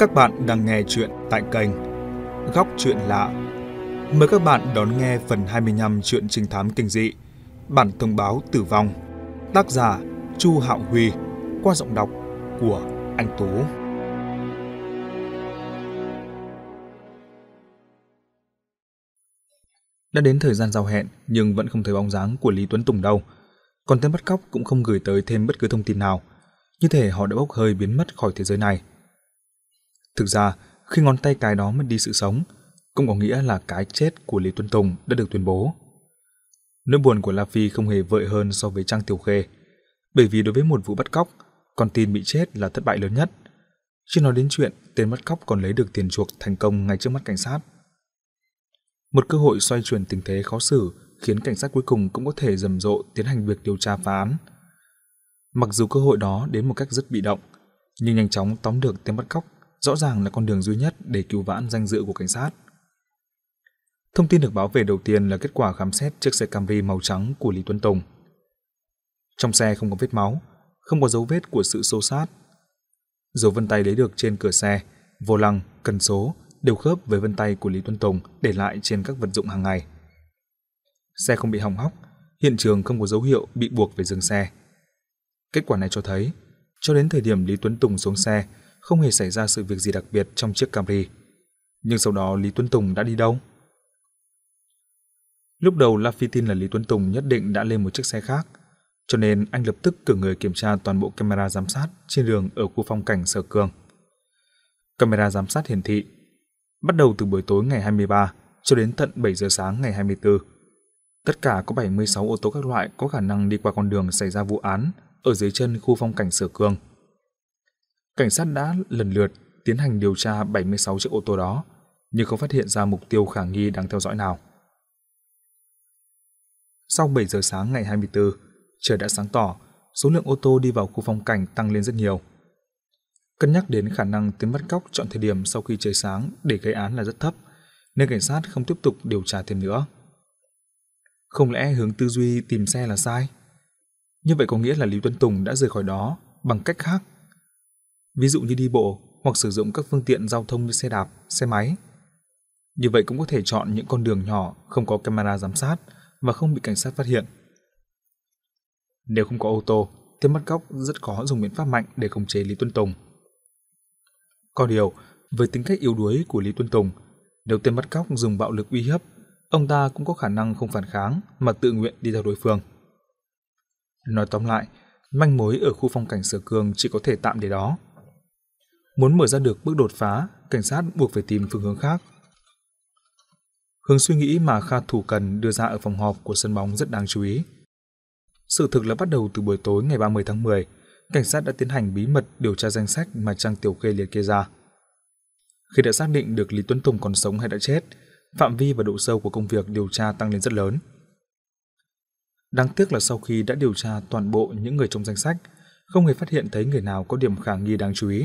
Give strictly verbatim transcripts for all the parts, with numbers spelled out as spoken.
Các bạn đang nghe chuyện tại kênh Góc Chuyện Lạ. Mời các bạn đón nghe phần hai mươi lăm chuyện trinh thám kinh dị Bản thông báo tử vong. Tác giả Chu Hạo Huy, qua giọng đọc của anh Tú. Đã đến thời gian giao hẹn nhưng vẫn không thấy bóng dáng của Lý Tuấn Tùng đâu. Còn tên bắt cóc cũng không gửi tới thêm bất cứ thông tin nào. Như thể họ đã bốc hơi biến mất khỏi thế giới này. Thực ra, khi ngón tay cái đó mất đi sự sống, cũng có nghĩa là cái chết của Lý Tuấn Tùng đã được tuyên bố. Nỗi buồn của La Phi không hề vợi hơn so với Trang Tiểu Khê, bởi vì đối với một vụ bắt cóc, con tin bị chết là thất bại lớn nhất. Chưa nói đến chuyện tên bắt cóc còn lấy được tiền chuộc thành công ngay trước mắt cảnh sát. Một cơ hội xoay chuyển tình thế khó xử khiến cảnh sát cuối cùng cũng có thể rầm rộ tiến hành việc điều tra phá án. Mặc dù cơ hội đó đến một cách rất bị động, nhưng nhanh chóng tóm được tên bắt cóc rõ ràng là con đường duy nhất để cứu vãn danh dự của cảnh sát. Thông tin được báo về đầu tiên là kết quả khám xét chiếc xe Camry màu trắng của Lý Tuấn Tùng. Trong xe không có vết máu, không có dấu vết của sự xô xát. Dấu vân tay lấy được trên cửa xe, vô lăng, cần số đều khớp với vân tay của Lý Tuấn Tùng để lại trên các vật dụng hàng ngày. Xe không bị hỏng hóc, hiện trường không có dấu hiệu bị buộc phải dừng xe. Kết quả này cho thấy, cho đến thời điểm Lý Tuấn Tùng xuống xe, không hề xảy ra sự việc gì đặc biệt trong chiếc Camry. Nhưng sau đó Lý Tuấn Tùng đã đi đâu? Lúc đầu La Phi tin là Lý Tuấn Tùng nhất định đã lên một chiếc xe khác, cho nên anh lập tức cử người kiểm tra toàn bộ camera giám sát trên đường ở khu phong cảnh Sở Cương. Camera giám sát hiển thị, bắt đầu từ buổi tối ngày hai mươi ba cho đến tận bảy giờ sáng ngày hai mươi tư, tất cả có bảy mươi sáu ô tô các loại có khả năng đi qua con đường xảy ra vụ án ở dưới chân khu phong cảnh Sở Cương. Cảnh sát đã lần lượt tiến hành điều tra bảy mươi sáu chiếc ô tô đó, nhưng không phát hiện ra mục tiêu khả nghi đáng theo dõi nào. Sau bảy giờ sáng ngày hai mươi tư, trời đã sáng tỏ, số lượng ô tô đi vào khu phong cảnh tăng lên rất nhiều. Cân nhắc đến khả năng tên bắt cóc chọn thời điểm sau khi trời sáng để gây án là rất thấp, nên cảnh sát không tiếp tục điều tra thêm nữa. Không lẽ hướng tư duy tìm xe là sai? Như vậy có nghĩa là Lý Tuấn Tùng đã rời khỏi đó bằng cách khác. Ví dụ như đi bộ hoặc sử dụng các phương tiện giao thông như xe đạp, xe máy. Như vậy cũng có thể chọn những con đường nhỏ không có camera giám sát và không bị cảnh sát phát hiện. Nếu không có ô tô, tên bắt cóc rất khó dùng biện pháp mạnh để khống chế Lý Tuấn Tùng. Có điều, với tính cách yếu đuối của Lý Tuấn Tùng, nếu tên bắt cóc dùng bạo lực uy hiếp, ông ta cũng có khả năng không phản kháng mà tự nguyện đi theo đối phương. Nói tóm lại, manh mối ở khu phong cảnh Sở Cương chỉ có thể tạm để đó. Muốn mở ra được bước đột phá, cảnh sát buộc phải tìm phương hướng khác. Hướng suy nghĩ mà Kha Thủ Cần đưa ra ở phòng họp của sân bóng rất đáng chú ý. Sự thực là bắt đầu từ buổi tối ngày ba mươi tháng mười, cảnh sát đã tiến hành bí mật điều tra danh sách mà Trang Tiểu Khê liệt kê ra. Khi đã xác định được Lý Tuấn Tùng còn sống hay đã chết, phạm vi và độ sâu của công việc điều tra tăng lên rất lớn. Đáng tiếc là sau khi đã điều tra toàn bộ những người trong danh sách, không hề phát hiện thấy người nào có điểm khả nghi đáng chú ý.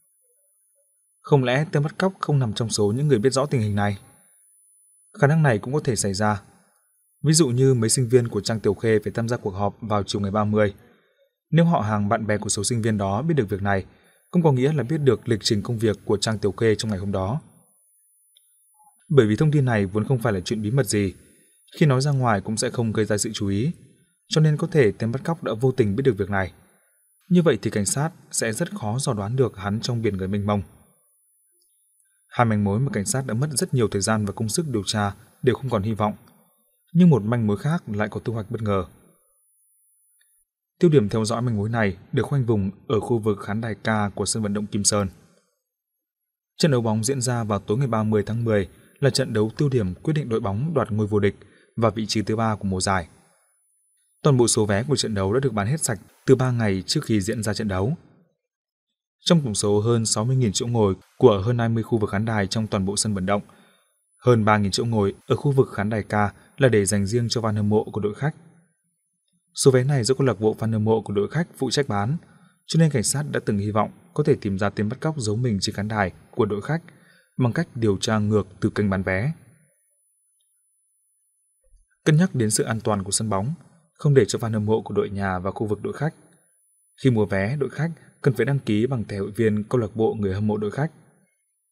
Không lẽ tên bắt cóc không nằm trong số những người biết rõ tình hình này? Khả năng này cũng có thể xảy ra. Ví dụ như mấy sinh viên của Trang Tiểu Khê phải tham gia cuộc họp vào chiều ngày ba mươi. Nếu họ hàng bạn bè của số sinh viên đó biết được việc này, cũng có nghĩa là biết được lịch trình công việc của Trang Tiểu Khê trong ngày hôm đó. Bởi vì thông tin này vốn không phải là chuyện bí mật gì, khi nói ra ngoài cũng sẽ không gây ra sự chú ý, cho nên có thể tên bắt cóc đã vô tình biết được việc này. Như vậy thì cảnh sát sẽ rất khó dò đoán được hắn trong biển người mênh mông. Hai manh mối mà cảnh sát đã mất rất nhiều thời gian và công sức điều tra đều không còn hy vọng, nhưng một manh mối khác lại có thu hoạch bất ngờ. Tiêu điểm theo dõi manh mối này được khoanh vùng ở khu vực khán đài K của sân vận động Kim Sơn. Trận đấu bóng diễn ra vào tối ngày ba mươi tháng mười là trận đấu tiêu điểm quyết định đội bóng đoạt ngôi vô địch và vị trí thứ ba của mùa giải. Toàn bộ số vé của trận đấu đã được bán hết sạch từ ba ngày trước khi diễn ra trận đấu. Trong tổng số hơn sáu mươi nghìn chỗ ngồi của hơn hai mươi khu vực khán đài trong toàn bộ sân vận động, hơn ba nghìn chỗ ngồi ở khu vực khán đài K là để dành riêng cho fan hâm mộ của đội khách. Số vé này do câu lạc bộ fan hâm mộ của đội khách phụ trách bán, cho nên cảnh sát đã từng hy vọng có thể tìm ra tên bắt cóc giấu mình trên khán đài của đội khách bằng cách điều tra ngược từ kênh bán vé. Cân nhắc đến sự an toàn của sân bóng, không để cho fan hâm mộ của đội nhà vào khu vực đội khách. Khi mua vé, đội khách cần phải đăng ký bằng thẻ hội viên câu lạc bộ người hâm mộ đội khách.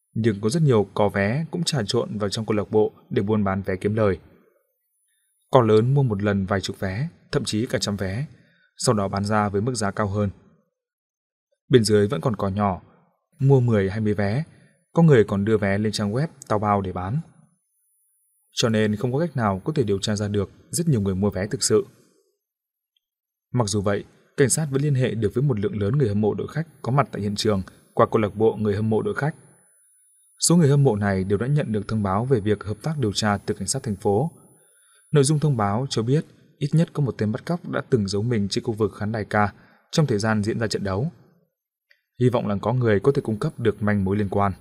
Nhưng có rất nhiều cò vé cũng trà trộn vào trong câu lạc bộ để buôn bán vé kiếm lời. Cò lớn mua một lần vài chục vé, thậm chí cả trăm vé, sau đó bán ra với mức giá cao hơn. Bên dưới vẫn còn cò nhỏ, mua mười hai mươi vé, có người còn đưa vé lên trang web tao bao để bán. Cho nên không có cách nào có thể điều tra ra được rất nhiều người mua vé thực sự. Mặc dù vậy, cảnh sát vẫn liên hệ được với một lượng lớn người hâm mộ đội khách có mặt tại hiện trường qua câu lạc bộ người hâm mộ đội khách. Số người hâm mộ này đều đã nhận được thông báo về việc hợp tác điều tra từ cảnh sát thành phố. Nội dung thông báo cho biết ít nhất có một tên bắt cóc đã từng giấu mình trên khu vực khán đài ca trong thời gian diễn ra trận đấu. Hy vọng là có người có thể cung cấp được manh mối liên quan.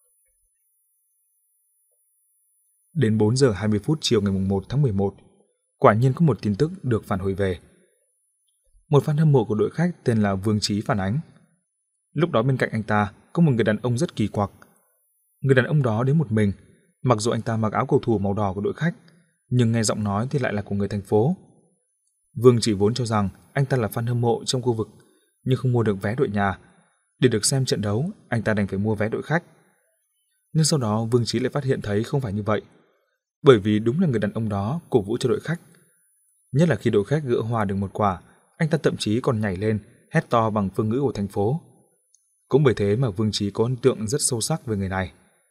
Đến bốn giờ hai mươi phút chiều ngày một tháng mười một, quả nhiên có một tin tức được phản hồi về. Một fan hâm mộ của đội khách tên là Vương Chí phản ánh. Lúc đó bên cạnh anh ta có một người đàn ông rất kỳ quặc. Người đàn ông đó đến một mình, mặc dù anh ta mặc áo cầu thủ màu đỏ của đội khách, nhưng nghe giọng nói thì lại là của người thành phố. Vương Chí vốn cho rằng anh ta là fan hâm mộ trong khu vực, nhưng không mua được vé đội nhà. Để được xem trận đấu, anh ta đành phải mua vé đội khách. Nhưng sau đó Vương Chí lại phát hiện thấy không phải như vậy, bởi vì đúng là người đàn ông đó cổ vũ cho đội khách. Nhất là khi đội khách gỡ hòa được một quả, anh ta thậm chí còn nhảy lên, hét to bằng phương ngữ của thành phố. Cũng bởi thế mà Vương Chí có ấn tượng rất sâu sắc về người này.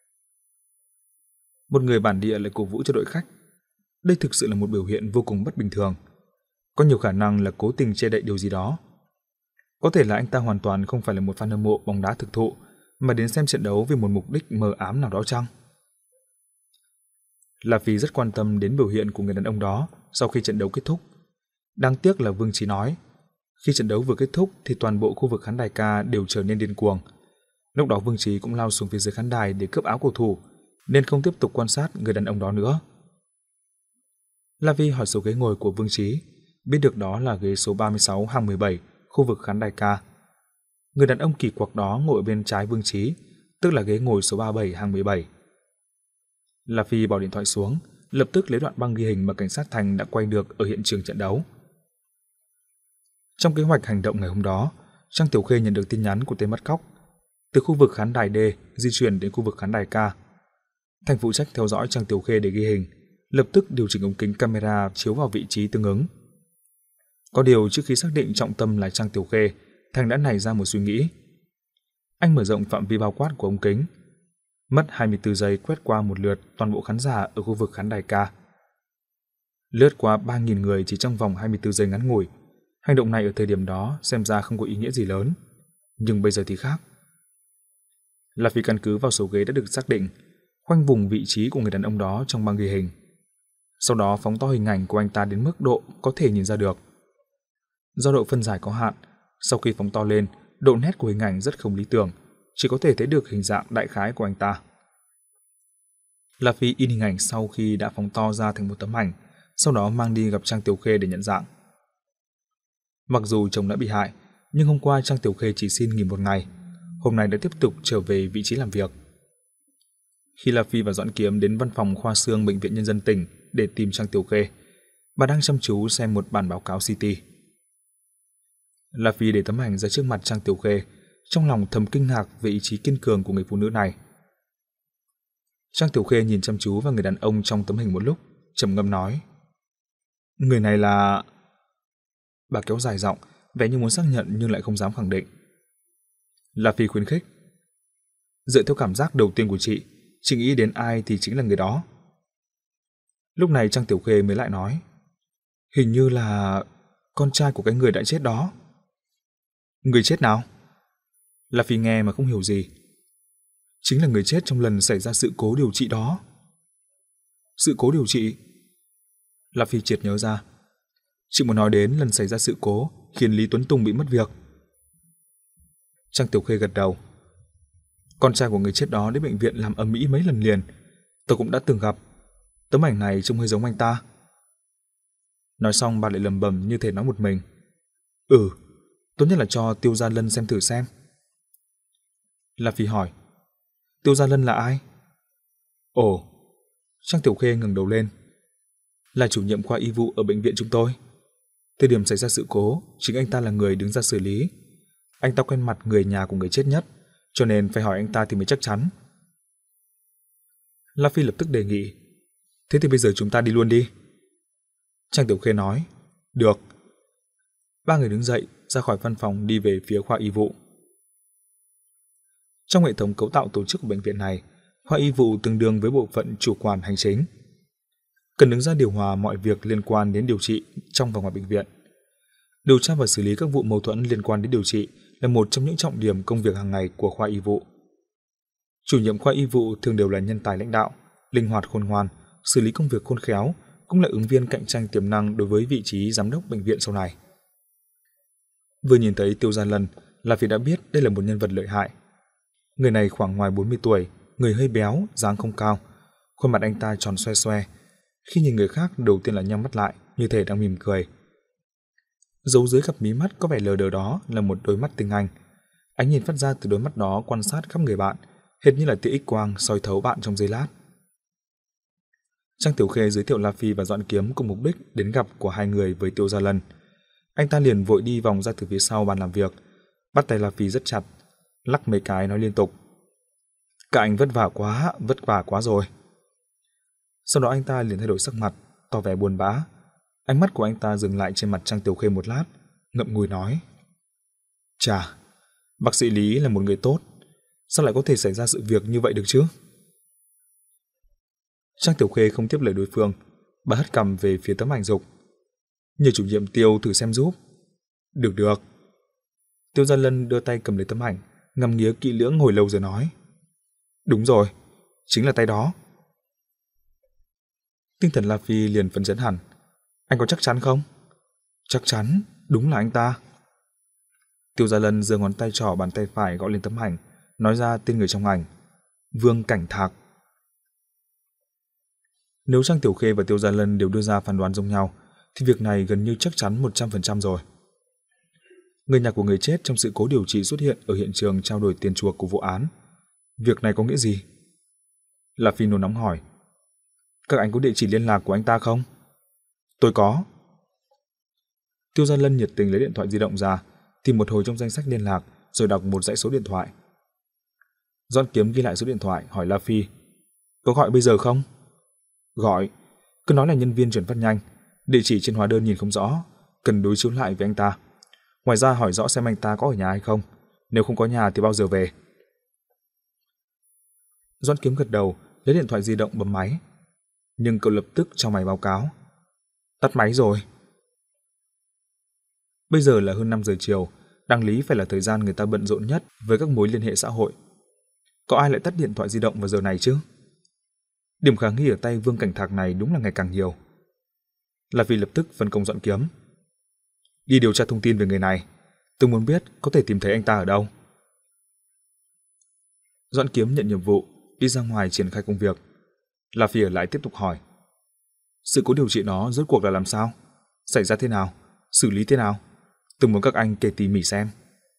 Một người bản địa lại cổ vũ cho đội khách. Đây thực sự là một biểu hiện vô cùng bất bình thường. Có nhiều khả năng là cố tình che đậy điều gì đó. Có thể là anh ta hoàn toàn không phải là một fan hâm mộ bóng đá thực thụ, mà đến xem trận đấu vì một mục đích mờ ám nào đó chăng? Là vì rất quan tâm đến biểu hiện của người đàn ông đó sau khi trận đấu kết thúc. Đáng tiếc là Vương Chí nói, khi trận đấu vừa kết thúc thì toàn bộ khu vực khán đài ca đều trở nên điên cuồng. Lúc đó Vương Chí cũng lao xuống phía dưới khán đài để cướp áo cầu thủ, nên không tiếp tục quan sát người đàn ông đó nữa. La Vi hỏi số ghế ngồi của Vương Chí, biết được đó là ghế số ba mươi sáu hàng mười bảy, khu vực khán đài ca. Người đàn ông kỳ quặc đó ngồi bên trái Vương Chí, tức là ghế ngồi số ba mươi bảy hàng mười bảy. La Phi bỏ điện thoại xuống, lập tức lấy đoạn băng ghi hình mà cảnh sát thành đã quay được ở hiện trường trận đấu. Trong kế hoạch hành động ngày hôm đó, Trang Tiểu Khê nhận được tin nhắn của tên bắt cóc, từ khu vực khán đài D di chuyển đến khu vực khán đài K. Thành phụ trách theo dõi Trang Tiểu Khê để ghi hình, lập tức điều chỉnh ống kính camera chiếu vào vị trí tương ứng. Có điều trước khi xác định trọng tâm là Trang Tiểu Khê, Thành đã nảy ra một suy nghĩ. Anh mở rộng phạm vi bao quát của ống kính, mất hai mươi tư giây quét qua một lượt toàn bộ khán giả ở khu vực khán đài K. Lướt qua ba nghìn người chỉ trong vòng hai mươi tư giây ngắn ngủi. Hành động này ở thời điểm đó xem ra không có ý nghĩa gì lớn, nhưng bây giờ thì khác. Là vì căn cứ vào số ghế đã được xác định, khoanh vùng vị trí của người đàn ông đó trong băng ghi hình. Sau đó phóng to hình ảnh của anh ta đến mức độ có thể nhìn ra được. Do độ phân giải có hạn, sau khi phóng to lên, độ nét của hình ảnh rất không lý tưởng, chỉ có thể thấy được hình dạng đại khái của anh ta. La Phi in hình ảnh sau khi đã phóng to ra thành một tấm ảnh, sau đó mang đi gặp Trang Tiểu Khê để nhận dạng. Mặc dù chồng đã bị hại, nhưng hôm qua Trang Tiểu Khê chỉ xin nghỉ một ngày, hôm nay đã tiếp tục trở về vị trí làm việc. Khi La Phi và Doãn Kiếm đến văn phòng khoa xương Bệnh viện Nhân dân tỉnh để tìm Trang Tiểu Khê, bà đang chăm chú xem một bản báo cáo xê tê. La Phi để tấm ảnh ra trước mặt Trang Tiểu Khê, trong lòng thầm kinh ngạc về ý chí kiên cường của người phụ nữ này. Trang Tiểu Khê nhìn chăm chú vào người đàn ông trong tấm hình một lúc, trầm ngâm nói: "Người này là..." Bà kéo dài giọng, vẻ như muốn xác nhận nhưng lại không dám khẳng định. La Phi khuyến khích: "Dựa theo cảm giác đầu tiên của chị, chị nghĩ đến ai thì chính là người đó." Lúc này Trang Tiểu Khê mới lại nói: "Hình như là con trai của cái người đã chết đó." "Người chết nào?" La Phi nghe mà không hiểu gì. "Chính là người chết trong lần xảy ra sự cố điều trị đó." "Sự cố điều trị?" La Phi chợt nhớ ra. "Chị muốn nói đến lần xảy ra sự cố khiến Lý Tuấn Tùng bị mất việc." Trang Tiểu Khê gật đầu. "Con trai của người chết đó đến bệnh viện làm ầm ĩ mấy lần liền, tôi cũng đã từng gặp. Tấm ảnh này trông hơi giống anh ta." Nói xong bà lại lẩm bẩm như thể nói một mình: "Ừ, tốt nhất là cho Tiêu Gia Lân xem thử xem." La Phi hỏi: "Tiêu Gia Lân là ai?" "Ồ." Trang Tiểu Khê ngẩng đầu lên. "Là chủ nhiệm khoa y vụ ở bệnh viện chúng tôi. Thời điểm xảy ra sự cố, chính anh ta là người đứng ra xử lý. Anh ta quen mặt người nhà của người chết nhất, cho nên phải hỏi anh ta thì mới chắc chắn." La Phi lập tức đề nghị. Thế thì bây giờ chúng ta đi luôn đi. Trang Tiểu Khê nói. Được. Ba người đứng dậy, ra khỏi văn phòng đi về phía khoa y vụ. Trong hệ thống cấu tạo tổ chức của bệnh viện này, khoa y vụ tương đương với bộ phận chủ quản hành chính, cần đứng ra điều hòa mọi việc liên quan đến điều trị trong và ngoài bệnh viện. Điều tra và xử lý các vụ mâu thuẫn liên quan đến điều trị là một trong những trọng điểm công việc hàng ngày của khoa y vụ. Chủ nhiệm khoa y vụ thường đều là nhân tài lãnh đạo, linh hoạt khôn ngoan, xử lý công việc khôn khéo, cũng là ứng viên cạnh tranh tiềm năng đối với vị trí giám đốc bệnh viện sau này. Vừa nhìn thấy Tiêu Gia Lân là vì đã biết đây là một nhân vật lợi hại. Người này khoảng ngoài bốn mươi tuổi, người hơi béo, dáng không cao, khuôn mặt anh ta tròn xoe xoe. Khi nhìn người khác đầu tiên là nhắm mắt lại, như thể đang mỉm cười. Giấu dưới cặp mí mắt có vẻ lờ đờ đó là một đôi mắt tinh anh. Ánh nhìn phát ra từ đôi mắt đó quan sát khắp người bạn, hệt như là tia X quang soi thấu bạn trong giây lát. Trang Tiểu Khê giới thiệu La Phi và Doãn Kiếm cùng mục đích đến gặp của hai người với Tiêu Gia Lân. Anh ta liền vội đi vòng ra từ phía sau bàn làm việc, bắt tay La Phi rất chặt, lắc mấy cái nói liên tục. Các anh vất vả quá, vất vả quá rồi. Sau đó anh ta liền thay đổi sắc mặt, tỏ vẻ buồn bã. Ánh mắt của anh ta dừng lại trên mặt Trang Tiểu Khê một lát, ngậm ngùi nói. Chà, bác sĩ Lý là một người tốt, sao lại có thể xảy ra sự việc như vậy được chứ? Trang Tiểu Khê không tiếp lời đối phương, bà hất cằm về phía tấm ảnh dục. Nhờ chủ nhiệm Tiêu thử xem giúp. Được được. Tiêu Gia Lân đưa tay cầm lấy tấm ảnh, ngắm nghía kỹ lưỡng hồi lâu rồi nói. Đúng rồi, chính là tay đó. Tinh thần La Phi liền phấn chấn hẳn. Anh có chắc chắn không? Chắc chắn, đúng là anh ta. Tiêu Gia Lân giơ ngón tay trỏ bàn tay phải gõ lên tấm ảnh, nói ra tên người trong ảnh. Vương Cảnh Thạc. Nếu Trang Tiểu Khê và Tiêu Gia Lân đều đưa ra phán đoán giống nhau, thì việc này gần như chắc chắn một trăm phần trăm rồi. Người nhà của người chết trong sự cố điều trị xuất hiện ở hiện trường trao đổi tiền chuộc của vụ án. Việc này có nghĩa gì? La Phi nôn nóng hỏi. Các anh có địa chỉ liên lạc của anh ta không? Tôi có. Tiêu Gia Lân nhiệt tình lấy điện thoại di động ra, tìm một hồi trong danh sách liên lạc, rồi đọc một dãy số điện thoại. Doãn Kiếm ghi lại số điện thoại, hỏi La Phi. Có gọi bây giờ không? Gọi. Cứ nói là nhân viên chuyển phát nhanh, địa chỉ trên hóa đơn nhìn không rõ, cần đối chiếu lại với anh ta. Ngoài ra hỏi rõ xem anh ta có ở nhà hay không, nếu không có nhà thì bao giờ về. Doãn Kiếm gật đầu, lấy điện thoại di động bấm máy. Nhưng cậu lập tức cho mày báo cáo. Tắt máy rồi. Bây giờ là hơn năm giờ chiều, đáng lý phải là thời gian người ta bận rộn nhất với các mối liên hệ xã hội. Có ai lại tắt điện thoại di động vào giờ này chứ? Điểm khả nghi ở tay Vương Cảnh Thạc này đúng là ngày càng nhiều. La Phi lập tức phân công Doãn Kiếm. Đi điều tra thông tin về người này, tôi muốn biết có thể tìm thấy anh ta ở đâu. Doãn Kiếm nhận nhiệm vụ, đi ra ngoài triển khai công việc. La Phi ở lại tiếp tục hỏi. Sự cố điều trị nó rốt cuộc là làm sao? Xảy ra thế nào? Xử lý thế nào? Tôi muốn các anh kể tỉ mỉ xem.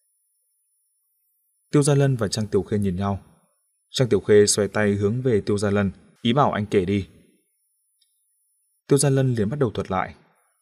Tiêu Gia Lân và Trang Tiểu Khê nhìn nhau. Trang Tiểu Khê xoay tay hướng về Tiêu Gia Lân, ý bảo anh kể đi. Tiêu Gia Lân liền bắt đầu thuật lại.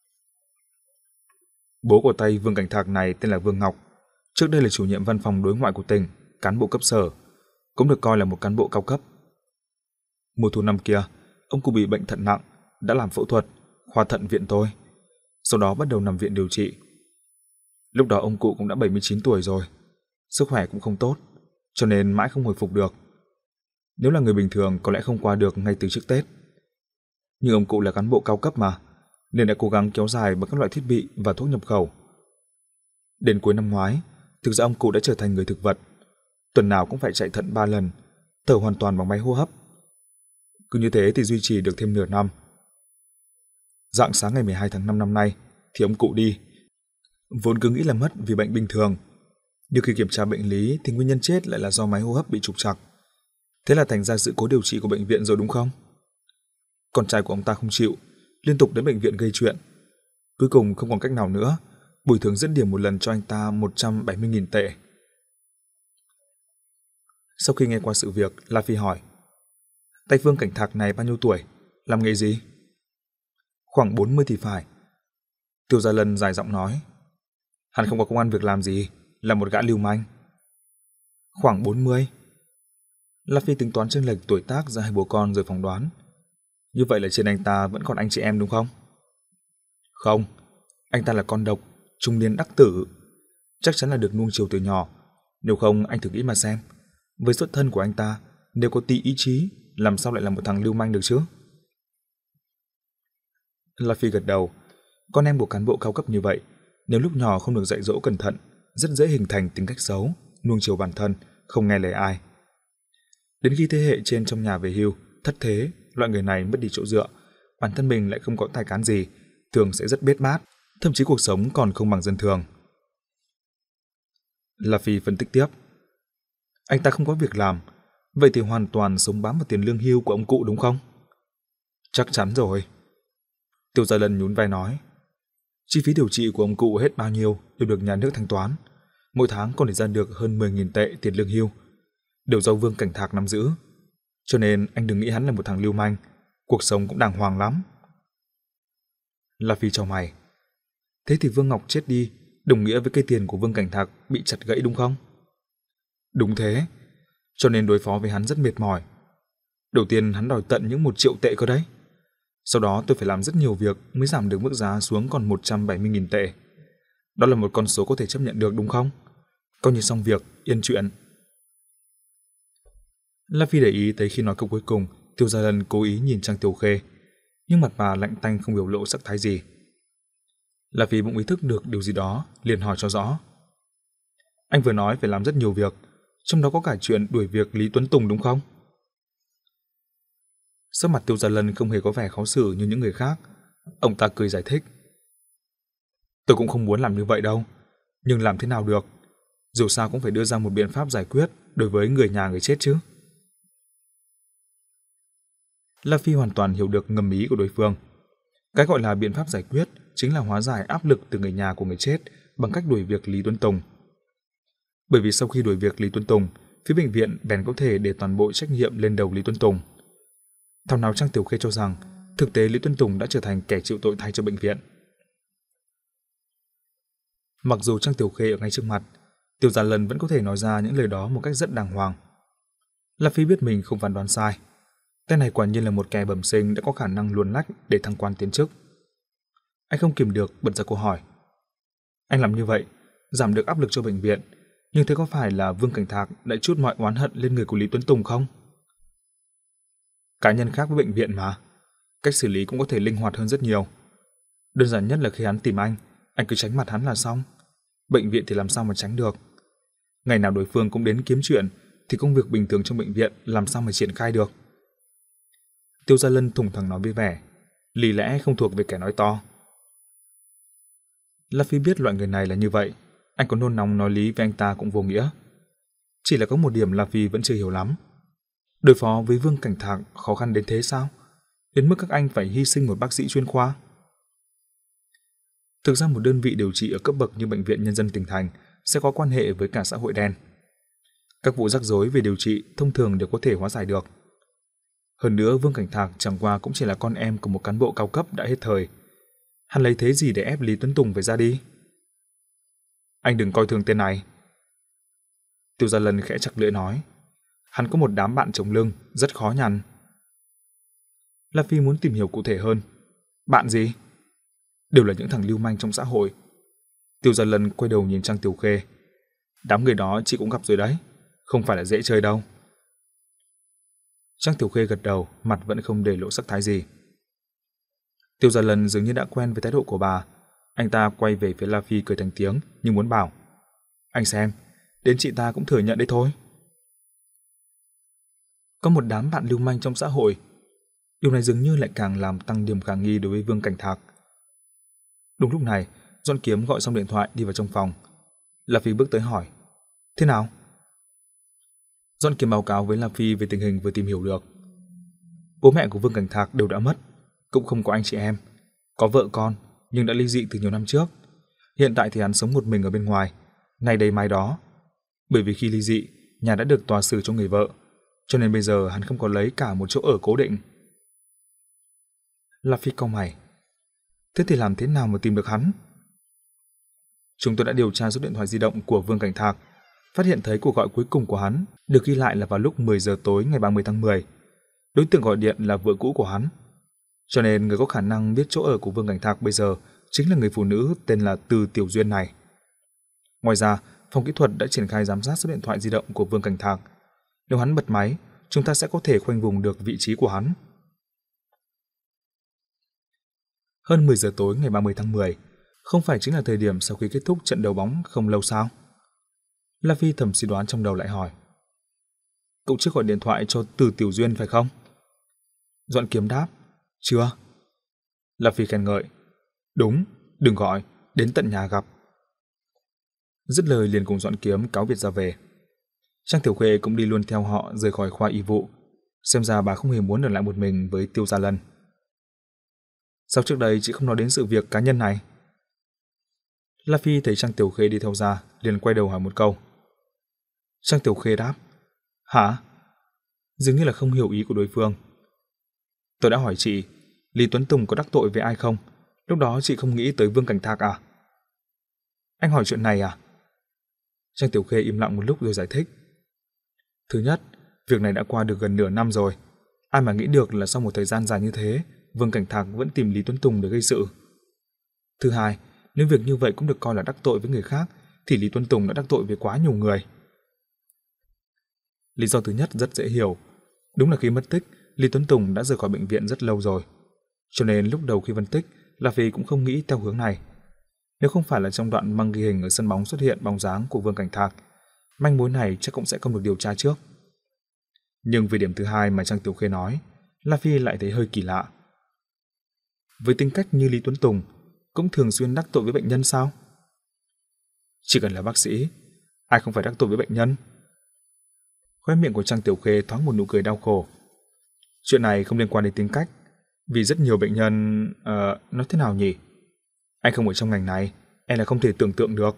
Bố của tay Vương Cảnh Thạc này tên là Vương Ngọc, trước đây là chủ nhiệm văn phòng đối ngoại của tỉnh, cán bộ cấp sở, cũng được coi là một cán bộ cao cấp. Mùa thu năm kia, ông cụ bị bệnh thận nặng, đã làm phẫu thuật, khoa thận viện tôi, sau đó bắt đầu nằm viện điều trị. Lúc đó ông cụ cũng đã bảy mươi chín tuổi rồi, sức khỏe cũng không tốt, cho nên mãi không hồi phục được. Nếu là người bình thường có lẽ không qua được ngay từ trước Tết. Nhưng ông cụ là cán bộ cao cấp mà, nên đã cố gắng kéo dài bằng các loại thiết bị và thuốc nhập khẩu. Đến cuối năm ngoái, thực ra ông cụ đã trở thành người thực vật, tuần nào cũng phải chạy thận ba lần, thở hoàn toàn bằng máy hô hấp. Cứ như thế thì duy trì được thêm nửa năm. Rạng sáng ngày mười hai tháng năm năm nay thì ông cụ đi. Vốn cứ nghĩ là mất vì bệnh bình thường, nhưng khi kiểm tra bệnh lý thì nguyên nhân chết lại là do máy hô hấp bị trục trặc. Thế là thành ra sự cố điều trị của bệnh viện rồi đúng không? Con trai của ông ta không chịu, liên tục đến bệnh viện gây chuyện. Cuối cùng không còn cách nào nữa, bồi thường dẫn điểm một lần cho anh ta một trăm bảy mươi nghìn tệ. Sau khi nghe qua sự việc, La Phi hỏi. Tay Vương Cảnh Thạc này bao nhiêu tuổi? Làm nghề gì? Khoảng bốn mươi thì phải. Tiêu Gia Lân dài giọng nói. Hắn không có công ăn việc làm gì, là một gã lưu manh. Khoảng bốn mươi. La Phi tính toán chênh lệch tuổi tác giữa hai bố con rồi phỏng đoán. Như vậy là trên anh ta vẫn còn anh chị em đúng không? Không, anh ta là con độc, trung niên đắc tử. Chắc chắn là được nuông chiều từ nhỏ. Nếu không anh thử nghĩ mà xem. Với xuất thân của anh ta, nếu có tí ý chí, làm sao lại là một thằng lưu manh được chứ? La Phi gật đầu. Con em của cán bộ cao cấp như vậy, nếu lúc nhỏ không được dạy dỗ cẩn thận, rất dễ hình thành tính cách xấu, nuông chiều bản thân, không nghe lời ai. Đến khi thế hệ trên trong nhà về hưu, thất thế, loại người này mất đi chỗ dựa, bản thân mình lại không có tài cán gì, thường sẽ rất bết bát, thậm chí cuộc sống còn không bằng dân thường. La Phi phân tích tiếp. Anh ta không có việc làm, vậy thì hoàn toàn sống bám vào tiền lương hưu của ông cụ đúng không? Chắc chắn rồi. Tiêu Gia Lân nhún vai nói. Chi phí điều trị của ông cụ hết bao nhiêu đều được nhà nước thanh toán, mỗi tháng còn để ra được hơn mười nghìn tệ tiền lương hưu, đều do Vương Cảnh Thạc nắm giữ. Cho nên anh đừng nghĩ hắn là một thằng lưu manh, cuộc sống cũng đàng hoàng lắm. La Phi chau mày. Thế thì Vương Ngọc chết đi, đồng nghĩa với cây tiền của Vương Cảnh Thạc bị chặt gãy đúng không? Đúng thế, cho nên đối phó với hắn rất mệt mỏi. Đầu tiên hắn đòi tận những một triệu tệ cơ đấy. Sau đó tôi phải làm rất nhiều việc mới giảm được mức giá xuống còn một trăm bảy mươi nghìn tệ. Đó là một con số có thể chấp nhận được đúng không? Coi như xong việc, yên chuyện. La Phi để ý thấy khi nói câu cuối cùng, Tiêu Gia Lân cố ý nhìn Trang Tiểu Khê, nhưng mặt bà lạnh tanh không biểu lộ sắc thái gì. La Phi bỗng ý thức được điều gì đó, liền hỏi cho rõ. Anh vừa nói phải làm rất nhiều việc, trong đó có cả chuyện đuổi việc Lý Tuấn Tùng đúng không? Sắc mặt Tiêu Gia Lân không hề có vẻ khó xử như những người khác. Ông ta cười giải thích. Tôi cũng không muốn làm như vậy đâu, nhưng làm thế nào được? Dù sao cũng phải đưa ra một biện pháp giải quyết đối với người nhà người chết chứ. La Phi hoàn toàn hiểu được ngầm ý của đối phương. Cái gọi là biện pháp giải quyết chính là hóa giải áp lực từ người nhà của người chết bằng cách đuổi việc Lý Tuấn Tùng. Bởi vì sau khi đuổi việc Lý Tuấn Tùng, phía bệnh viện bèn có thể để toàn bộ trách nhiệm lên đầu Lý Tuấn Tùng. Thảo nào Trang Tiểu Khê cho rằng thực tế Lý Tuấn Tùng đã trở thành kẻ chịu tội thay cho bệnh viện. Mặc dù Trang Tiểu Khê ở ngay trước mặt, Tiêu Gia Lân vẫn có thể nói ra những lời đó một cách rất đàng hoàng. La Phi biết mình không phán đoán sai. Tên này quả nhiên là một kẻ bẩm sinh đã có khả năng luồn lách để thăng quan tiến chức. Anh không kìm được bật ra câu hỏi. Anh làm như vậy, giảm được áp lực cho bệnh viện, nhưng thế có phải là Vương Cảnh Thạc lại trút mọi oán hận lên người của Lý Tuấn Tùng không? Cá nhân khác với bệnh viện mà, cách xử lý cũng có thể linh hoạt hơn rất nhiều. Đơn giản nhất là khi hắn tìm anh, anh cứ tránh mặt hắn là xong. Bệnh viện thì làm sao mà tránh được? Ngày nào đối phương cũng đến kiếm chuyện, thì công việc bình thường trong bệnh viện làm sao mà triển khai được? Tiêu Gia Lân thủng thẳng nói với vẻ, lý lẽ không thuộc về kẻ nói to. La Phi biết loại người này là như vậy, anh có nôn nóng nói lý với anh ta cũng vô nghĩa. Chỉ là có một điểm La Phi vẫn chưa hiểu lắm. Đối phó với Vương Cảnh Thạc khó khăn đến thế sao? Đến mức các anh phải hy sinh một bác sĩ chuyên khoa? Thực ra một đơn vị điều trị ở cấp bậc như Bệnh viện Nhân dân tỉnh thành sẽ có quan hệ với cả xã hội đen. Các vụ rắc rối về điều trị thông thường đều có thể hóa giải được. Hơn nữa Vương Cảnh Thạc chẳng qua cũng chỉ là con em của một cán bộ cao cấp đã hết thời. Hắn lấy thế gì để ép Lý Tuấn Tùng phải ra đi? Anh đừng coi thường tên này. Tiêu Gia Lân khẽ chặt lưỡi nói. Hắn có một đám bạn chống lưng, rất khó nhằn. La Phi muốn tìm hiểu cụ thể hơn. Bạn gì? Đều là những thằng lưu manh trong xã hội. Tiêu Gia Lân quay đầu nhìn Trang Tiểu Khê. Đám người đó chị cũng gặp rồi đấy, không phải là dễ chơi đâu. Trang Tiểu Khê gật đầu, mặt vẫn không để lộ sắc thái gì. Tiêu Gia Lân dường như đã quen với thái độ của bà. Anh ta quay về phía La Phi cười thành tiếng như muốn bảo. Anh xem, đến chị ta cũng thừa nhận đấy thôi. Có một đám bạn lưu manh trong xã hội. Điều này dường như lại càng làm tăng điểm khả nghi đối với Vương Cảnh Thạc. Đúng lúc này, Doãn Kiếm gọi xong điện thoại đi vào trong phòng. La Phi bước tới hỏi. Thế nào? Doãn Kiếm báo cáo với La Phi về tình hình vừa tìm hiểu được. Bố mẹ của Vương Cảnh Thạc đều đã mất, cũng không có anh chị em. Có vợ con, nhưng đã ly dị từ nhiều năm trước. Hiện tại thì hắn sống một mình ở bên ngoài, ngày đây mai đó. Bởi vì khi ly dị, nhà đã được tòa xử cho người vợ, cho nên bây giờ hắn không có lấy cả một chỗ ở cố định. La Phi cau mày. Thế thì làm thế nào mà tìm được hắn? Chúng tôi đã điều tra số điện thoại di động của Vương Cảnh Thạc. phát hiện thấy cuộc gọi cuối cùng của hắn được ghi lại là vào lúc mười giờ tối ngày ba mươi tháng mười. Đối tượng gọi điện là vợ cũ của hắn. Cho nên người có khả năng biết chỗ ở của Vương Cảnh Thạc bây giờ chính là người phụ nữ tên là Từ Tiểu Duyên này. Ngoài ra, phòng kỹ thuật đã triển khai giám sát số điện thoại di động của Vương Cảnh Thạc. Nếu hắn bật máy, chúng ta sẽ có thể khoanh vùng được vị trí của hắn. Hơn mười giờ tối ngày ba mươi tháng mười, không phải chính là thời điểm sau khi kết thúc trận đấu bóng không lâu sao? La Phi thầm suy đoán trong đầu lại hỏi. Cậu chưa gọi điện thoại cho Từ Tiểu Duyên phải không? Doãn Kiếm đáp. Chưa. La Phi khen ngợi. Đúng, đừng gọi, đến tận nhà gặp. Dứt lời liền cùng Doãn Kiếm cáo biệt ra về. Trang Tiểu Khê cũng đi luôn theo họ rời khỏi khoa y vụ. Xem ra bà không hề muốn ở lại một mình với Tiêu Gia Lân. Sao trước đây chị không nói đến sự việc cá nhân này? La Phi thấy Trang Tiểu Khê đi theo ra, liền quay đầu hỏi một câu. Trang Tiểu Khê đáp. Hả? Dường như là không hiểu ý của đối phương. Tôi đã hỏi chị, Lý Tuấn Tùng có đắc tội với ai không? Lúc đó chị không nghĩ tới Vương Cảnh Thạc à? Anh hỏi chuyện này à? Trang Tiểu Khê im lặng một lúc rồi giải thích. Thứ nhất, việc này đã qua được gần nửa năm rồi. Ai mà nghĩ được là sau một thời gian dài như thế, Vương Cảnh Thạc vẫn tìm Lý Tuấn Tùng để gây sự. Thứ hai, nếu việc như vậy cũng được coi là đắc tội với người khác, thì Lý Tuấn Tùng đã đắc tội với quá nhiều người. Lý do thứ nhất rất dễ hiểu. Đúng là khi mất tích, Lý Tuấn Tùng đã rời khỏi bệnh viện rất lâu rồi. Cho nên lúc đầu khi phân tích, La Phi cũng không nghĩ theo hướng này. Nếu không phải là trong đoạn băng ghi hình ở sân bóng xuất hiện bóng dáng của Vương Cảnh Thạc, manh mối này chắc cũng sẽ không được điều tra trước. Nhưng về điểm thứ hai mà Trang Tiểu Khê nói, La Phi lại thấy hơi kỳ lạ. Với tính cách như Lý Tuấn Tùng, cũng thường xuyên đắc tội với bệnh nhân sao? Chỉ cần là bác sĩ, ai không phải đắc tội với bệnh nhân? Khóe miệng của Trang Tiểu Khê thoáng một nụ cười đau khổ. Chuyện này không liên quan đến tính cách, vì rất nhiều bệnh nhân... Uh, nói thế nào nhỉ? Anh không ở trong ngành này, em là không thể tưởng tượng được.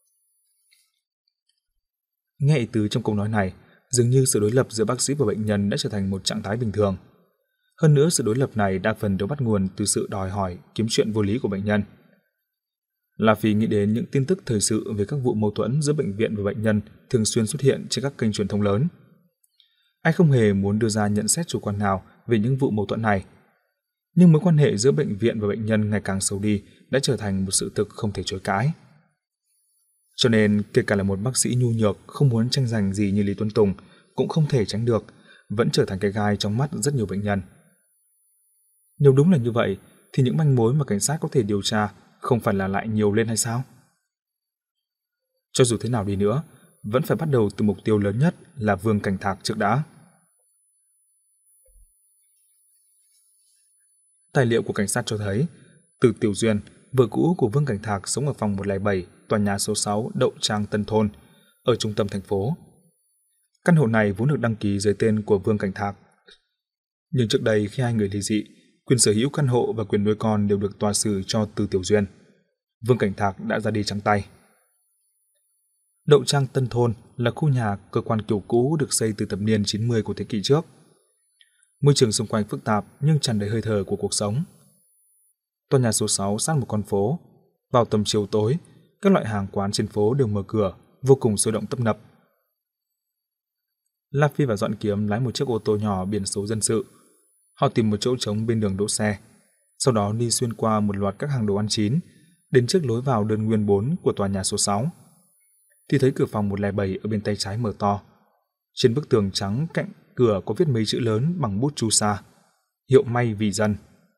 Nghe ý tứ trong câu nói này, dường như sự đối lập giữa bác sĩ và bệnh nhân đã trở thành một trạng thái bình thường. Hơn nữa, sự đối lập này đa phần đều bắt nguồn từ sự đòi hỏi, kiếm chuyện vô lý của bệnh nhân. La Phi nghĩ đến những tin tức thời sự về các vụ mâu thuẫn giữa bệnh viện và bệnh nhân thường xuyên xuất hiện trên các kênh truyền thông lớn. Anh không hề muốn đưa ra nhận xét chủ quan nào về những vụ mâu thuẫn này. Nhưng mối quan hệ giữa bệnh viện và bệnh nhân ngày càng xấu đi đã trở thành một sự thực không thể chối cãi. Cho nên, kể cả là một bác sĩ nhu nhược không muốn tranh giành gì như Lý Tuấn Tùng cũng không thể tránh được, vẫn trở thành cái gai trong mắt rất nhiều bệnh nhân. Nếu đúng là như vậy, thì những manh mối mà cảnh sát có thể điều tra không phải là lại nhiều lên hay sao? Cho dù thế nào đi nữa, vẫn phải bắt đầu từ mục tiêu lớn nhất là Vương Cảnh Thạc trước đã. Tài liệu của cảnh sát cho thấy, Từ Tiểu Duyên, vợ cũ của Vương Cảnh Thạc sống ở phòng một không bảy, tòa nhà số sáu Đậu Trang Tân Thôn, ở trung tâm thành phố. Căn hộ này vốn được đăng ký dưới tên của Vương Cảnh Thạc. Nhưng trước đây khi hai người ly dị, quyền sở hữu căn hộ và quyền nuôi con đều được tòa xử cho Từ Tiểu Duyên. Vương Cảnh Thạc đã ra đi trắng tay. Đậu Trang Tân Thôn là khu nhà cơ quan kiểu cũ được xây từ thập niên chín mươi của thế kỷ trước. Môi trường xung quanh phức tạp nhưng tràn đầy hơi thở của cuộc sống. Tòa nhà số sáu sát một con phố. Vào tầm chiều tối, các loại hàng quán trên phố đều mở cửa, vô cùng sôi động tấp nập. La Phi và Doãn Kiếm lái một chiếc ô tô nhỏ biển số dân sự. Họ tìm một chỗ trống bên đường đỗ xe, sau đó đi xuyên qua một loạt các hàng đồ ăn chín, đến trước lối vào đơn nguyên bốn của tòa nhà số sáu. Thì thấy cửa phòng một không bảy ở bên tay trái mở to. Trên bức tường trắng cạnh cửa có viết mấy chữ lớn bằng bút chu sa: Hiệu may vì dân.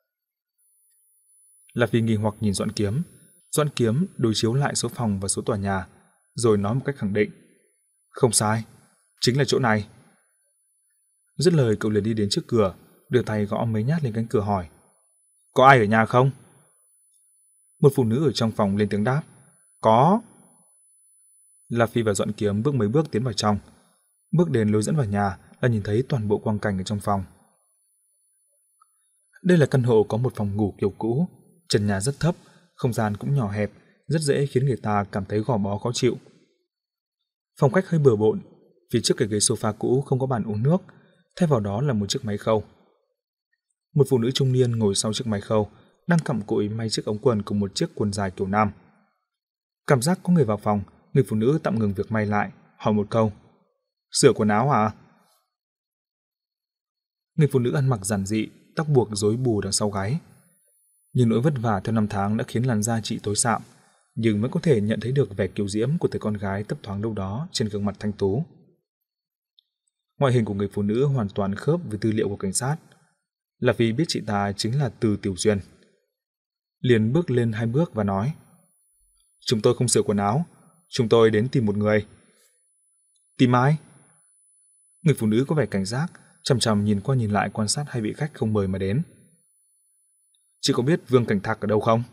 La Phi nghi hoặc nhìn Doãn Kiếm. Doãn Kiếm đối chiếu lại số phòng và số tòa nhà, rồi nói một cách khẳng định: Không sai, chính là chỗ này. Dứt lời cậu liền đi đến trước cửa, đưa tay gõ mấy nhát lên cánh cửa hỏi: Có ai ở nhà không? Một phụ nữ ở trong phòng lên tiếng đáp: Có. La Phi và Doãn Kiếm bước mấy bước tiến vào trong. Bước đến lối dẫn vào nhà là nhìn thấy toàn bộ quang cảnh ở trong phòng. Đây là căn hộ có một phòng ngủ kiểu cũ, trần nhà rất thấp, không gian cũng nhỏ hẹp, rất dễ khiến người ta cảm thấy gò bó khó chịu. Phòng khách hơi bừa bộn, phía trước cái ghế sofa cũ không có bàn uống nước, thay vào đó là một chiếc máy khâu. Một phụ nữ trung niên ngồi sau chiếc máy khâu, đang cặm cụi may chiếc ống quần cùng một chiếc quần dài kiểu nam. Cảm giác có người vào phòng, người phụ nữ tạm ngừng việc may lại, hỏi một câu. Sửa quần áo à? Người phụ nữ ăn mặc giản dị, tóc buộc rối bù đằng sau gáy. Nhưng nỗi vất vả theo năm tháng đã khiến làn da chị tối sạm, nhưng vẫn có thể nhận thấy được vẻ kiều diễm của người con gái thấp thoáng đâu đó trên gương mặt thanh tú. Ngoại hình của người phụ nữ hoàn toàn khớp với tư liệu của cảnh sát, là vì biết chị ta chính là Từ Tiểu Duyên. Liền bước lên hai bước và nói: Chúng tôi không sửa quần áo, chúng tôi đến tìm một người. Tìm ai? Người phụ nữ có vẻ cảnh giác, chằm chằm nhìn qua nhìn lại quan sát hai vị khách không mời mà đến. Chị có biết Vương Cảnh Thạc ở đâu không?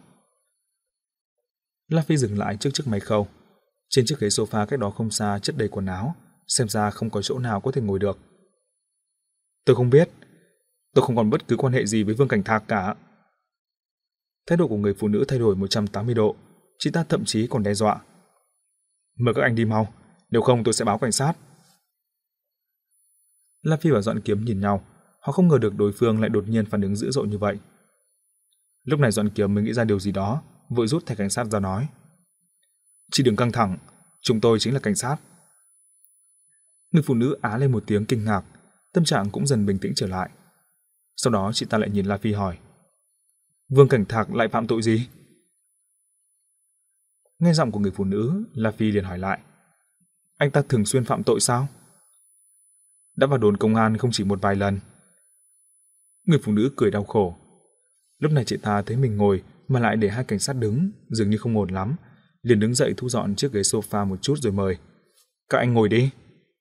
La Phi dừng lại trước chiếc máy khâu. Trên chiếc ghế sofa cách đó không xa chất đầy quần áo, xem ra không có chỗ nào có thể ngồi được. Tôi không biết, tôi không còn bất cứ quan hệ gì với Vương Cảnh Thạc cả. Thái độ của người phụ nữ thay đổi một trăm tám mươi độ, chị ta thậm chí còn đe dọa. Mời các anh đi mau, nếu không tôi sẽ báo cảnh sát. La Phi và Doãn Kiếm nhìn nhau, họ không ngờ được đối phương lại đột nhiên phản ứng dữ dội như vậy. Lúc này Doãn Kiếm mới nghĩ ra điều gì đó, vội rút thẻ cảnh sát ra nói: Chị đừng căng thẳng, chúng tôi chính là cảnh sát. Người phụ nữ á lên một tiếng kinh ngạc, tâm trạng cũng dần bình tĩnh trở lại. Sau đó chị ta lại nhìn La Phi hỏi: Vương Cảnh Thạc lại phạm tội gì? Nghe giọng của người phụ nữ, La Phi liền hỏi lại: Anh ta thường xuyên phạm tội sao? Đã vào đồn công an không chỉ một vài lần. Người phụ nữ cười đau khổ. Lúc này chị ta thấy mình ngồi mà lại để hai cảnh sát đứng, dường như không ổn lắm, liền đứng dậy thu dọn chiếc ghế sofa một chút rồi mời: Các anh ngồi đi.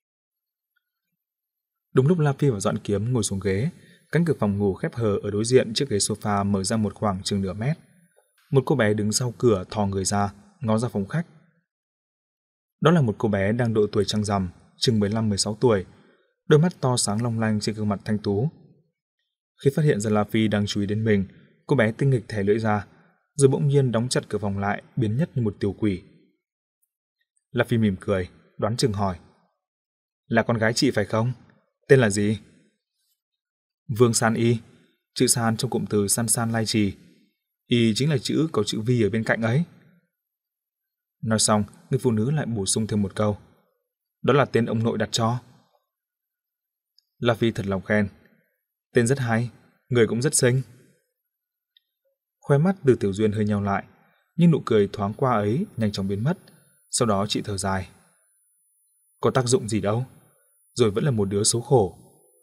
Đúng lúc La Phi và Doãn Kiếm ngồi xuống ghế, cánh cửa phòng ngủ khép hờ ở đối diện chiếc ghế sofa mở ra một khoảng chừng nửa mét. Một cô bé đứng sau cửa thò người ra, ngó ra phòng khách. Đó là một cô bé đang độ tuổi trăng rằm, chừng mười lăm mười sáu tuổi, đôi mắt to sáng long lanh trên gương mặt thanh tú. Khi phát hiện ra La Phi đang chú ý đến mình, cô bé tinh nghịch thè lưỡi ra, rồi bỗng nhiên đóng chặt cửa phòng lại, biến mất như một tiểu quỷ. La Phi mỉm cười, đoán chừng hỏi: Là con gái chị phải không? Tên là gì? Vương San Y, chữ San trong cụm từ San San Lai Trì. Y chính là chữ có chữ Vi ở bên cạnh ấy. Nói xong, người phụ nữ lại bổ sung thêm một câu: Đó là tên ông nội đặt cho. La Phi thật lòng khen: Tên rất hay, người cũng rất xinh. Khóe mắt Từ Tiểu Duyên hơi nheo lại, nhưng nụ cười thoáng qua ấy nhanh chóng biến mất. Sau đó chị thở dài: Có tác dụng gì đâu, rồi vẫn là một đứa số khổ.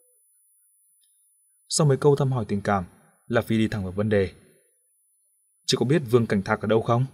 Sau mấy câu thăm hỏi tình cảm, La Phi đi thẳng vào vấn đề: Chị có biết Vương Cảnh Thạc ở đâu không?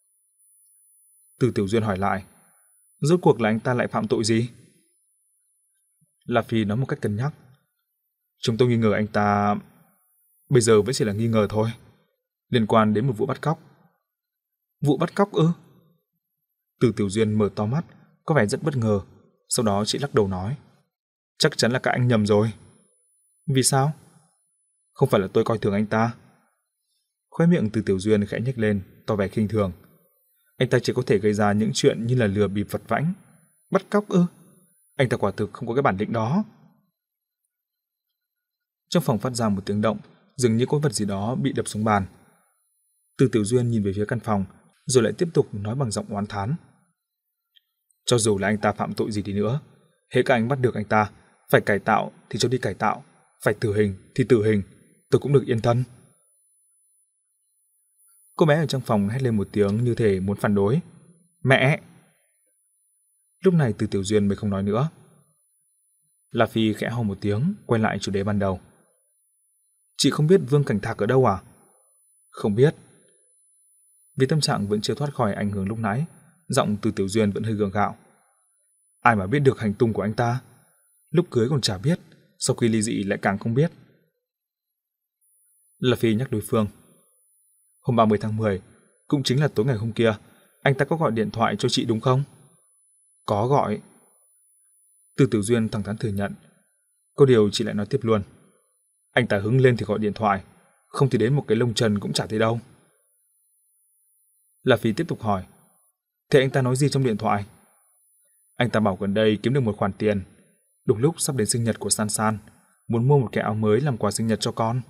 Từ Tiểu Duyên hỏi lại: Rốt cuộc là anh ta lại phạm tội gì? La Phi nói một cách cân nhắc: Chúng tôi nghi ngờ anh ta, bây giờ vẫn chỉ là nghi ngờ thôi, liên quan đến một vụ bắt cóc. Vụ bắt cóc ư? Từ Tiểu Duyên mở to mắt, có vẻ rất bất ngờ. Sau đó chị lắc đầu nói: Chắc chắn là các anh nhầm rồi. Vì sao? Không phải là tôi coi thường anh ta. Khóe miệng Từ Tiểu Duyên khẽ nhếch lên, tỏ vẻ khinh thường. Anh ta chỉ có thể gây ra những chuyện như là lừa bịp vật vãnh. Bắt cóc ư? Anh ta quả thực không có cái bản lĩnh đó. Trong phòng phát ra một tiếng động, dường như có vật gì đó bị đập xuống bàn. Từ Tiểu Duyên nhìn về phía căn phòng, rồi lại tiếp tục nói bằng giọng oán thán: Cho dù là anh ta phạm tội gì đi nữa, hễ các anh bắt được anh ta, phải cải tạo thì cho đi cải tạo, phải tử hình thì tử hình, tôi cũng được yên thân. Cô bé ở trong phòng hét lên một tiếng như thể muốn phản đối: Mẹ! Lúc này Từ Tiểu Duyên mới không nói nữa. La Phi khẽ ho một tiếng, quay lại chủ đề ban đầu: Chị không biết Vương Cảnh Thạc ở đâu à? Không biết. Vì tâm trạng vẫn chưa thoát khỏi ảnh hưởng lúc nãy, giọng Từ Tiểu Duyên vẫn hơi gượng gạo: Ai mà biết được hành tung của anh ta? Lúc cưới còn chả biết, sau khi ly dị lại càng không biết. La Phi nhắc đối phương: Hôm ba mươi tháng mười, cũng chính là tối ngày hôm kia, anh ta có gọi điện thoại cho chị đúng không? Có gọi. Từ Tiểu Duyên thẳng thắn thừa nhận. Có điều chị lại nói tiếp luôn: Anh ta hứng lên thì gọi điện thoại, không thì đến một cái lông trần cũng chả thấy đâu. La Phi tiếp tục hỏi: Thế anh ta nói gì trong điện thoại? Anh ta bảo gần đây kiếm được một khoản tiền, đúng lúc sắp đến sinh nhật của San San, muốn mua một cái áo mới làm quà sinh nhật cho con.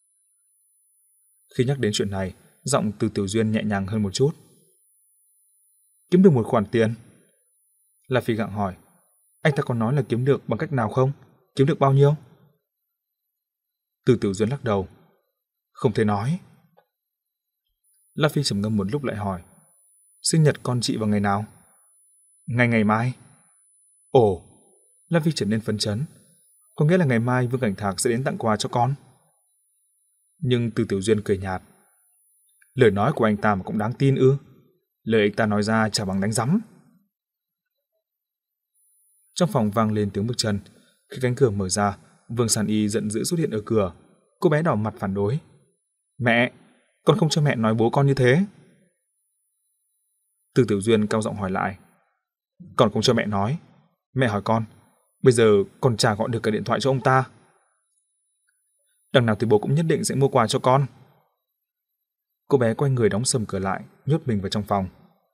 Khi nhắc đến chuyện này, giọng Từ Tiểu Duyên nhẹ nhàng hơn một chút. Kiếm được một khoản tiền? La Phi gặng hỏi. Anh ta còn nói là kiếm được bằng cách nào không? Kiếm được bao nhiêu? Từ Tiểu Duyên lắc đầu. Không thể nói. La Phi trầm ngâm một lúc lại hỏi. Sinh nhật con chị vào ngày nào? Ngày ngày mai. Ồ, La Phi trở nên phấn chấn. Có nghĩa là ngày mai Vương Cảnh Thạc sẽ đến tặng quà cho con. Nhưng Từ Tiểu Duyên cười nhạt. Lời nói của anh ta mà cũng đáng tin ư? Lời anh ta nói ra chả bằng đánh rắm. Trong phòng vang lên tiếng bước chân. Khi cánh cửa mở ra, Vương San Y giận dữ xuất hiện ở cửa. Cô bé đỏ mặt phản đối. Mẹ, con không cho mẹ nói bố con như thế. Từ Tiểu Duyên cao giọng hỏi lại. Còn không cho mẹ nói. Mẹ hỏi con, bây giờ con chả gọi được cả điện thoại cho ông ta. Đằng nào thì bố cũng nhất định sẽ mua quà cho con. Cô bé quay người đóng sầm cửa lại, nhốt mình vào trong phòng.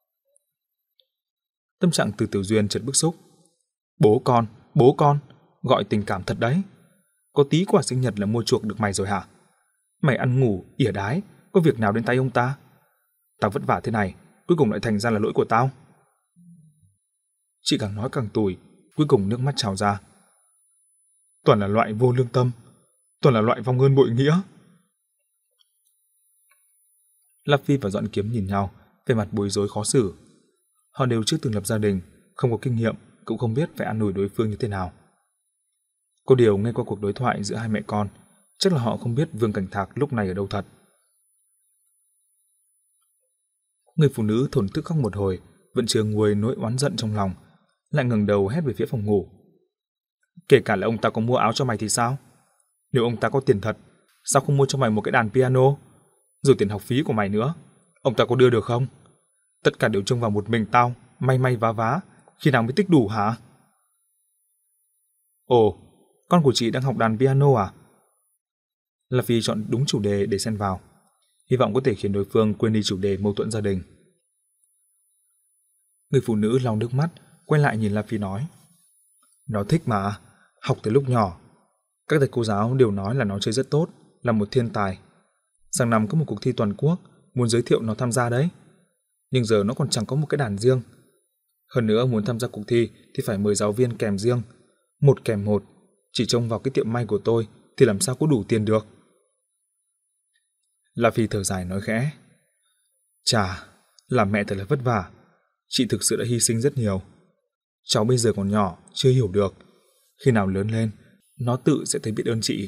Tâm trạng Từ Tiểu Duyên chợt bức xúc. Bố con, bố con, gọi tình cảm thật đấy. Có tí quà sinh nhật là mua chuộc được mày rồi hả? Mày ăn ngủ, ỉa đái, có việc nào đến tay ông ta? Tao vất vả thế này, cuối cùng lại thành ra là lỗi của tao. Chị càng nói càng tủi, cuối cùng nước mắt trào ra. Toàn là loại vô lương tâm, toàn là loại vong ơn bội nghĩa. La Phi và Doãn Kiếm nhìn nhau, vẻ mặt bối rối khó xử. Họ đều chưa từng lập gia đình, không có kinh nghiệm, cũng không biết phải an ủi đối phương như thế nào. Có điều nghe qua cuộc đối thoại giữa hai mẹ con, chắc là họ không biết Vương Cảnh Thạc lúc này ở đâu thật. Người phụ nữ thổn thức khóc một hồi, vẫn chưa nguôi nỗi oán giận trong lòng, lại ngẩng đầu hét về phía phòng ngủ. Kể cả là ông ta có mua áo cho mày thì sao? Nếu ông ta có tiền thật, sao không mua cho mày một cái đàn piano? Rồi tiền học phí của mày nữa, ông ta có đưa được không? Tất cả đều trông vào một mình tao, may may vá vá, khi nào mới tích đủ hả? Ồ, con của chị đang học đàn piano à? La Phi chọn đúng chủ đề để xen vào, hy vọng có thể khiến đối phương quên đi chủ đề mâu thuẫn gia đình. Người phụ nữ lau nước mắt, quay lại nhìn La Phi nói. Nó thích mà, học từ lúc nhỏ. Các thầy cô giáo đều nói là nó chơi rất tốt, là một thiên tài. Sang năm có một cuộc thi toàn quốc, muốn giới thiệu nó tham gia đấy. Nhưng giờ nó còn chẳng có một cái đàn riêng. Hơn nữa muốn tham gia cuộc thi thì phải mời giáo viên kèm riêng. Một kèm một, chỉ trông vào cái tiệm may của tôi thì làm sao có đủ tiền được. La Phi thở dài nói khẽ. Chà, làm mẹ thật là vất vả. Chị thực sự đã hy sinh rất nhiều. Cháu bây giờ còn nhỏ, chưa hiểu được. Khi nào lớn lên, nó tự sẽ thấy biết ơn chị.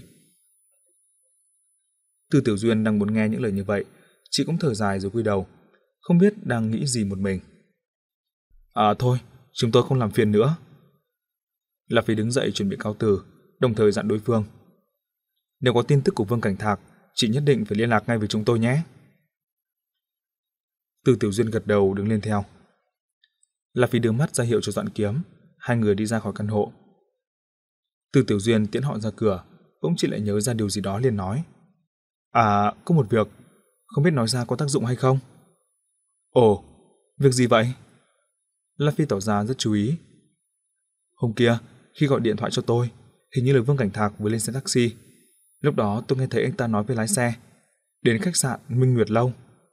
Từ Tiểu Duyên đang muốn nghe những lời như vậy, chị cũng thở dài rồi cúi đầu, không biết đang nghĩ gì một mình. À thôi, chúng tôi không làm phiền nữa. La Phi đứng dậy chuẩn bị cáo từ, đồng thời dặn đối phương. Nếu có tin tức của Vương Cảnh Thạc, chị nhất định phải liên lạc ngay với chúng tôi nhé. Từ Tiểu Duyên gật đầu đứng lên theo. La Phi đưa mắt ra hiệu cho Doãn Kiếm, hai người đi ra khỏi căn hộ. Từ Tiểu Duyên tiễn họ ra cửa, bỗng chị lại nhớ ra điều gì đó liền nói. À, có một việc, không biết nói ra có tác dụng hay không? Ồ, việc gì vậy? La Phi tỏ ra rất chú ý. Hôm kia, khi gọi điện thoại cho tôi, hình như là Vương Cảnh Thạc vừa lên xe taxi. Lúc đó tôi nghe thấy anh ta nói với lái xe, đến khách sạn Minh Nguyệt Lâu.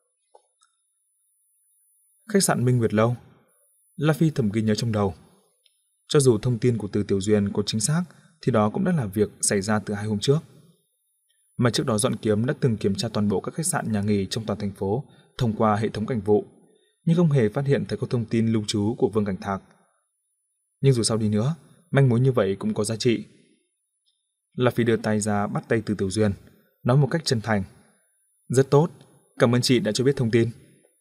Khách sạn Minh Nguyệt Lâu? La Phi thầm ghi nhớ trong đầu. Cho dù thông tin của Từ Tiểu Duyên có chính xác, thì đó cũng đã là việc xảy ra từ hai hôm trước. Mà trước đó Doãn Kiếm đã từng kiểm tra toàn bộ các khách sạn nhà nghỉ trong toàn thành phố thông qua hệ thống cảnh vụ, nhưng không hề phát hiện thấy có thông tin lưu trú của Vương Cảnh Thạc. Nhưng dù sao đi nữa, manh mối như vậy cũng có giá trị. La Phi đưa tay ra bắt tay Từ Tiểu Duyên, nói một cách chân thành. Rất tốt, cảm ơn chị đã cho biết thông tin.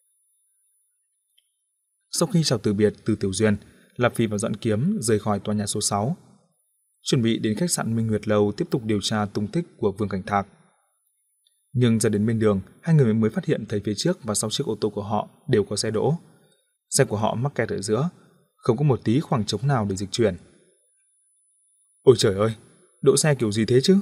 Sau khi chào từ biệt Từ Tiểu Duyên, La Phi và Doãn Kiếm rời khỏi tòa nhà số sáu, chuẩn bị đến khách sạn Minh Nguyệt Lâu tiếp tục điều tra tung tích của Vương Cảnh Thạc. Nhưng ra đến bên đường, hai người mới phát hiện thấy phía trước và sau chiếc ô tô của họ đều có xe đỗ. Xe của họ mắc kẹt ở giữa, không có một tí khoảng trống nào để dịch chuyển. Ôi trời ơi, đỗ xe kiểu gì thế chứ?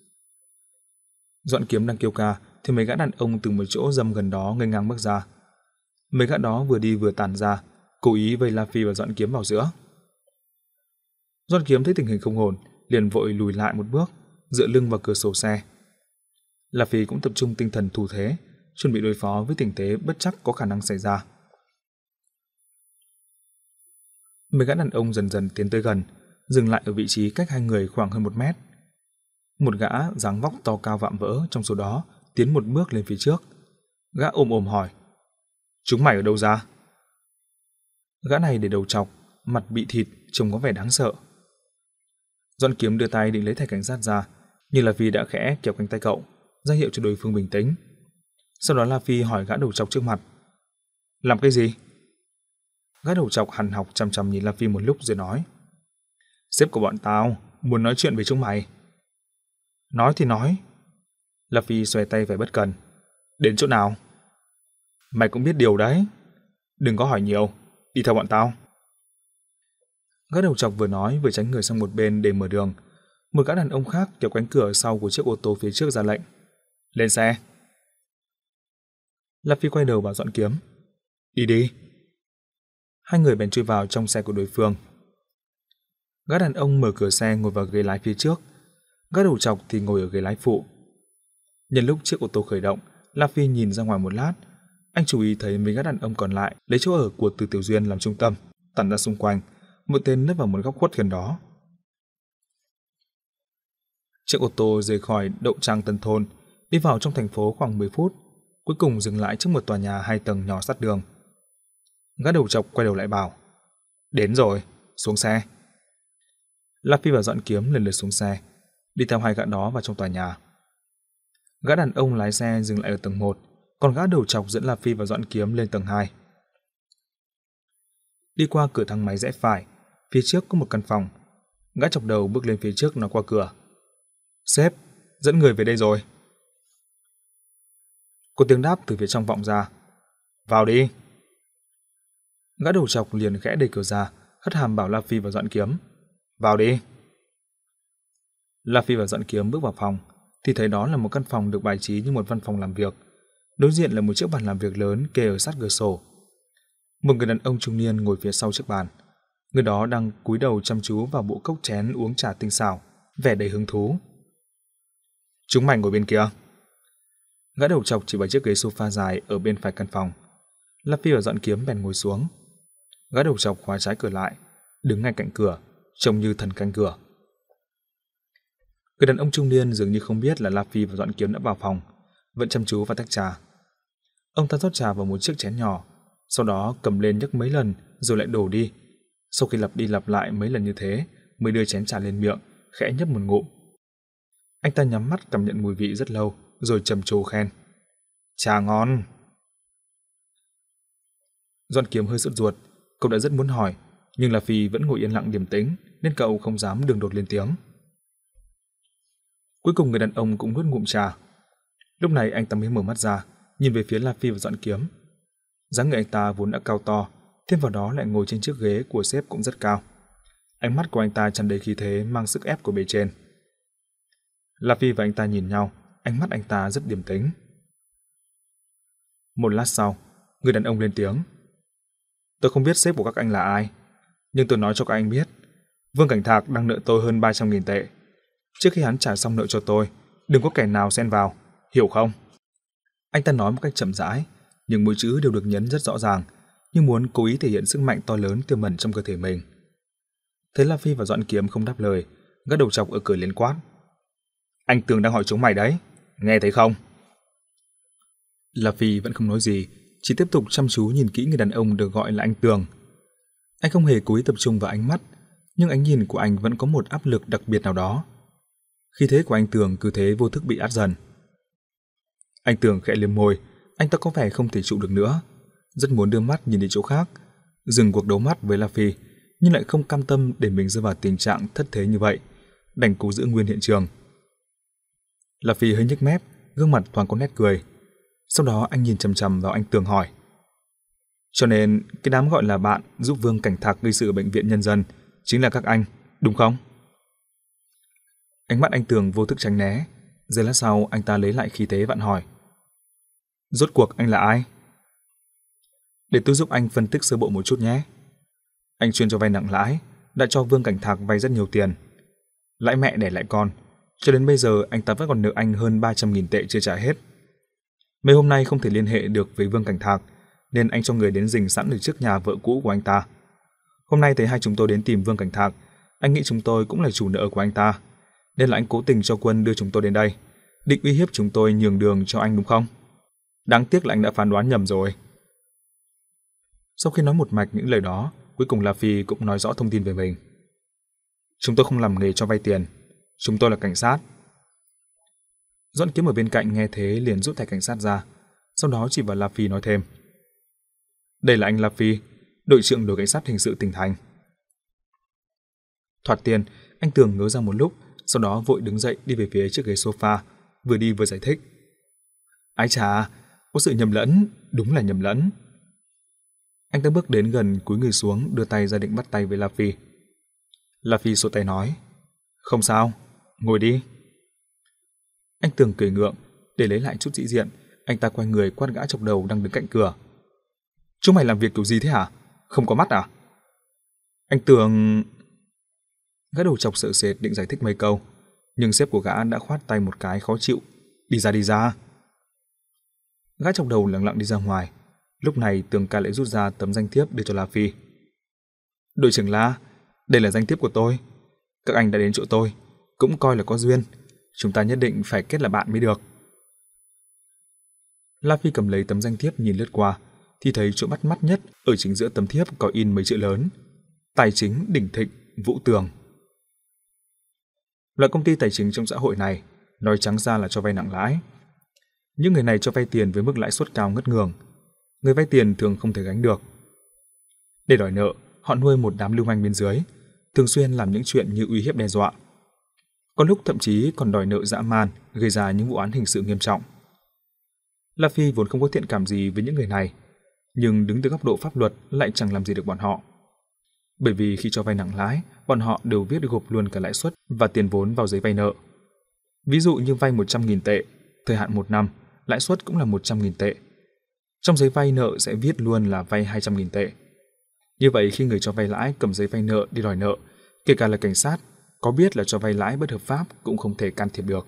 Doãn Kiếm đang kêu ca thì mấy gã đàn ông từ một chỗ dâm gần đó nghênh ngang bước ra. Mấy gã đó vừa đi vừa tản ra, cố ý vây La Phi và Doãn Kiếm vào giữa. Doãn Kiếm thấy tình hình không ổn, liền vội lùi lại một bước, dựa lưng vào cửa sổ xe. La Phi cũng tập trung tinh thần thủ thế, chuẩn bị đối phó với tình thế bất chắc có khả năng xảy ra. Mấy gã đàn ông dần dần tiến tới gần, dừng lại ở vị trí cách hai người khoảng hơn một mét. Một gã dáng vóc to cao vạm vỡ trong số đó tiến một bước lên phía trước. Gã ồm ồm hỏi: "Chúng mày ở đâu ra?" Gã này để đầu trọc, mặt bị thịt, trông có vẻ đáng sợ. Doãn Kiếm đưa tay định lấy thẻ cảnh sát ra, nhưng La Phi đã khẽ kéo cánh tay cậu, ra hiệu cho đối phương bình tĩnh. Sau đó La Phi hỏi gã đầu trọc trước mặt: "Làm cái gì?" Gã đầu trọc hằn học chằm chằm nhìn La Phi một lúc rồi nói: "Sếp của bọn tao muốn nói chuyện với chúng mày." "Nói thì nói." La Phi xòe tay vẻ bất cần: "Đến chỗ nào?" "Mày cũng biết điều đấy. Đừng có hỏi nhiều, đi theo bọn tao." Gã đầu trọc vừa nói vừa tránh người sang một bên để mở đường. Một gã đàn ông khác kéo cánh cửa sau của chiếc ô tô phía trước ra lệnh: "Lên xe." La Phi quay đầu bảo Doãn Kiếm: "Đi đi." Hai người bèn chui vào trong xe của đối phương. Gã đàn ông mở cửa xe ngồi vào ghế lái phía trước, gã đầu trọc thì ngồi ở ghế lái phụ. Nhân lúc chiếc ô tô khởi động, La Phi nhìn ra ngoài một lát, anh chú ý thấy mấy gã đàn ông còn lại lấy chỗ ở của Từ Tiểu Duyên làm trung tâm, tản ra xung quanh. Một tên nấp vào một góc khuất gần đó. Chiếc ô tô rời khỏi đậu trang Tân Thôn, đi vào trong thành phố khoảng mười phút, cuối cùng dừng lại trước một tòa nhà hai tầng nhỏ sát đường. Gã đầu trọc quay đầu lại bảo: "Đến rồi, xuống xe." La Phi và Doãn Kiếm lần lượt xuống xe, đi theo hai gã đó vào trong tòa nhà. Gã đàn ông lái xe dừng lại ở tầng một, còn gã đầu trọc dẫn La Phi và Doãn Kiếm lên tầng hai. Đi qua cửa thang máy rẽ phải, phía trước có một căn phòng. Gã chọc đầu bước lên phía trước nói qua cửa: "Sếp, dẫn người về đây rồi." Có tiếng đáp từ phía trong vọng ra: "Vào đi." Gã đầu trọc liền khẽ đẩy cửa ra, hất hàm bảo La Phi và Doãn Kiếm: "Vào đi." La Phi và Doãn Kiếm bước vào phòng, thì thấy đó là một căn phòng được bài trí như một văn phòng làm việc. Đối diện là một chiếc bàn làm việc lớn kê ở sát cửa sổ. Một người đàn ông trung niên ngồi phía sau chiếc bàn. Người đó đang cúi đầu chăm chú vào bộ cốc chén uống trà tinh xảo, vẻ đầy hứng thú. "Chúng mày ngồi bên kia." Gã đầu trọc chỉ vào chiếc ghế sofa dài ở bên phải căn phòng. La Phi và Doãn Kiếm bèn ngồi xuống. Gã đầu trọc khóa trái cửa lại, đứng ngay cạnh cửa, trông như thần canh cửa. Người đàn ông trung niên dường như không biết là La Phi và Doãn Kiếm đã vào phòng, vẫn chăm chú vào tách trà. Ông ta rót trà vào một chiếc chén nhỏ, sau đó cầm lên nhấc mấy lần rồi lại đổ đi. Sau khi lặp đi lặp lại mấy lần như thế, mới đưa chén trà lên miệng, khẽ nhấp một ngụm. Anh ta nhắm mắt cảm nhận mùi vị rất lâu, rồi trầm trồ khen: "Trà ngon." Doãn Kiếm hơi sốt ruột, cậu đã rất muốn hỏi, nhưng La Phi vẫn ngồi yên lặng điềm tĩnh, nên cậu không dám đường đột lên tiếng. Cuối cùng người đàn ông cũng nuốt ngụm trà. Lúc này anh ta mới mở mắt ra, nhìn về phía La Phi và Doãn Kiếm. Dáng người anh ta vốn đã cao to, thêm vào đó lại ngồi trên chiếc ghế của sếp cũng rất cao. Ánh mắt của anh ta tràn đầy khí thế mang sức ép của bề trên. La Phi và anh ta nhìn nhau, ánh mắt anh ta rất điềm tĩnh. Một lát sau, người đàn ông lên tiếng: "Tôi không biết sếp của các anh là ai, nhưng tôi nói cho các anh biết, Vương Cảnh Thạc đang nợ tôi hơn ba trăm nghìn tệ. Trước khi hắn trả xong nợ cho tôi, đừng có kẻ nào xen vào, hiểu không?" Anh ta nói một cách chậm rãi, nhưng mỗi chữ đều được nhấn rất rõ ràng, như muốn cố ý thể hiện sức mạnh to lớn tiềm ẩn trong cơ thể mình. Thấy La Phi và Doãn Kiếm không đáp lời, gã đầu trọc ở cửa liền quát: "Anh Tường đang hỏi chúng mày đấy, nghe thấy không?" La Phi vẫn không nói gì, chỉ tiếp tục chăm chú nhìn kỹ người đàn ông được gọi là anh Tường. Anh không hề cố ý tập trung vào ánh mắt, nhưng ánh nhìn của anh vẫn có một áp lực đặc biệt nào đó. Khí thế của anh Tường cứ thế vô thức bị át dần. Anh Tường khẽ liếm môi, anh ta có vẻ không thể trụ được nữa, rất muốn đưa mắt nhìn đi chỗ khác, dừng cuộc đấu mắt với La Phi, nhưng lại không cam tâm để mình rơi vào tình trạng thất thế như vậy, đành cố giữ nguyên hiện trường. La Phi hơi nhếch mép, gương mặt thoáng có nét cười. Sau đó anh nhìn chằm chằm vào anh Tường hỏi: "Cho nên cái đám gọi là bạn giúp Vương Cảnh Thạc gây sự ở bệnh viện nhân dân chính là các anh, đúng không?" Ánh mắt anh Tường vô thức tránh né. Giây lát sau anh ta lấy lại khí thế vặn hỏi: "Rốt cuộc anh là ai?" "Để tôi giúp anh phân tích sơ bộ một chút nhé. Anh chuyên cho vay nặng lãi, đã cho Vương Cảnh Thạc vay rất nhiều tiền. Lãi mẹ đẻ lãi con, cho đến bây giờ anh ta vẫn còn nợ anh hơn ba trăm nghìn tệ chưa trả hết. Mấy hôm nay không thể liên hệ được với Vương Cảnh Thạc, nên anh cho người đến rình sẵn ở trước nhà vợ cũ của anh ta. Hôm nay thấy hai chúng tôi đến tìm Vương Cảnh Thạc, anh nghĩ chúng tôi cũng là chủ nợ của anh ta, nên là anh cố tình cho quân đưa chúng tôi đến đây, định uy hiếp chúng tôi nhường đường cho anh đúng không? Đáng tiếc là anh đã phán đoán nhầm rồi. Sau khi nói một mạch những lời đó, cuối cùng La Phi cũng nói rõ thông tin về mình. Chúng tôi không làm nghề cho vay tiền, chúng tôi là cảnh sát. Doãn Kiếm ở bên cạnh nghe thế liền rút thẻ cảnh sát ra, sau đó chỉ vào La Phi nói thêm. Đây là anh La Phi, đội trưởng đội cảnh sát hình sự tỉnh thành. Thoạt tiên, anh Tường ngớ ra một lúc, sau đó vội đứng dậy đi về phía chiếc ghế sofa, vừa đi vừa giải thích. Ái chà, có sự nhầm lẫn, đúng là nhầm lẫn. Anh ta bước đến gần, cúi người xuống, đưa tay ra định bắt tay với La Phi. La Phi xua tay nói, không sao, ngồi đi. Anh Tường cười ngượng, để lấy lại chút dĩ diện, anh ta quay người quát gã chọc đầu đang đứng cạnh cửa. Chúng mày làm việc kiểu gì thế hả? Không có mắt à? Anh Tường... Gã đầu chọc sợ sệt định giải thích mấy câu, nhưng sếp của gã đã khoát tay một cái khó chịu. Đi ra đi ra. Gã chọc đầu lẳng lặng đi ra ngoài. Lúc này Tường ca lại rút ra tấm danh thiếp đưa cho La Phi. Đội trưởng La, đây là danh thiếp của tôi. Các anh đã đến chỗ tôi, cũng coi là có duyên. Chúng ta nhất định phải kết là bạn mới được. La Phi cầm lấy tấm danh thiếp nhìn lướt qua, thì thấy chỗ bắt mắt nhất ở chính giữa tấm thiếp có in mấy chữ lớn. Tài chính đỉnh thịnh, Vũ Tường. Loại công ty tài chính trong xã hội này, nói trắng ra là cho vay nặng lãi. Những người này cho vay tiền với mức lãi suất cao ngất ngường. Người vay tiền thường không thể gánh được. Để đòi nợ, họ nuôi một đám lưu manh bên dưới, thường xuyên làm những chuyện như uy hiếp đe dọa. Có lúc thậm chí còn đòi nợ dã man, gây ra những vụ án hình sự nghiêm trọng. La Phi vốn không có thiện cảm gì với những người này, nhưng đứng từ góc độ pháp luật lại chẳng làm gì được bọn họ. Bởi vì khi cho vay nặng lãi, bọn họ đều viết gộp luôn cả lãi suất và tiền vốn vào giấy vay nợ. Ví dụ như vay một trăm nghìn tệ, thời hạn một năm, lãi suất cũng là một trăm nghìn tệ. Trong giấy vay nợ sẽ viết luôn là vay hai trăm nghìn tệ. Như vậy khi người cho vay lãi cầm giấy vay nợ đi đòi nợ, kể cả là cảnh sát, có biết là cho vay lãi bất hợp pháp cũng không thể can thiệp được.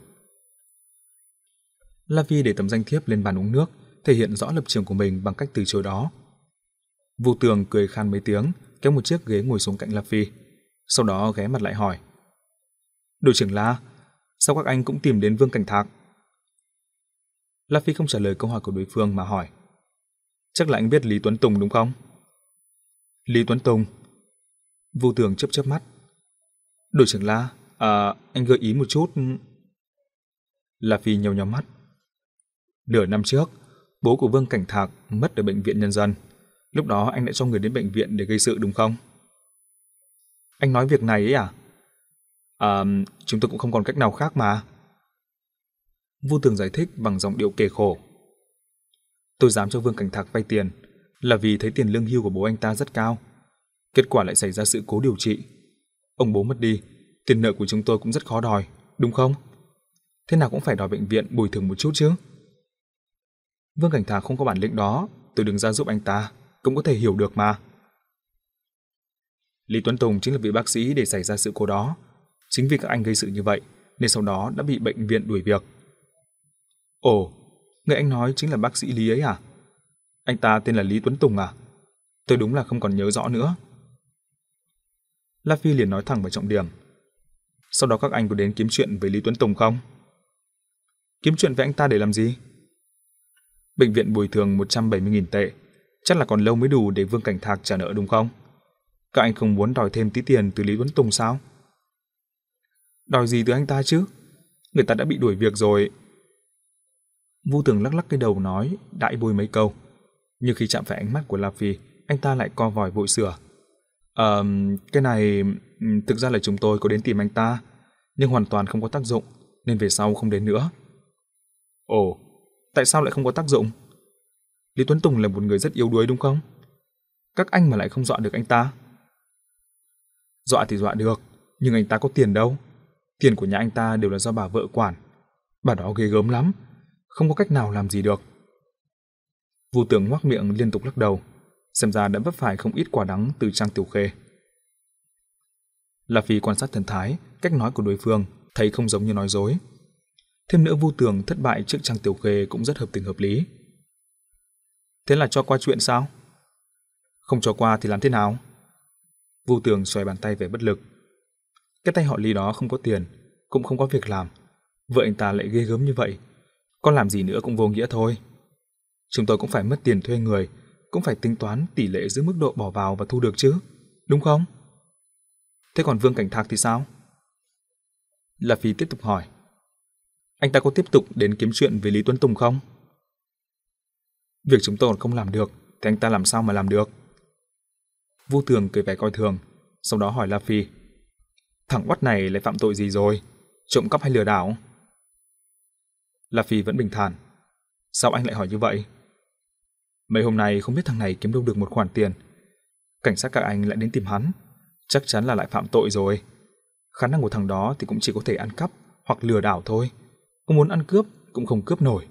La Phi để tấm danh thiếp lên bàn uống nước, thể hiện rõ lập trường của mình bằng cách từ chối đó. Vu Tường cười khan mấy tiếng, kéo một chiếc ghế ngồi xuống cạnh La Phi, sau đó ghé mặt lại hỏi. Đội trưởng La, sao các anh cũng tìm đến Vương Cảnh Thạc? La Phi không trả lời câu hỏi của đối phương mà hỏi. Chắc là anh biết Lý Tuấn Tùng đúng không? Lý Tuấn Tùng. Vu Tường chớp chớp mắt. Đội trưởng La, à, anh gợi ý một chút. La Phi nheo nheo mắt. Nửa năm trước, bố của Vương Cảnh Thạc mất ở bệnh viện nhân dân. Lúc đó anh đã cho người đến bệnh viện để gây sự đúng không? Anh nói việc này ấy à? À, chúng tôi cũng không còn cách nào khác mà. Vu Tường giải thích bằng giọng điệu kề khổ. Tôi dám cho Vương Cảnh Thạc vay tiền là vì thấy tiền lương hưu của bố anh ta rất cao. Kết quả lại xảy ra sự cố điều trị. Ông bố mất đi, tiền nợ của chúng tôi cũng rất khó đòi, đúng không? Thế nào cũng phải đòi bệnh viện bồi thường một chút chứ. Vương Cảnh Thạc không có bản lĩnh đó, tôi đứng ra giúp anh ta, cũng có thể hiểu được mà. Lý Tuấn Tùng chính là vị bác sĩ để xảy ra sự cố đó. Chính vì các anh gây sự như vậy, nên sau đó đã bị bệnh viện đuổi việc. Ồ, người anh nói chính là bác sĩ Lý ấy à? Anh ta tên là Lý Tuấn Tùng à? Tôi đúng là không còn nhớ rõ nữa. La Phi liền nói thẳng vào trọng điểm. Sau đó các anh có đến kiếm chuyện với Lý Tuấn Tùng không? Kiếm chuyện với anh ta để làm gì? Bệnh viện bồi thường một trăm bảy mươi nghìn tệ, chắc là còn lâu mới đủ để Vương Cảnh Thạc trả nợ đúng không? Các anh không muốn đòi thêm tí tiền từ Lý Tuấn Tùng sao? Đòi gì từ anh ta chứ? Người ta đã bị đuổi việc rồi. Vu Tường lắc lắc cái đầu nói, đại bôi mấy câu. Nhưng khi chạm phải ánh mắt của La Phi, anh ta lại co vòi vội sửa. Ờ, cái này... Thực ra là chúng tôi có đến tìm anh ta, nhưng hoàn toàn không có tác dụng, nên về sau không đến nữa. Ồ, tại sao lại không có tác dụng? Lý Tuấn Tùng là một người rất yếu đuối đúng không? Các anh mà lại không dọa được anh ta. Dọa thì dọa được, nhưng anh ta có tiền đâu. Tiền của nhà anh ta đều là do bà vợ quản. Bà đó ghê gớm lắm, không có cách nào làm gì được. Vu Tường ngoác miệng liên tục lắc đầu, xem ra đã vấp phải không ít quả đắng từ Trang Tiểu Khê. La Phi quan sát thần thái, cách nói của đối phương, thấy không giống như nói dối. Thêm nữa Vu Tường thất bại trước Trang Tiểu Khê cũng rất hợp tình hợp lý. Thế là cho qua chuyện sao? Không cho qua thì làm thế nào? Vu Tường xoay bàn tay về bất lực. Cái tay họ Lý đó không có tiền, cũng không có việc làm. Vợ anh ta lại ghê gớm như vậy. Con làm gì nữa cũng vô nghĩa thôi. Chúng tôi cũng phải mất tiền thuê người, cũng phải tính toán tỷ lệ giữa mức độ bỏ vào và thu được chứ, đúng không? Thế còn Vương Cảnh Thạc thì sao? La Phi tiếp tục hỏi. Anh ta có tiếp tục đến kiếm chuyện với Lý Tuấn Tùng không? Việc chúng tôi còn không làm được, thì anh ta làm sao mà làm được? Vu Tường cười vẻ coi thường, sau đó hỏi La Phi. Thằng oắt này lại phạm tội gì rồi? Trộm cắp hay lừa đảo? La Phi vẫn bình thản. Sao anh lại hỏi như vậy? Mấy hôm nay không biết thằng này kiếm đâu được một khoản tiền. Cảnh sát các anh lại đến tìm hắn, chắc chắn là lại phạm tội rồi. Khả năng của thằng đó thì cũng chỉ có thể ăn cắp hoặc lừa đảo thôi. Có muốn ăn cướp cũng không cướp nổi.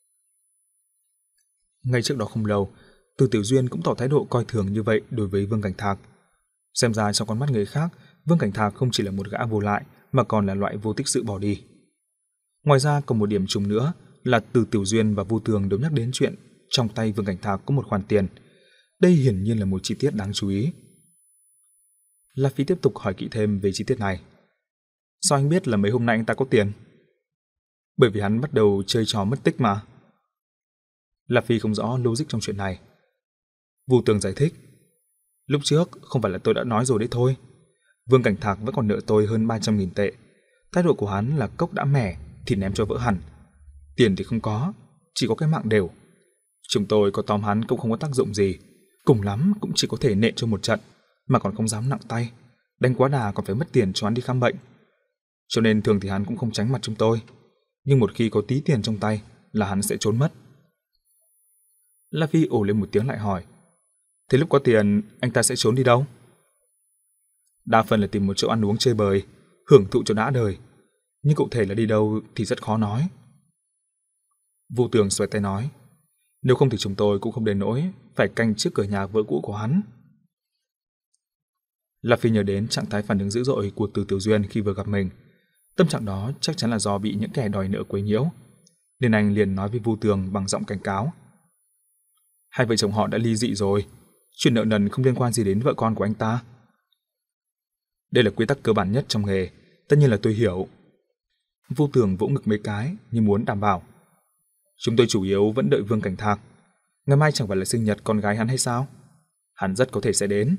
Ngay trước đó không lâu, Từ Tiểu Duyên cũng tỏ thái độ coi thường như vậy đối với Vương Cảnh Thạc. Xem ra trong con mắt người khác, Vương Cảnh Thạc không chỉ là một gã vô lại mà còn là loại vô tích sự bỏ đi. Ngoài ra còn một điểm trùng nữa là Từ Tiểu Duyên và Vu Tường đều nhắc đến chuyện trong tay Vương Cảnh Thạc có một khoản tiền. Đây hiển nhiên là một chi tiết đáng chú ý. La Phi tiếp tục hỏi kỹ thêm về chi tiết này. Sao anh biết là mấy hôm nay anh ta có tiền? Bởi vì hắn bắt đầu chơi trò mất tích mà. La Phi không rõ logic trong chuyện này. Vu Tường giải thích. Lúc trước không phải là tôi đã nói rồi đấy thôi. Vương Cảnh Thạc vẫn còn nợ tôi hơn ba trăm nghìn tệ. Thái độ của hắn là cốc đã mẻ thì ném cho vỡ hẳn. Tiền thì không có, chỉ có cái mạng đều. Chúng tôi có tóm hắn cũng không có tác dụng gì. Cùng lắm cũng chỉ có thể nện cho một trận, mà còn không dám nặng tay. Đánh quá đà còn phải mất tiền cho hắn đi khám bệnh. Cho nên thường thì hắn cũng không tránh mặt chúng tôi. Nhưng một khi có tí tiền trong tay là hắn sẽ trốn mất. La Phi ồ lên một tiếng lại hỏi. Thế lúc có tiền anh ta sẽ trốn đi đâu? Đa phần là tìm một chỗ ăn uống chơi bời, hưởng thụ cho đã đời. Nhưng cụ thể là đi đâu thì rất khó nói. Vu Tường xoay tay nói. Nếu không thì chúng tôi cũng không đến nỗi phải canh trước cửa nhà vợ cũ của hắn. La Phi nhớ đến trạng thái phản ứng dữ dội của Từ Tiểu Duyên khi vừa gặp mình. Tâm trạng đó chắc chắn là do bị những kẻ đòi nợ quấy nhiễu, nên anh liền nói với Vu Tường bằng giọng cảnh cáo. Hai vợ chồng họ đã ly dị rồi, chuyện nợ nần không liên quan gì đến vợ con của anh ta. Đây là quy tắc cơ bản nhất trong nghề, tất nhiên là tôi hiểu. Vu Tường vỗ ngực mấy cái như muốn đảm bảo. Chúng tôi chủ yếu vẫn đợi Vương Cảnh Thạc. Ngày mai chẳng phải là sinh nhật con gái hắn hay sao? Hắn rất có thể sẽ đến.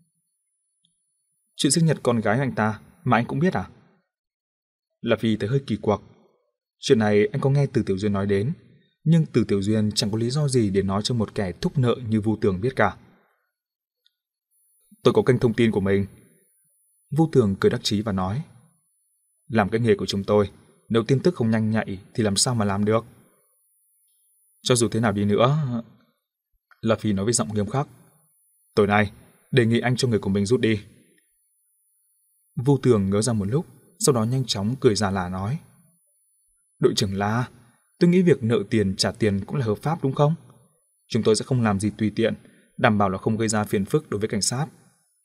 Chuyện sinh nhật con gái anh ta mà anh cũng biết à? La Phi thấy hơi kỳ quặc. Chuyện này anh có nghe Từ Tiểu Duyên nói đến, nhưng Từ Tiểu Duyên chẳng có lý do gì để nói cho một kẻ thúc nợ như Vu Tường biết cả. Tôi có kênh thông tin của mình. Vu Tường cười đắc chí và nói. Làm cái nghề của chúng tôi, nếu tin tức không nhanh nhạy thì làm sao mà làm được? Cho dù thế nào đi nữa, La Phi nói với giọng nghiêm khắc. Tối nay, đề nghị anh cho người của mình rút đi. Vu Tường ngớ ra một lúc, sau đó nhanh chóng cười già lả nói. Đội trưởng La, tôi nghĩ việc nợ tiền trả tiền cũng là hợp pháp đúng không? Chúng tôi sẽ không làm gì tùy tiện, đảm bảo là không gây ra phiền phức đối với cảnh sát.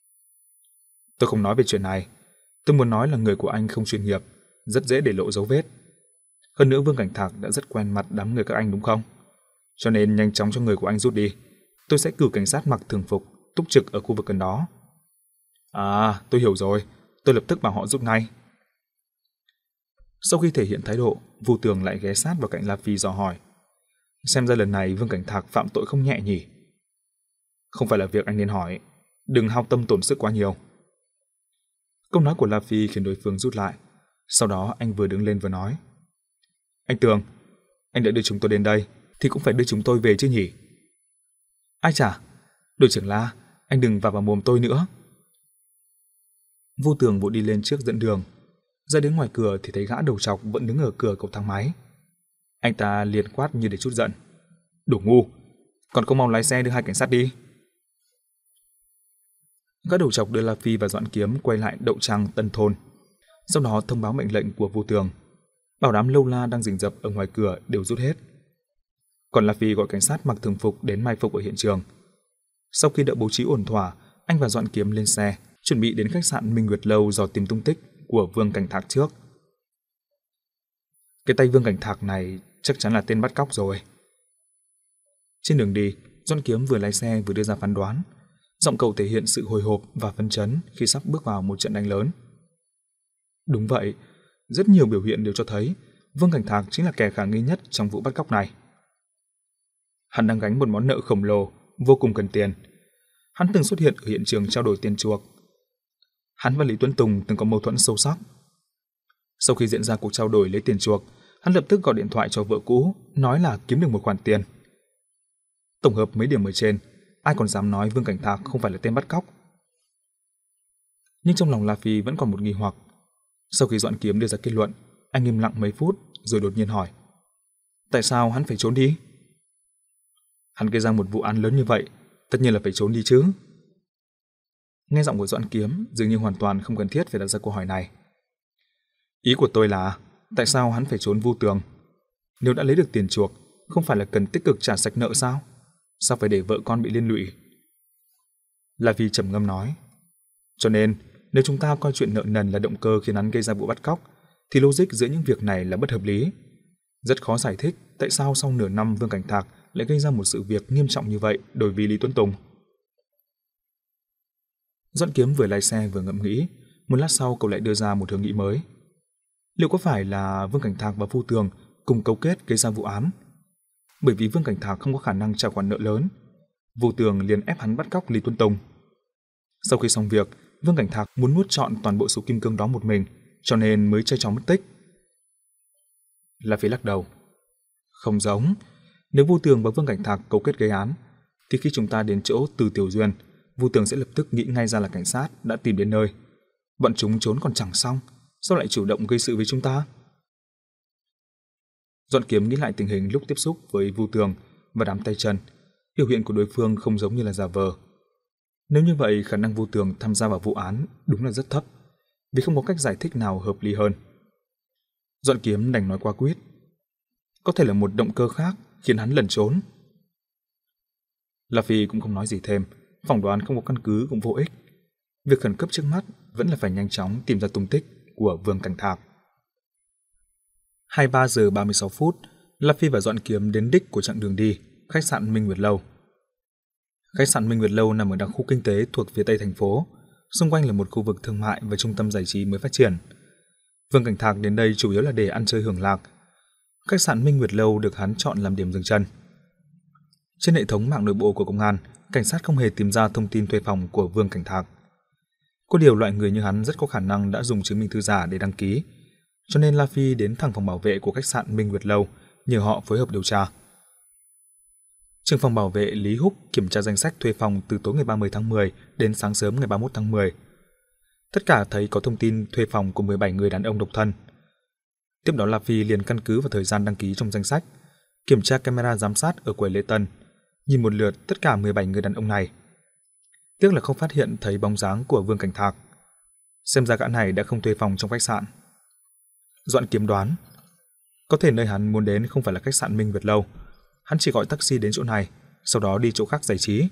Tôi không nói về chuyện này. Tôi muốn nói là người của anh không chuyên nghiệp, rất dễ để lộ dấu vết. Hơn nữa Vương Cảnh Thạc đã rất quen mặt đám người các anh đúng không? Cho nên nhanh chóng cho người của anh rút đi. Tôi sẽ cử cảnh sát mặc thường phục, túc trực ở khu vực gần đó. À, tôi hiểu rồi. Tôi lập tức bảo họ rút ngay. Sau khi thể hiện thái độ, Vu Tường lại ghé sát vào cạnh La Phi dò hỏi. Xem ra lần này Vương Cảnh Thạc phạm tội không nhẹ nhỉ? Không phải là việc anh nên hỏi. Đừng hao tâm tổn sức quá nhiều. Câu nói của La Phi khiến đối phương rút lại. Sau đó anh vừa đứng lên vừa nói. Anh Tường, anh đã đưa chúng tôi đến đây thì cũng phải đưa chúng tôi về chứ nhỉ? Ai chả, đội trưởng La, anh đừng vào vào mồm tôi nữa. Vu Tường vội đi lên trước dẫn đường. Ra đến ngoài cửa thì thấy gã đầu trọc vẫn đứng ở cửa cầu thang máy. Anh ta liền quát như để chút giận. Đủ ngu, còn không mau lái xe đưa hai cảnh sát đi. Gã đầu trọc đưa La Phi và Doãn Kiếm quay lại đậu trang Tân Thôn. Sau đó thông báo mệnh lệnh của Vu Tường. Bảo đám lâu la đang rình rập ở ngoài cửa đều rút hết. Còn La Phi gọi cảnh sát mặc thường phục đến mai phục ở hiện trường. Sau khi đã bố trí ổn thỏa, anh và Doãn Kiếm lên xe, chuẩn bị đến khách sạn Minh Nguyệt Lâu dò tìm tung tích của Vương Cảnh Thạc trước. Cái tay Vương Cảnh Thạc này chắc chắn là tên bắt cóc rồi. Trên đường đi, Doãn Kiếm vừa lái xe vừa đưa ra phán đoán. Giọng cậu thể hiện sự hồi hộp và phấn chấn khi sắp bước vào một trận đánh lớn. Đúng vậy, rất nhiều biểu hiện đều cho thấy Vương Cảnh Thạc chính là kẻ khả nghi nhất trong vụ bắt cóc này. Hắn đang gánh một món nợ khổng lồ, vô cùng cần tiền. Hắn từng xuất hiện ở hiện trường trao đổi tiền chuộc. Hắn và Lý Tuấn Tùng từng có mâu thuẫn sâu sắc. Sau khi diễn ra cuộc trao đổi lấy tiền chuộc, hắn lập tức gọi điện thoại cho vợ cũ, nói là kiếm được một khoản tiền. Tổng hợp mấy điểm ở trên, ai còn dám nói Vương Cảnh Thạc không phải là tên bắt cóc. Nhưng trong lòng La Phi vẫn còn một nghi hoặc. Sau khi Doãn Kiếm đưa ra kết luận, anh im lặng mấy phút rồi đột nhiên hỏi: tại sao hắn phải trốn đi? Hắn gây ra một vụ án lớn như vậy, tất nhiên là phải trốn đi chứ. Nghe giọng của Doãn Kiếm dường như hoàn toàn không cần thiết phải đặt ra câu hỏi này. Ý của tôi là tại sao hắn phải trốn Vu Tường? Nếu đã lấy được tiền chuộc, không phải là cần tích cực trả sạch nợ sao? Sao phải để vợ con bị liên lụy? La Phi trầm ngâm nói: cho nên nếu chúng ta coi chuyện nợ nần là động cơ khiến hắn gây ra vụ bắt cóc, thì logic giữa những việc này là bất hợp lý. Rất khó giải thích tại sao sau nửa năm Vương Cảnh Thạc lại gây ra một sự việc nghiêm trọng như vậy đối với Lý Tuấn Tùng. Doãn Kiếm vừa lái xe vừa ngẫm nghĩ, một lát sau cậu lại đưa ra một hướng nghĩ mới. Liệu có phải là Vương Cảnh Thạc và Vu Tường cùng cấu kết gây ra vụ án? Bởi vì Vương Cảnh Thạc không có khả năng trả khoản nợ lớn, Vu Tường liền ép hắn bắt cóc Lý Tuấn Tùng. Sau khi xong việc, Vương Cảnh Thạc muốn nuốt trọn toàn bộ số kim cương đó một mình, cho nên mới chơi trò mất tích. La Phi lắc đầu: không giống. Nếu Vu Tường và Vương Cảnh Thạc cấu kết gây án, thì khi chúng ta đến chỗ Từ Tiểu Duyên, Vu Tường sẽ lập tức nghĩ ngay ra là cảnh sát đã tìm đến nơi. Bọn chúng trốn còn chẳng xong, sao lại chủ động gây sự với chúng ta? Doãn Kiếm nghĩ lại tình hình lúc tiếp xúc với Vu Tường và đám tay chân, biểu hiện của đối phương không giống như là giả vờ. Nếu như vậy, khả năng Vu Tường tham gia vào vụ án đúng là rất thấp, vì không có cách giải thích nào hợp lý hơn. Doãn Kiếm đành nói qua quyết: có thể là một động cơ khác khiến hắn lẩn trốn. La Phi cũng không nói gì thêm, phỏng đoán không có căn cứ cũng vô ích. Việc khẩn cấp trước mắt vẫn là phải nhanh chóng tìm ra tung tích của Vương Cảnh Thạc. hai mươi ba giờ ba mươi sáu phút, La Phi và Doãn Kiếm đến đích của chặng đường đi, khách sạn Minh Nguyệt Lâu. Khách sạn Minh Nguyệt Lâu nằm ở đặc khu kinh tế thuộc phía tây thành phố, xung quanh là một khu vực thương mại và trung tâm giải trí mới phát triển. Vương Cảnh Thạc đến đây chủ yếu là để ăn chơi hưởng lạc. Khách sạn Minh Nguyệt Lâu được hắn chọn làm điểm dừng chân. Trên hệ thống mạng nội bộ của công an, cảnh sát không hề tìm ra thông tin thuê phòng của Vương Cảnh Thạc. Có điều loại người như hắn rất có khả năng đã dùng chứng minh thư giả để đăng ký, cho nên La Phi đến thẳng phòng bảo vệ của khách sạn Minh Nguyệt Lâu nhờ họ phối hợp điều tra. Trưởng phòng bảo vệ Lý Húc kiểm tra danh sách thuê phòng từ tối ngày ba mươi tháng mười đến sáng sớm ngày ba mươi mốt tháng mười. Tất cả thấy có thông tin thuê phòng của mười bảy người đàn ông độc thân. Tiếp đó La Phi liền căn cứ vào thời gian đăng ký trong danh sách, kiểm tra camera giám sát ở quầy lễ tân, nhìn một lượt tất cả mười bảy người đàn ông này. Tiếc là không phát hiện thấy bóng dáng của Vương Cảnh Thạc. Xem ra gã này đã không thuê phòng trong khách sạn. Doãn Kiếm đoán, có thể nơi hắn muốn đến không phải là khách sạn Minh Nguyệt Lâu. Hắn chỉ gọi taxi đến chỗ này, sau đó đi chỗ khác giải trí.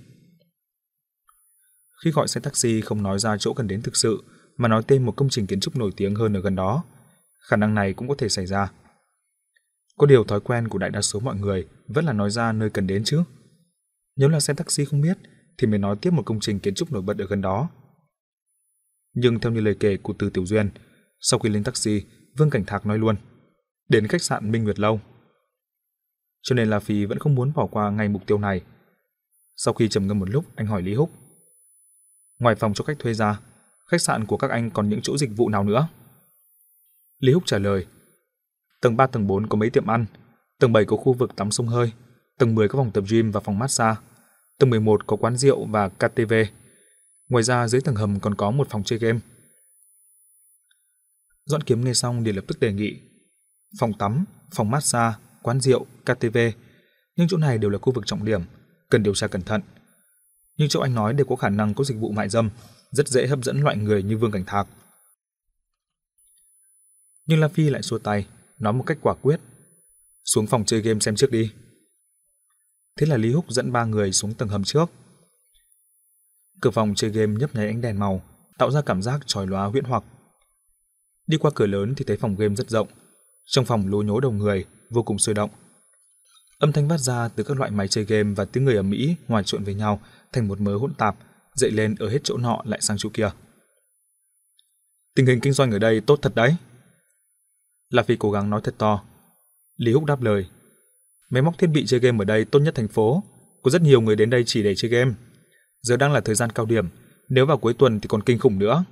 Khi gọi xe taxi không nói ra chỗ cần đến thực sự, mà nói tên một công trình kiến trúc nổi tiếng hơn ở gần đó, khả năng này cũng có thể xảy ra. Có điều thói quen của đại đa số mọi người vẫn là nói ra nơi cần đến chứ. Nếu là xe taxi không biết, thì mới nói tiếp một công trình kiến trúc nổi bật ở gần đó. Nhưng theo như lời kể của Từ Tiểu Duyên, sau khi lên taxi, Vương Cảnh Thạc nói luôn: đến khách sạn Minh Nguyệt Lâu. Cho nên La Phi vẫn không muốn bỏ qua ngay mục tiêu này. Sau khi trầm ngâm một lúc, anh hỏi Lý Húc: ngoài phòng cho khách thuê ra, khách sạn của các anh còn những chỗ dịch vụ nào nữa? Lý Húc trả lời: tầng ba, tầng bốn có mấy tiệm ăn, tầng bảy có khu vực tắm sông hơi, tầng mười có phòng tập gym và phòng massage, tầng mười một có quán rượu và ca tê vê. Ngoài ra dưới tầng hầm còn có một phòng chơi game. Doãn Kiếm nghe xong thì lập tức đề nghị: phòng tắm, phòng massage, quán rượu, ca tê vê, nhưng chỗ này đều là khu vực trọng điểm, cần điều tra cẩn thận. Nhưng chỗ anh nói đều có khả năng có dịch vụ mại dâm, rất dễ hấp dẫn loại người như Vương Cảnh Thạc. Nhưng La Phi lại xua tay, nói một cách quả quyết: xuống phòng chơi game xem trước đi. Thế là Lý Húc dẫn ba người xuống tầng hầm trước. Cửa phòng chơi game nhấp nháy ánh đèn màu, tạo ra cảm giác chói lóa huyễn hoặc. Đi qua cửa lớn thì thấy phòng game rất rộng, trong phòng lố nhố đầu người, vô cùng sôi động. Âm thanh phát ra từ các loại máy chơi game và tiếng người ầm ĩ hòa trộn với nhau thành một mớ hỗn tạp, dậy lên ở hết chỗ nọ lại sang chỗ kia. Tình hình kinh doanh ở đây tốt thật đấy. La Phi cố gắng nói thật to. Lý Húc đáp lời. Máy móc thiết bị chơi game ở đây tốt nhất thành phố, có rất nhiều người đến đây chỉ để chơi game. Giờ đang là thời gian cao điểm, nếu vào cuối tuần thì còn kinh khủng nữa.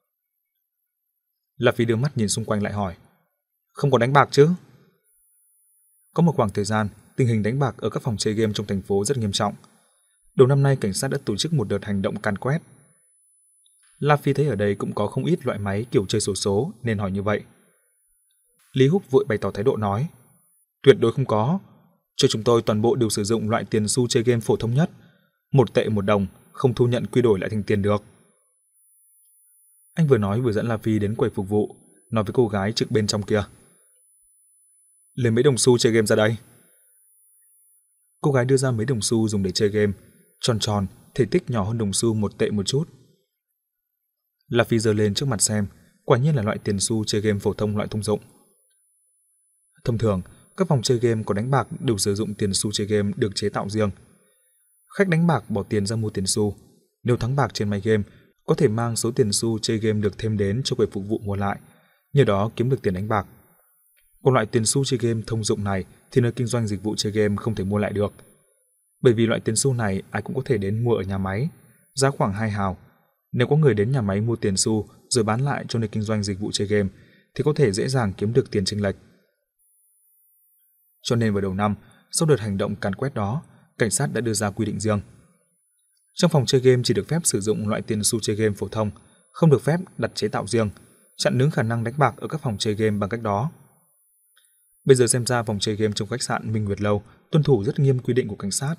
La Phi đưa mắt nhìn xung quanh lại hỏi. Không có đánh bạc chứ? Có một khoảng thời gian, tình hình đánh bạc ở các phòng chơi game trong thành phố rất nghiêm trọng. Đầu năm nay cảnh sát đã tổ chức một đợt hành động càn quét. La Phi thấy ở đây cũng có không ít loại máy kiểu chơi xổ số nên hỏi như vậy. Lý Húc vội bày tỏ thái độ nói. Tuyệt đối không có. Cho chúng tôi toàn bộ đều sử dụng loại tiền xu chơi game phổ thông nhất. Một tệ một đồng, không thu nhận quy đổi lại thành tiền được. Anh vừa nói vừa dẫn La Phi đến quầy phục vụ, nói với cô gái trực bên trong kia. Lấy mấy đồng xu chơi game ra đây. Cô gái đưa ra mấy đồng xu dùng để chơi game, tròn tròn, thể tích nhỏ hơn đồng xu một tệ một chút. La Phi giơ lên trước mặt xem, quả nhiên là loại tiền xu chơi game phổ thông loại thông dụng. Thông thường, các phòng chơi game có đánh bạc đều sử dụng tiền xu chơi game được chế tạo riêng. Khách đánh bạc bỏ tiền ra mua tiền xu, nếu thắng bạc trên máy game, có thể mang số tiền xu chơi game được thêm đến cho quầy phục vụ mua lại, nhờ đó kiếm được tiền đánh bạc. Còn loại tiền xu chơi game thông dụng này thì nơi kinh doanh dịch vụ chơi game không thể mua lại được. Bởi vì loại tiền xu này ai cũng có thể đến mua ở nhà máy, giá khoảng hai hào. Nếu có người đến nhà máy mua tiền xu rồi bán lại cho nơi kinh doanh dịch vụ chơi game thì có thể dễ dàng kiếm được tiền chênh lệch. Cho nên vào đầu năm, sau đợt hành động càn quét đó, cảnh sát đã đưa ra quy định riêng. Trong phòng chơi game chỉ được phép sử dụng loại tiền xu chơi game phổ thông, không được phép đặt chế tạo riêng, chặn đứng khả năng đánh bạc ở các phòng chơi game bằng cách đó. Bây giờ xem ra phòng chơi game trong khách sạn Minh Nguyệt Lâu tuân thủ rất nghiêm quy định của cảnh sát.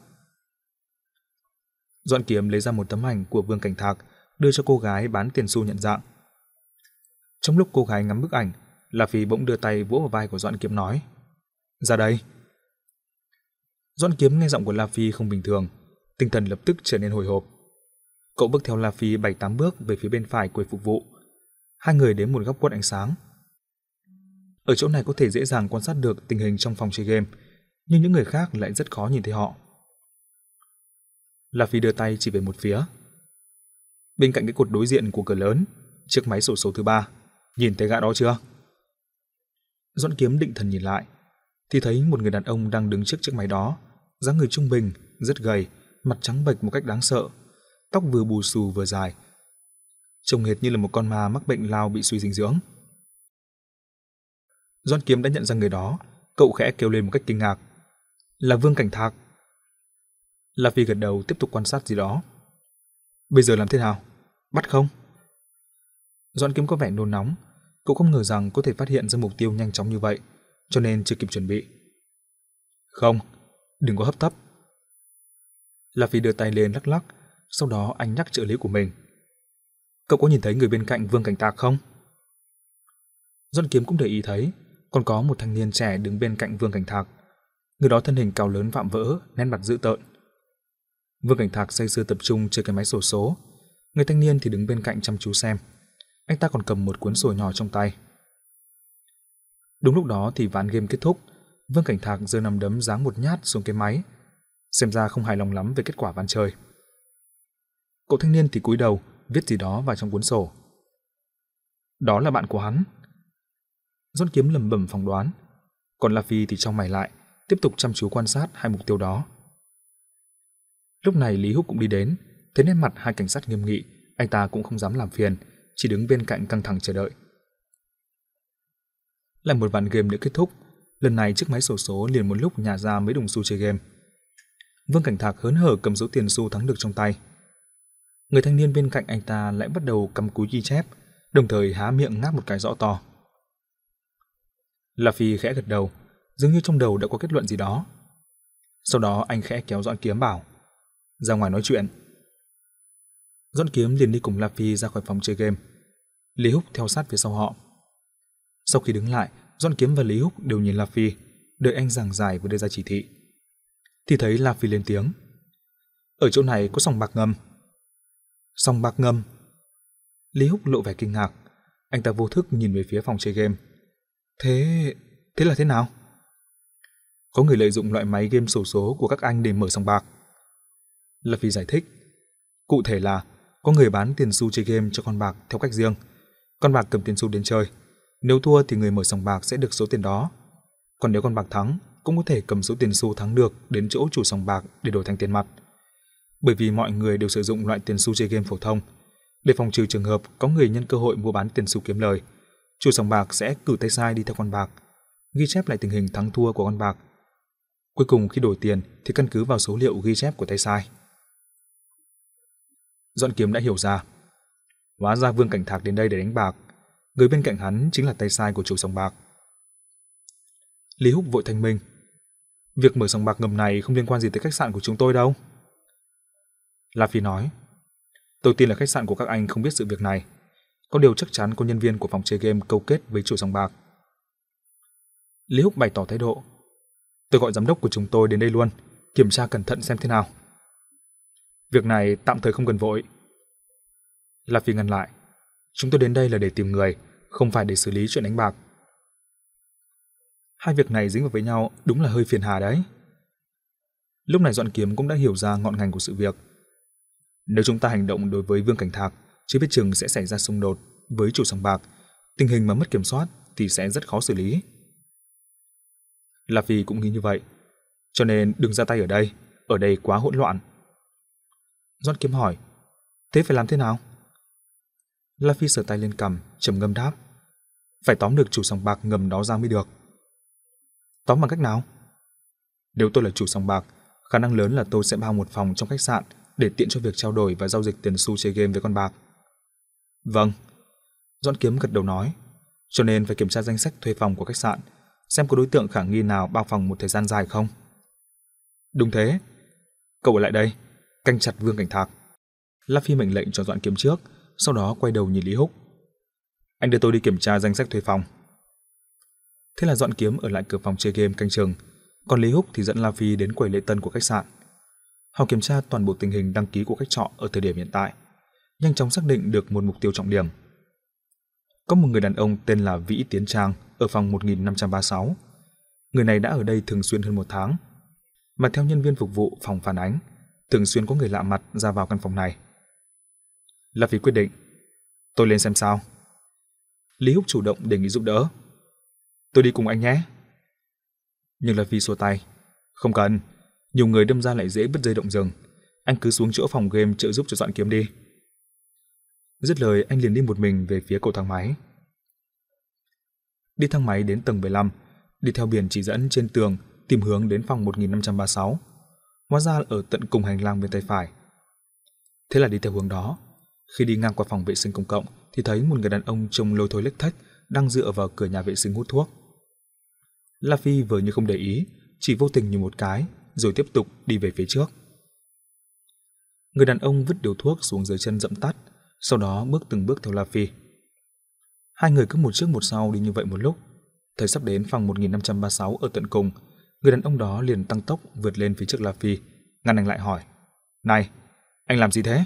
Doãn Kiếm lấy ra một tấm ảnh của Vương Cảnh Thạc, đưa cho cô gái bán tiền xu nhận dạng. Trong lúc cô gái ngắm bức ảnh, La Phi bỗng đưa tay vỗ vào vai của Doãn Kiếm nói: "Ra đây." Doãn Kiếm nghe giọng của La Phi không bình thường, tinh thần lập tức trở nên hồi hộp. Cậu bước theo La Phi bảy tám bước về phía bên phải quầy phục vụ. Hai người đến một góc khuất ánh sáng. Ở chỗ này có thể dễ dàng quan sát được tình hình trong phòng chơi game, nhưng những người khác lại rất khó nhìn thấy họ. La Phi đưa tay chỉ về một phía. Bên cạnh cái cột đối diện của cửa lớn, chiếc máy xổ số thứ ba, nhìn thấy gã đó chưa? Doãn Kiếm định thần nhìn lại, thì thấy một người đàn ông đang đứng trước chiếc máy đó, dáng người trung bình, rất gầy, mặt trắng bệch một cách đáng sợ, tóc vừa bù xù vừa dài, trông hệt như là một con ma mắc bệnh lao bị suy dinh dưỡng. Doãn Kiếm đã nhận ra người đó, cậu khẽ kêu lên một cách kinh ngạc: "Là Vương Cảnh Thạc." La Phi gật đầu tiếp tục quan sát gì đó. "Bây giờ làm thế nào? Bắt không?" Doãn Kiếm có vẻ nôn nóng, cậu không ngờ rằng có thể phát hiện ra mục tiêu nhanh chóng như vậy, cho nên chưa kịp chuẩn bị. "Không, đừng có hấp tấp." La Phi đưa tay lên lắc lắc, sau đó anh nhắc trợ lý của mình: "Cậu có nhìn thấy người bên cạnh Vương Cảnh Thạc không?" Doãn Kiếm cũng để ý thấy, còn có một thanh niên trẻ đứng bên cạnh Vương Cảnh Thạc. Người đó thân hình cao lớn vạm vỡ, nét mặt dữ tợn. Vương Cảnh Thạc say sưa tập trung chơi cái máy xổ số, người thanh niên thì đứng bên cạnh chăm chú xem. Anh ta còn cầm một cuốn sổ nhỏ trong tay. Đúng lúc đó thì ván game kết thúc, Vương Cảnh Thạc giơ nắm đấm giáng một nhát xuống cái máy, xem ra không hài lòng lắm về kết quả ván chơi. Cậu thanh niên thì cúi đầu viết gì đó vào trong cuốn sổ. Đó là bạn của hắn. Doãn Kiếm lẩm bẩm phỏng đoán, còn La Phi thì chau mày lại, tiếp tục chăm chú quan sát hai mục tiêu đó. Lúc này Lý Húc cũng đi đến, thấy nét mặt hai cảnh sát nghiêm nghị, anh ta cũng không dám làm phiền, chỉ đứng bên cạnh căng thẳng chờ đợi. Lại một ván game nữa kết thúc, lần này chiếc máy xổ số liền một lúc nhả ra mấy đồng xu chơi game. Vương Cảnh Thạc hớn hở cầm số tiền xu thắng được trong tay. Người thanh niên bên cạnh anh ta lại bắt đầu cắm cúi ghi chép, đồng thời há miệng ngáp một cái rõ to. La Phi khẽ gật đầu, dường như trong đầu đã có kết luận gì đó. Sau đó anh khẽ kéo Doãn Kiếm bảo: "Ra ngoài nói chuyện." Doãn Kiếm liền đi cùng La Phi ra khỏi phòng chơi game. Lý Húc theo sát phía sau họ. Sau khi đứng lại, Doãn Kiếm và Lý Húc đều nhìn La Phi, đợi anh giảng giải và đưa ra chỉ thị. Thì thấy La Phi lên tiếng: "Ở chỗ này có sòng bạc ngầm." "Sòng bạc ngầm?" Lý Húc lộ vẻ kinh ngạc, anh ta vô thức nhìn về phía phòng chơi game. Thế... thế là thế nào? Có người lợi dụng loại máy game xổ số của các anh để mở sòng bạc. La Phi giải thích. Cụ thể là Có người bán tiền xu chơi game cho con bạc theo cách riêng. Con bạc cầm tiền xu đến chơi. Nếu thua thì người mở sòng bạc sẽ được số tiền đó. Còn nếu con bạc thắng, cũng có thể cầm số tiền xu thắng được đến chỗ chủ sòng bạc để đổi thành tiền mặt. Bởi vì mọi người đều sử dụng loại tiền xu chơi game phổ thông, để phòng trừ trường hợp có người nhân cơ hội mua bán tiền xu kiếm lời, chủ sòng bạc sẽ cử tay sai đi theo con bạc, ghi chép lại tình hình thắng thua của con bạc. Cuối cùng khi đổi tiền thì căn cứ vào số liệu ghi chép của tay sai. Doãn Kiếm đã hiểu ra. Hóa ra Vương Cảnh Thạc đến đây để đánh bạc, người bên cạnh hắn chính là tay sai của chủ sòng bạc. Lý Húc vội thanh minh. Việc mở sòng bạc ngầm này không liên quan gì tới khách sạn của chúng tôi đâu. La Phi nói. Tôi tin là khách sạn của các anh không biết sự việc này. Có điều chắc chắn có nhân viên của phòng chơi game câu kết với chủ sòng bạc. Lý Húc bày tỏ thái độ. Tôi gọi giám đốc của chúng tôi đến đây luôn, kiểm tra cẩn thận xem thế nào. Việc này tạm thời không cần vội. La Phi ngăn lại. Chúng tôi đến đây là để tìm người, không phải để xử lý chuyện đánh bạc. Hai việc này dính vào với nhau đúng là hơi phiền hà đấy. Lúc này Doãn Kiếm cũng đã hiểu ra ngọn ngành của sự việc. Nếu chúng ta hành động đối với Vương Cảnh Thạc, chưa biết chừng sẽ xảy ra xung đột với chủ sòng bạc, tình hình mà mất kiểm soát thì sẽ rất khó xử lý. La Phi cũng nghĩ như vậy, cho nên đừng ra tay ở đây, ở đây quá hỗn loạn. Doãn Kiếm hỏi, thế phải làm thế nào? La Phi sờ tay lên cằm, trầm ngâm đáp, phải tóm được chủ sòng bạc ngầm đó ra mới được. Tóm bằng cách nào? Nếu tôi là chủ sòng bạc, khả năng lớn là tôi sẽ bao một phòng trong khách sạn để tiện cho việc trao đổi và giao dịch tiền xu chơi game với con bạc. Vâng. Doãn Kiếm gật đầu nói, cho nên phải kiểm tra danh sách thuê phòng của khách sạn, xem có đối tượng khả nghi nào bao phòng một thời gian dài không. Đúng thế. Cậu ở lại đây, canh chặt Vương Cảnh Thạc. La Phi mệnh lệnh cho Doãn Kiếm trước, sau đó quay đầu nhìn Lý Húc. Anh đưa tôi đi kiểm tra danh sách thuê phòng. Thế là Doãn Kiếm ở lại cửa phòng chơi game canh chừng, còn Lý Húc thì dẫn La Phi đến quầy lễ tân của khách sạn. Họ kiểm tra toàn bộ tình hình đăng ký của khách trọ ở thời điểm hiện tại, nhanh chóng xác định được một mục tiêu trọng điểm. Có một người đàn ông tên là Vĩ Tiến Trang ở phòng một nghìn năm trăm ba mươi sáu. Người này đã ở đây thường xuyên hơn một tháng, mà theo nhân viên phục vụ phòng phản ánh, thường xuyên có người lạ mặt ra vào căn phòng này. La Phi quyết định, tôi lên xem sao. Lý Húc chủ động đề nghị giúp đỡ. Tôi đi cùng anh nhé. Nhưng La Phi xua tay, không cần, nhiều người đâm ra lại dễ bứt dây động rừng, anh cứ xuống chỗ phòng game trợ giúp cho Doãn Kiếm đi. Dứt lời anh liền đi một mình về phía cầu thang máy. Đi thang máy đến tầng mười lăm, đi theo biển chỉ dẫn trên tường tìm hướng đến phòng một nghìn năm trăm ba mươi sáu. Hóa ra ở tận cùng hành lang bên tay phải. Thế là đi theo hướng đó. Khi đi ngang qua phòng vệ sinh công cộng thì thấy một người đàn ông trông lôi thôi lếch thếch đang dựa vào cửa nhà vệ sinh hút thuốc. La Phi vừa như không để ý, chỉ vô tình nhìn một cái rồi tiếp tục đi về phía trước. Người đàn ông vứt điếu thuốc xuống dưới chân dậm tắt, sau đó bước từng bước theo La Phi. Hai người cứ một trước một sau đi như vậy một lúc. Thời sắp đến phòng một nghìn năm trăm ba mươi sáu ở tận cùng, người đàn ông đó liền tăng tốc vượt lên phía trước La Phi, ngăn anh lại hỏi: "Này, anh làm gì thế?"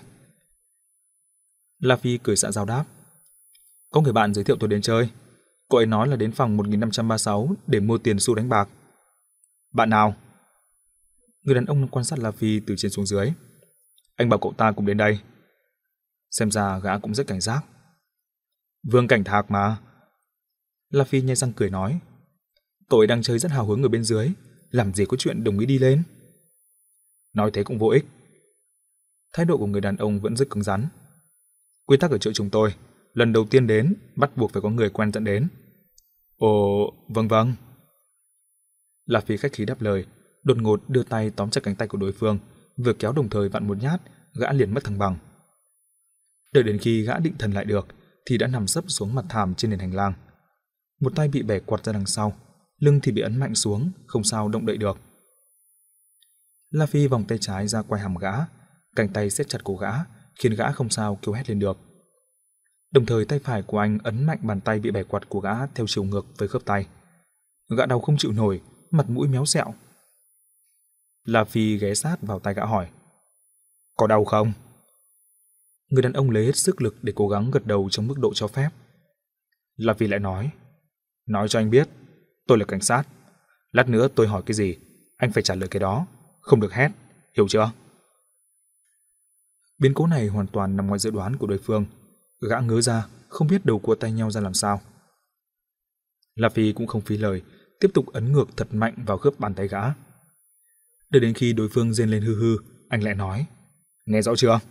La Phi cười xạ giao đáp: "Có người bạn giới thiệu tôi đến chơi. Cô ấy nói là đến phòng một nghìn năm trăm ba mươi sáu để mua tiền xu đánh bạc." "Bạn nào?" Người đàn ông quan sát La Phi từ trên xuống dưới. "Anh bảo cậu ta cùng đến đây." Xem ra gã cũng rất cảnh giác. "Vương Cảnh Thạc mà." La Phi nhe răng cười nói: "Cậu ấy đang chơi rất hào hứng ở bên dưới, làm gì có chuyện đồng ý đi lên." Nói thế cũng vô ích. Thái độ của người đàn ông vẫn rất cứng rắn. "Quy tắc ở chỗ chúng tôi, lần đầu tiên đến bắt buộc phải có người quen dẫn đến." "Ồ, vâng vâng." La Phi khách khí đáp lời, đột ngột đưa tay tóm chặt cánh tay của đối phương, vừa kéo đồng thời vặn một nhát, gã liền mất thăng bằng. Đợi đến khi gã định thần lại được thì đã nằm sấp xuống mặt thảm trên nền hành lang. Một tay bị bẻ quạt ra đằng sau, lưng thì bị ấn mạnh xuống, không sao động đậy được. La Phi vòng tay trái ra quay hàm gã, cánh tay siết chặt cổ gã, khiến gã không sao kêu hét lên được. Đồng thời tay phải của anh ấn mạnh bàn tay bị bẻ quạt của gã theo chiều ngược với khớp tay. Gã đau không chịu nổi, mặt mũi méo xẹo. La Phi ghé sát vào tai gã hỏi: "Có đau không?" Người đàn ông lấy hết sức lực để cố gắng gật đầu trong mức độ cho phép. La Phi lại nói: "Nói cho anh biết, tôi là cảnh sát. Lát nữa tôi hỏi cái gì, anh phải trả lời cái đó, không được hét, hiểu chưa?" Biến cố này hoàn toàn nằm ngoài dự đoán của đối phương. Gã ngớ ra, không biết đầu cua tay nhau ra làm sao. La Phi cũng không phí lời, tiếp tục ấn ngược thật mạnh vào khớp bàn tay gã. Đợi đến khi đối phương rên lên hư hư, anh lại nói: "Nghe rõ chưa?"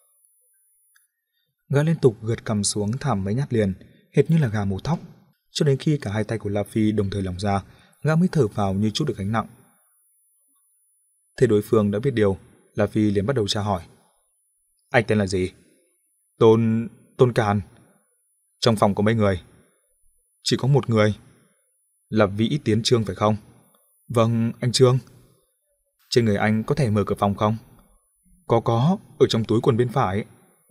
Gã liên tục gật cằm xuống thảm mấy nhát liền, hệt như là gà mổ thóc, cho đến khi cả hai tay của La Phi đồng thời lỏng ra, gã mới thở phào như chút được gánh nặng. Thế đối phương đã biết điều, La Phi liền bắt đầu tra hỏi: "Anh tên là gì?" "Tôn... Tôn Càn." "Trong phòng có mấy người?" "Chỉ có một người." "Là Vĩ Tiến Trương phải không?" "Vâng, anh Trương." "Trên người anh có thể mở cửa phòng không?" "Có có, ở trong túi quần bên phải."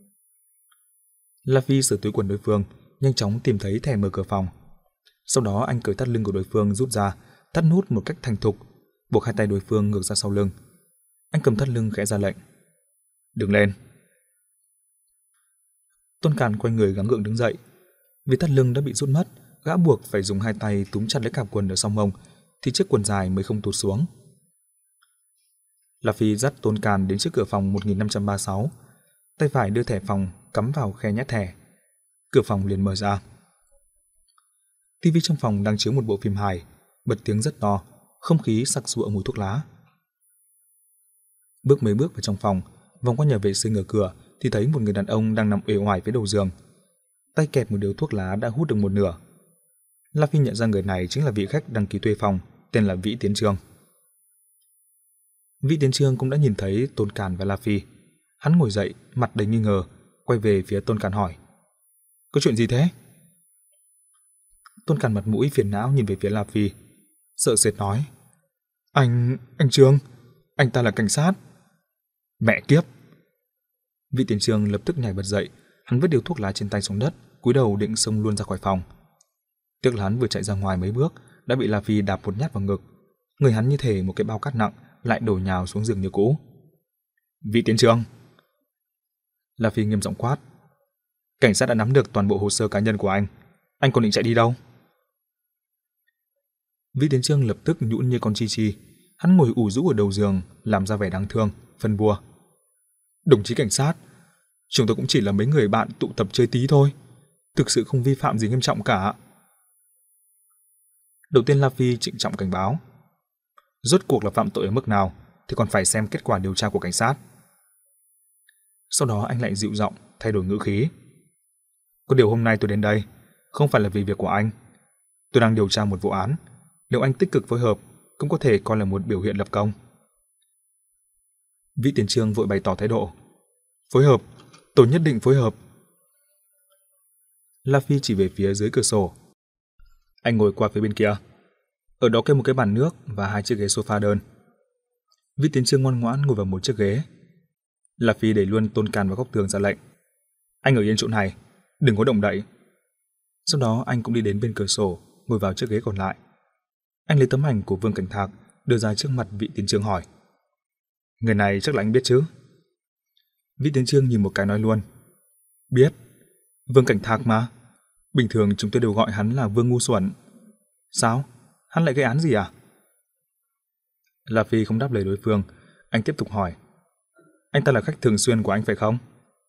La Phi sờ túi quần đối phương, nhanh chóng tìm thấy thẻ mở cửa phòng. Sau đó anh cởi thắt lưng của đối phương rút ra, thắt nút một cách thành thục, buộc hai tay đối phương ngược ra sau lưng. Anh cầm thắt lưng khẽ ra lệnh: "Đứng lên." Tôn Càn quay người gắng gượng đứng dậy. Vì thắt lưng đã bị rút mất, gã buộc phải dùng hai tay túm chặt lấy cạp quần ở sau mông, thì chiếc quần dài mới không tụt xuống. La Phi dắt Tôn Càn đến trước cửa phòng một nghìn năm trăm ba mươi sáu, tay phải đưa thẻ phòng cắm vào khe nhét thẻ. Cửa phòng liền mở ra. Tivi trong phòng đang chiếu một bộ phim hài, bật tiếng rất to, không khí sặc sụa mùi thuốc lá. Bước mấy bước vào trong phòng, vòng qua nhà vệ sinh ở cửa thì thấy một người đàn ông đang nằm uể oải phía đầu giường, tay kẹp một điếu thuốc lá đã hút được một nửa. La Phi nhận ra người này chính là vị khách đăng ký thuê phòng, tên là Vĩ Tiến Trương. Vĩ Tiến Trương cũng đã nhìn thấy Tôn Càn và La Phi. Hắn ngồi dậy, mặt đầy nghi ngờ, quay về phía Tôn Càn hỏi: "Có chuyện gì thế?" Tôn Càn mặt mũi phiền não nhìn về phía La Phi, sợ sệt nói: Anh... anh Trương, anh ta là cảnh sát." "Mẹ kiếp!" Vị Tiến Trương lập tức nhảy bật dậy, hắn vứt điếu thuốc lá trên tay xuống đất, cúi đầu định xông luôn ra khỏi phòng. Tiếc là hắn vừa chạy ra ngoài mấy bước đã bị La Phi đạp một nhát vào ngực, người hắn như thể một cái bao cát nặng lại đổ nhào xuống giường như cũ. "Vị Tiến Trương!" La Phi nghiêm giọng quát: "Cảnh sát đã nắm được toàn bộ hồ sơ cá nhân của anh, anh còn định chạy đi đâu?" Vị Tiến Trương lập tức nhũn như con chi chi, hắn ngồi ủ rũ ở đầu giường, làm ra vẻ đáng thương, phân bua: "Đồng chí cảnh sát, chúng tôi cũng chỉ là mấy người bạn tụ tập chơi tí thôi, thực sự không vi phạm gì nghiêm trọng cả." Đầu tiên La Phi trịnh trọng cảnh báo: "Rốt cuộc là phạm tội ở mức nào thì còn phải xem kết quả điều tra của cảnh sát." Sau đó anh lại dịu giọng, thay đổi ngữ khí: "Có điều hôm nay tôi đến đây không phải là vì việc của anh. Tôi đang điều tra một vụ án, nếu anh tích cực phối hợp cũng có thể coi là một biểu hiện lập công." Vĩ Tiến Trương vội bày tỏ thái độ: "Phối hợp, tôi nhất định phối hợp." La Phi chỉ về phía dưới cửa sổ: "Anh ngồi qua phía bên kia, ở đó kê một cái bàn nước và hai chiếc ghế sofa đơn." Vĩ Tiến Trương ngoan ngoãn ngồi vào một chiếc ghế. La Phi đẩy luôn Tôn Càn vào góc tường ra lệnh: "Anh ở yên chỗ này, đừng có động đậy." Sau đó anh cũng đi đến bên cửa sổ, ngồi vào chiếc ghế còn lại. Anh lấy tấm ảnh của Vương Cảnh Thạc đưa ra trước mặt Vĩ Tiến Trương hỏi: "Người này chắc là anh biết chứ?" Vĩ Tiến Trương nhìn một cái nói luôn: "Biết, Vương Cảnh Thạc mà. Bình thường chúng tôi đều gọi hắn là Vương ngu xuẩn." "Sao? Hắn lại gây án gì à?" La Phi không đáp lời đối phương, anh tiếp tục hỏi: "Anh ta là khách thường xuyên của anh phải không?"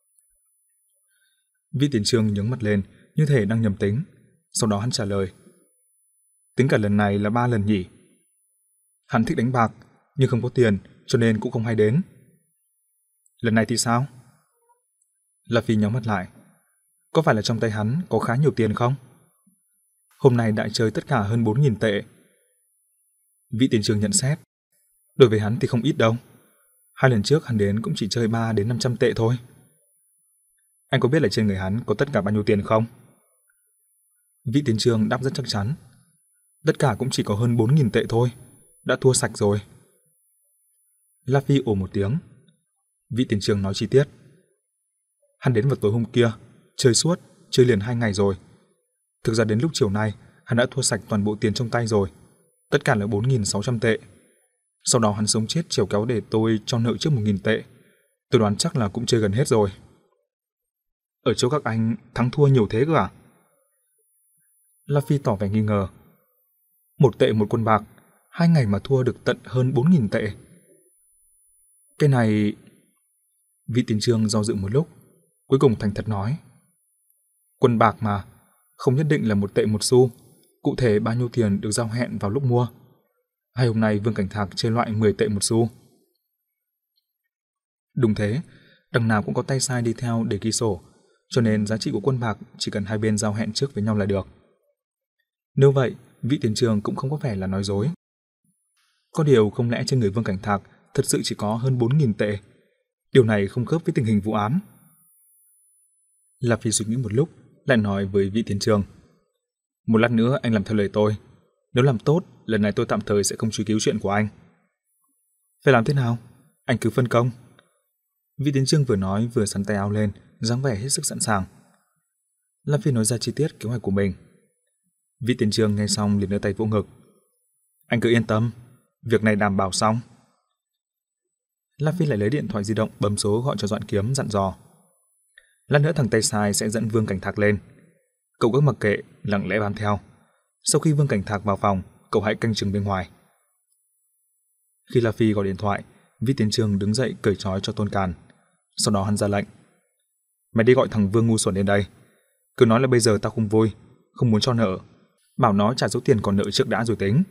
Vĩ Tiến Trương nhướng mặt lên, như thể đang nhầm tính. Sau đó hắn trả lời: "Tính cả lần này là ba lần nhỉ. Hắn thích đánh bạc, nhưng không có tiền, cho nên cũng không hay đến." "Lần này thì sao?" La Phi nhắm mắt lại: "Có phải là trong tay hắn có khá nhiều tiền không? Hôm nay đại chơi tất cả hơn bốn nghìn tệ." Vĩ Tiến Trương nhận xét: "Đối với hắn thì không ít đâu. Hai lần trước hắn đến cũng chỉ chơi ba đến năm trăm tệ thôi." "Anh có biết là trên người hắn có tất cả bao nhiêu tiền không?" Vĩ Tiến Trương đáp rất chắc chắn: "Tất cả cũng chỉ có hơn bốn nghìn tệ thôi, đã thua sạch rồi." La Phi ồ một tiếng. Vĩ Tiến Trương nói chi tiết: "Hắn đến vào tối hôm kia, chơi suốt, chơi liền hai ngày rồi. Thực ra đến lúc chiều nay, hắn đã thua sạch toàn bộ tiền trong tay rồi, tất cả là bốn nghìn sáu trăm tệ. Sau đó hắn sống chết trèo kéo để tôi cho nợ trước một nghìn tệ. Tôi đoán chắc là cũng chơi gần hết rồi." "Ở chỗ các anh thắng thua nhiều thế cơ à?" La Phi tỏ vẻ nghi ngờ: "Một tệ một quân bạc, hai ngày mà thua được tận hơn bốn nghìn tệ. Cái này..." Vị Tiến Trương do dự một lúc, cuối cùng thành thật nói: Quân bạc mà, không nhất định là một tệ một xu, cụ thể bao nhiêu tiền được giao hẹn vào lúc mua. Hay hôm nay Vương Cảnh Thạc chơi loại mười tệ một xu? Đúng thế, đằng nào cũng có tay sai đi theo để ghi sổ, cho nên giá trị của quân bạc chỉ cần hai bên giao hẹn trước với nhau là được. Nếu vậy, Vị Tiến Trương cũng không có vẻ là nói dối. Có điều không lẽ trên người Vương Cảnh Thạc thật sự chỉ có hơn bốn nghìn tệ? Điều này không khớp với tình hình vụ án. Lạp Phi suy nghĩ một lúc, lại nói với Vị Tiến Trương: Một lát nữa anh làm theo lời tôi. Nếu làm tốt, lần này tôi tạm thời sẽ không truy cứu chuyện của anh. Phải làm thế nào? Anh cứ phân công. Vị Tiến Trương vừa nói vừa sắn tay áo lên, dáng vẻ hết sức sẵn sàng. Lạp Phi nói ra chi tiết kế hoạch của mình. Vị Tiến Trương nghe xong liền đưa tay vỗ ngực: Anh cứ yên tâm, việc này đảm bảo xong. Lạp Phi lại lấy điện thoại di động bấm số gọi cho Doãn Kiếm, dặn dò: Lát nữa thằng tay sai sẽ dẫn Vương Cảnh Thạc lên. Cậu cứ mặc kệ, lặng lẽ bám theo. Sau khi Vương Cảnh Thạc vào phòng, cậu hãy canh chừng bên ngoài. Khi Lạp Phi gọi điện thoại, Vị Tiến Trương đứng dậy cởi trói cho Tôn Càn. Sau đó hắn ra lệnh: Mày đi gọi thằng Vương ngu xuẩn đến đây. Cứ nói là bây giờ tao không vui, không muốn cho nợ. Bảo nó trả số tiền còn nợ trước đã rồi tính.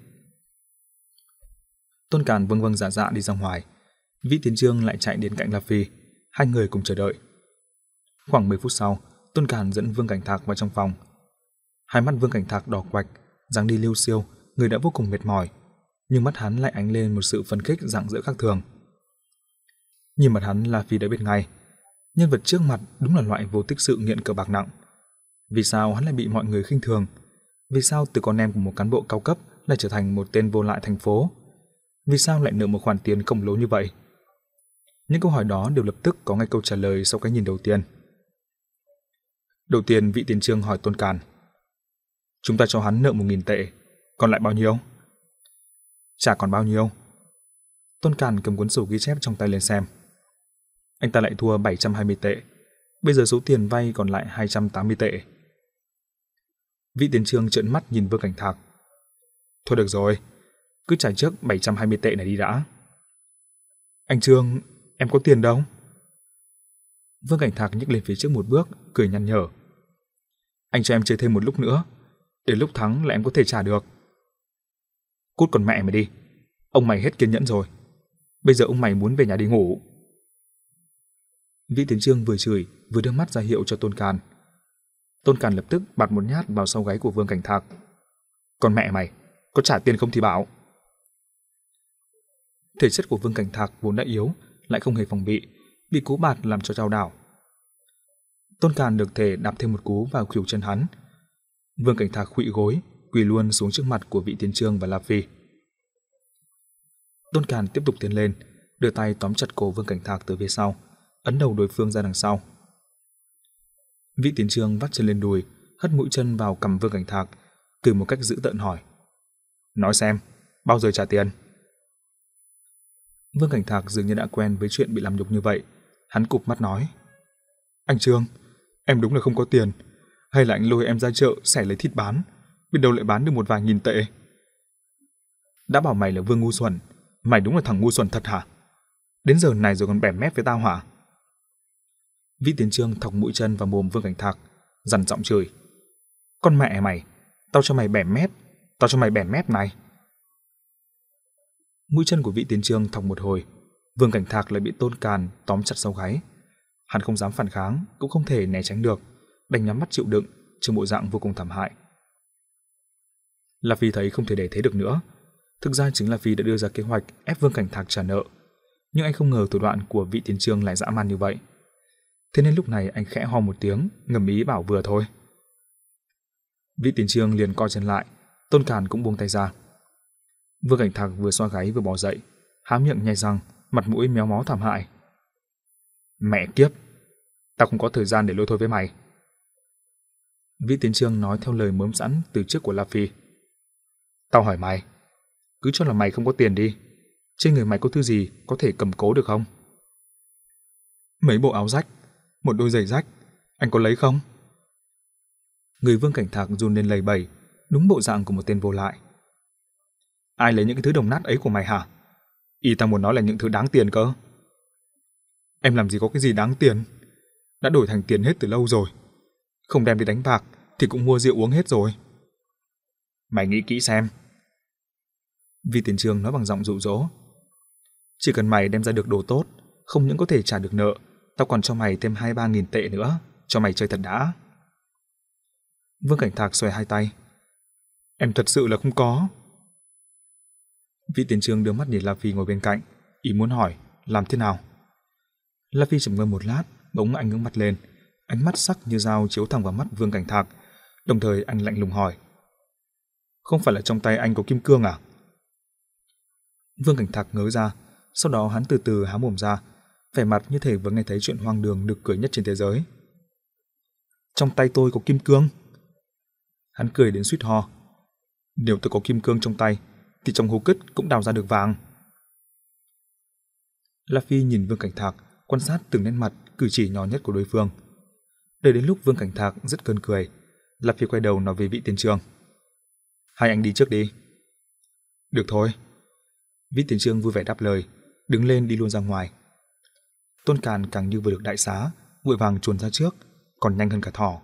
Tôn Càn vâng vâng dạ dạ đi ra ngoài. Vị Tiến Trương lại chạy đến cạnh Lạp Phi. Hai người cùng chờ đợi. Khoảng mười phút sau, Tôn Càn dẫn Vương Cảnh Thạc vào trong phòng. Hai mắt Vương Cảnh Thạc đỏ quạch, dáng đi liêu xiêu, người đã vô cùng mệt mỏi, nhưng mắt hắn lại ánh lên một sự phấn khích rạng rỡ khác thường. Nhìn mặt hắn, Lạp Phi đã biết ngay, nhân vật trước mặt đúng là loại vô tích sự nghiện cờ bạc nặng. Vì sao hắn lại bị mọi người khinh thường? Vì sao từ con em của một cán bộ cao cấp lại trở thành một tên vô lại thành phố? Vì sao lại nợ một khoản tiền khổng lồ như vậy? Những câu hỏi đó đều lập tức có ngay câu trả lời sau cái nhìn đầu tiên. Đầu tiên, Vị Tiến Trương hỏi Tôn Càn: Chúng ta cho hắn nợ một nghìn tệ, còn lại bao nhiêu? Chả còn bao nhiêu. Tôn Càn cầm cuốn sổ ghi chép trong tay lên xem. Anh ta lại thua bảy trăm hai mươi tệ. Bây giờ số tiền vay còn lại hai trăm tám mươi tệ. Vị Tiến Trương trợn mắt nhìn Vương Cảnh Thạc. Thôi được rồi, cứ trả trước bảy trăm hai mươi tệ này đi đã. Anh Trương, em có tiền đâu? Vương Cảnh Thạc nhích lên phía trước một bước, cười nhăn nhở. Anh cho em chơi thêm một lúc nữa, đến lúc thắng là em có thể trả được. Cút còn mẹ mày đi, ông mày hết kiên nhẫn rồi. Bây giờ ông mày muốn về nhà đi ngủ. Vị Tiến Trương vừa chửi vừa đưa mắt ra hiệu cho Tôn Càn. Tôn Càn lập tức bạt một nhát vào sau gáy của Vương Cảnh Thạc. Còn mẹ mày, có trả tiền không thì bảo. Thể chất của Vương Cảnh Thạc vốn đã yếu, lại không hề phòng bị, bị cú bạt làm cho chao đảo. Tôn Càn được thể đạp thêm một cú vào khuỷu chân hắn. Vương Cảnh Thạc khuỵu gối, quỳ luôn xuống trước mặt của Vị Tiến Trương và Lạp Phi. Tôn Càn tiếp tục tiến lên, đưa tay tóm chặt cổ Vương Cảnh Thạc từ phía sau, ấn đầu đối phương ra đằng sau. Vị Tiến Trương vắt chân lên đùi, hất mũi chân vào cằm Vương Cảnh Thạc, cười một cách dữ tợn hỏi: Nói xem, bao giờ trả tiền? Vương Cảnh Thạc dường như đã quen với chuyện bị làm nhục như vậy, hắn cụp mắt nói: Anh Trương, em đúng là không có tiền, hay là anh lôi em ra chợ xẻ lấy thịt bán, biết đâu lại bán được một vài nghìn tệ. Đã bảo mày là Vương ngu xuẩn, mày đúng là thằng ngu xuẩn thật hả? Đến giờ này rồi còn bẻ mép với tao hả? Vị Tiến Trương thọc mũi chân vào mồm Vương Cảnh Thạc, dằn giọng chửi: Con mẹ mày, tao cho mày bẻ mép, tao cho mày bẻ mép này. Mũi chân của Vị Tiến Trương thọc một hồi, Vương Cảnh Thạc lại bị Tôn Càn tóm chặt sau gáy. Hắn không dám phản kháng, cũng không thể né tránh được, đành nhắm mắt chịu đựng, trông bộ dạng vô cùng thảm hại. Lạp Phi thấy không thể để thế được nữa. Thực ra chính là Phi đã đưa ra kế hoạch ép Vương Cảnh Thạc trả nợ, nhưng anh không ngờ thủ đoạn của Vị Tiến Trương lại dã man như vậy. Thế nên lúc này anh khẽ ho một tiếng, ngầm ý bảo vừa thôi. Vị Tiến Trương liền co chân lại, Tôn Càn cũng buông tay ra. Vương Cảnh Thạc vừa xoa gáy vừa bò dậy, há miệng nhai răng, mặt mũi méo mó thảm hại. Mẹ kiếp, tao không có thời gian để lôi thôi với mày. Vị Tiến Trương nói theo lời mớm sẵn từ trước của Lạp Phi. Tao hỏi mày, cứ cho là mày không có tiền đi, trên người mày có thứ gì có thể cầm cố được không? Mấy bộ áo rách, một đôi giày rách, anh có lấy không? Người Vương Cảnh Thạc run lên lầy bẩy, đúng bộ dạng của một tên vô lại. Ai lấy những cái thứ đồng nát ấy của mày hả? Ý tao muốn nói là những thứ đáng tiền cơ. Em làm gì có cái gì đáng tiền. Đã đổi thành tiền hết từ lâu rồi. Không đem đi đánh bạc thì cũng mua rượu uống hết rồi. Mày nghĩ kỹ xem. Vi Tiền Trương nói bằng giọng dụ dỗ. Chỉ cần mày đem ra được đồ tốt, không những có thể trả được nợ, tao còn cho mày thêm hai ba nghìn tệ nữa, cho mày chơi thật đã. Vương Cảnh Thạc xòe hai tay. Em thật sự là không có. Vi Tiền Trương đưa mắt nhìn La Phi ngồi bên cạnh, ý muốn hỏi làm thế nào. La Phi trầm ngâm một lát, bỗng anh ngước mặt lên, ánh mắt sắc như dao chiếu thẳng vào mắt Vương Cảnh Thạc, đồng thời anh lạnh lùng hỏi: Không phải là trong tay anh có kim cương à? Vương Cảnh Thạc ngớ ra, sau đó hắn từ từ há mồm ra, vẻ mặt như thể vừa nghe thấy chuyện hoang đường nực cười nhất trên thế giới. Trong tay tôi có kim cương? Hắn cười đến suýt ho. Nếu tôi có kim cương trong tay, thì trong hố cất cũng đào ra được vàng. La Phi nhìn Vương Cảnh Thạc, quan sát từng nét mặt, cử chỉ nhỏ nhất của đối phương. Đợi đến lúc Vương Cảnh Thạc rất cơn cười, La Phi quay đầu nói với vị Tiền Trương: Hai anh đi trước đi. Được thôi. Vị Tiền Trương vui vẻ đáp lời, đứng lên đi luôn ra ngoài. Tôn Càn càng như vừa được đại xá, vội vàng chuồn ra trước, còn nhanh hơn cả thỏ.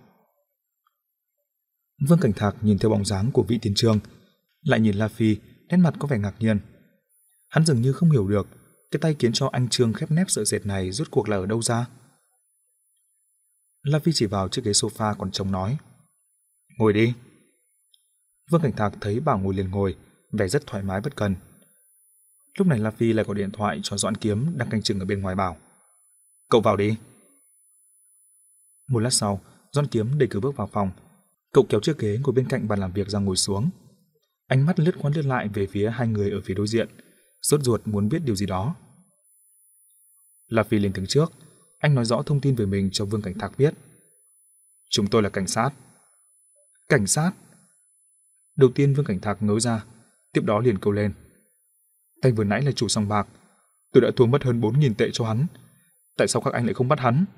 Vương Cảnh Thạc nhìn theo bóng dáng của vị Tiền Trương, lại nhìn La Phi, nét mặt có vẻ ngạc nhiên. Hắn dường như không hiểu được cái tay khiến cho anh Trương khép nép sợ sệt này rốt cuộc là ở đâu ra. La Phi chỉ vào chiếc ghế sofa còn trống nói: Ngồi đi. Vương Cảnh Thạc thấy bảo ngồi liền ngồi, vẻ rất thoải mái bất cần. Lúc này La Phi lại gọi điện thoại cho Doãn Kiếm đang canh chừng ở bên ngoài bảo: Cậu vào đi. Một lát sau, Doãn Kiếm đẩy cửa bước vào phòng. Cậu kéo chiếc ghế ngồi bên cạnh bàn làm việc ra ngồi xuống. Ánh mắt lướt qua lướt lại về phía hai người ở phía đối diện, sốt ruột muốn biết điều gì đó. La Phi lên tiếng trước, anh nói rõ thông tin về mình cho Vương Cảnh Thạc biết. Chúng tôi là cảnh sát. Cảnh sát? Đầu tiên Vương Cảnh Thạc ngớ ra, tiếp đó liền kêu lên: Tay vừa nãy là chủ sòng bạc, tôi đã thua mất hơn bốn nghìn tệ cho hắn. Tại sao các anh lại không bắt hắn?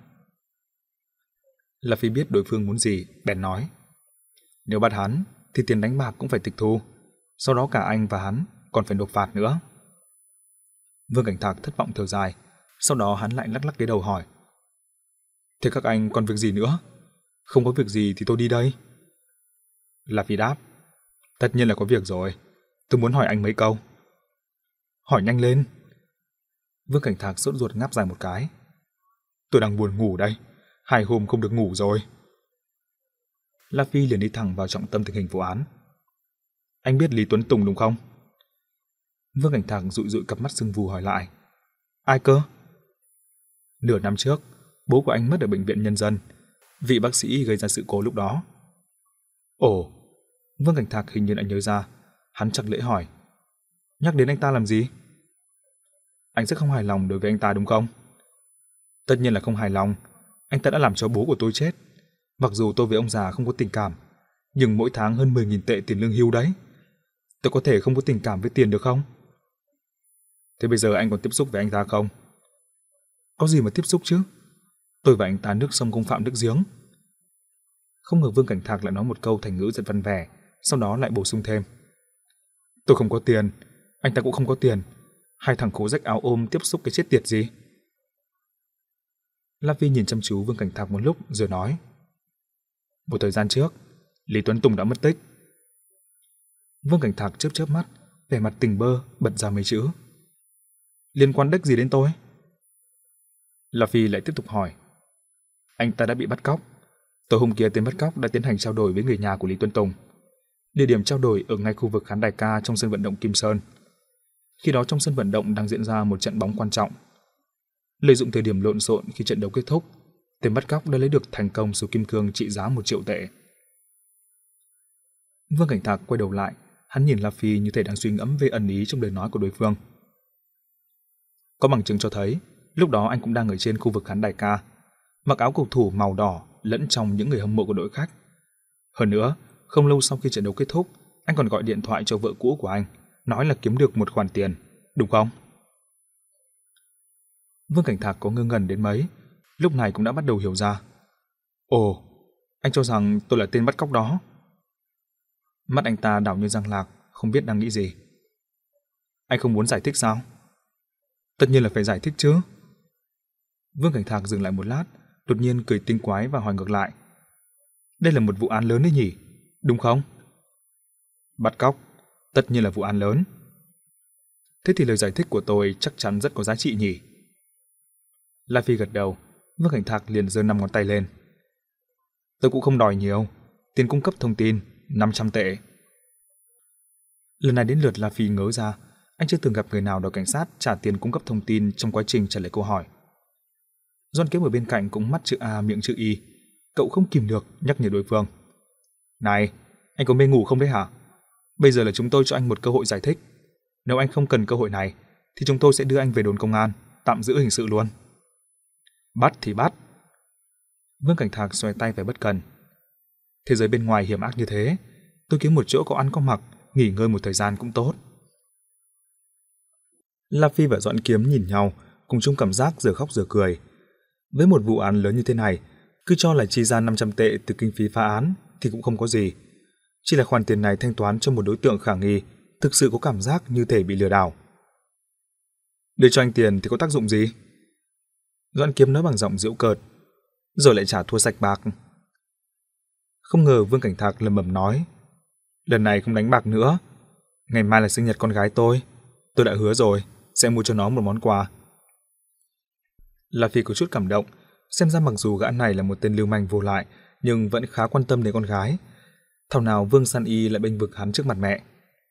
La Phi biết đối phương muốn gì, bèn nói: Nếu bắt hắn thì tiền đánh bạc cũng phải tịch thu, sau đó cả anh và hắn còn phải nộp phạt nữa. Vương Cảnh Thạc thất vọng thở dài, sau đó hắn lại lắc lắc cái đầu hỏi: Thế các anh còn việc gì nữa? Không có việc gì thì tôi đi đây. La Phi đáp: Tất nhiên là có việc rồi, tôi muốn hỏi anh mấy câu. Hỏi nhanh lên. Vương Cảnh Thạc sốt ruột ngáp dài một cái. Tôi đang buồn ngủ đây, hai hôm không được ngủ rồi. La Phi liền đi thẳng vào trọng tâm tình hình vụ án. Anh biết Lý Tuấn Tùng đúng không? Vương Cảnh Thạc dụi dụi cặp mắt sưng vù hỏi lại. Ai cơ? Nửa năm trước, bố của anh mất ở bệnh viện Nhân dân, vị bác sĩ gây ra sự cố lúc đó. Ồ, Vương Cảnh Thạc hình như đã nhớ ra, hắn chặt lễ hỏi. Nhắc đến anh ta làm gì? Anh rất không hài lòng đối với anh ta đúng không? Tất nhiên là không hài lòng, anh ta đã làm cho bố của tôi chết. Mặc dù tôi với ông già không có tình cảm, nhưng mỗi tháng hơn mười nghìn tệ tiền lương hưu đấy. Tôi có thể không có tình cảm với tiền được không? Thế bây giờ anh còn tiếp xúc với anh ta không? Có gì mà tiếp xúc chứ? Tôi và anh ta nước sông không phạm nước giếng. Không ngờ Vương Cảnh Thạc lại nói một câu thành ngữ rất văn vẻ, sau đó lại bổ sung thêm. Tôi không có tiền, anh ta cũng không có tiền. Hai thằng khố rách áo ôm tiếp xúc cái chết tiệt gì? La Phi nhìn chăm chú Vương Cảnh Thạc một lúc rồi nói. Một thời gian trước, Lý Tuấn Tùng đã mất tích. Vương Cảnh Thạc chớp chớp mắt, vẻ mặt tỉnh bơ, bật ra mấy chữ. Liên quan đếch gì đến tôi? La Phi lại tiếp tục hỏi. Anh ta đã bị bắt cóc. Tối hôm kia tên bắt cóc đã tiến hành trao đổi với người nhà của Lý Tuấn Tùng. Địa điểm trao đổi ở ngay khu vực khán đài ca trong sân vận động Kim Sơn. Khi đó trong sân vận động đang diễn ra một trận bóng quan trọng. Lợi dụng thời điểm lộn xộn khi trận đấu kết thúc, tên bắt cóc đã lấy được thành công số kim cương trị giá một triệu tệ. Vương Cảnh Thạc quay đầu lại, hắn nhìn La Phi như thể đang suy ngẫm về ẩn ý trong lời nói của đối phương. Có bằng chứng cho thấy, lúc đó anh cũng đang ở trên khu vực khán đài ca, mặc áo cầu thủ màu đỏ lẫn trong những người hâm mộ của đội khách. Hơn nữa, không lâu sau khi trận đấu kết thúc, anh còn gọi điện thoại cho vợ cũ của anh, nói là kiếm được một khoản tiền, đúng không? Vương Cảnh Thạc có ngơ ngẩn đến mấy, lúc này cũng đã bắt đầu hiểu ra. Ồ, anh cho rằng tôi là tên bắt cóc đó. Mắt anh ta đảo như răng lạc, không biết đang nghĩ gì. Anh không muốn giải thích sao? Tất nhiên là phải giải thích chứ. Vương Cảnh Thạc dừng lại một lát, đột nhiên cười tinh quái và hỏi ngược lại. Đây là một vụ án lớn đấy nhỉ, đúng không? Bắt cóc, tất nhiên là vụ án lớn. Thế thì lời giải thích của tôi chắc chắn rất có giá trị nhỉ? La Phi gật đầu, Vương Cảnh Thạc liền giơ năm ngón tay lên. Tôi cũng không đòi nhiều, tiền cung cấp thông tin, năm trăm tệ. Lần này đến lượt La Phi ngớ ra, anh chưa từng gặp người nào đòi cảnh sát trả tiền cung cấp thông tin trong quá trình trả lời câu hỏi. Doan Kiếm ở bên cạnh cũng mắt chữ A miệng chữ Y, cậu không kìm được nhắc nhở đối phương. Này, anh có mê ngủ không đấy hả? Bây giờ là chúng tôi cho anh một cơ hội giải thích. Nếu anh không cần cơ hội này, thì chúng tôi sẽ đưa anh về đồn công an, tạm giữ hình sự luôn. Bắt thì bắt. Vương Cảnh Thạc xoay tay vẻ bất cần. Thế giới bên ngoài hiểm ác như thế, tôi kiếm một chỗ có ăn có mặc, nghỉ ngơi một thời gian cũng tốt. La Phi và Doãn Kiếm nhìn nhau, cùng chung cảm giác giờ khóc giờ cười. Với một vụ án lớn như thế này, cứ cho là chi ra năm trăm tệ từ kinh phí phá án thì cũng không có gì. Chỉ là khoản tiền này thanh toán cho một đối tượng khả nghi, thực sự có cảm giác như thể bị lừa đảo. Đưa cho anh tiền thì có tác dụng gì? Doãn Kiếm nói bằng giọng giễu cợt, rồi lại trả thua sạch bạc. Không ngờ Vương Cảnh Thạc lẩm bẩm nói, lần này không đánh bạc nữa. Ngày mai là sinh nhật con gái tôi, tôi đã hứa rồi, sẽ mua cho nó một món quà. La Phi có chút cảm động, xem ra mặc dù gã này là một tên lưu manh vô lại, nhưng vẫn khá quan tâm đến con gái. Thảo nào Vương San Y lại bênh vực hắn trước mặt mẹ.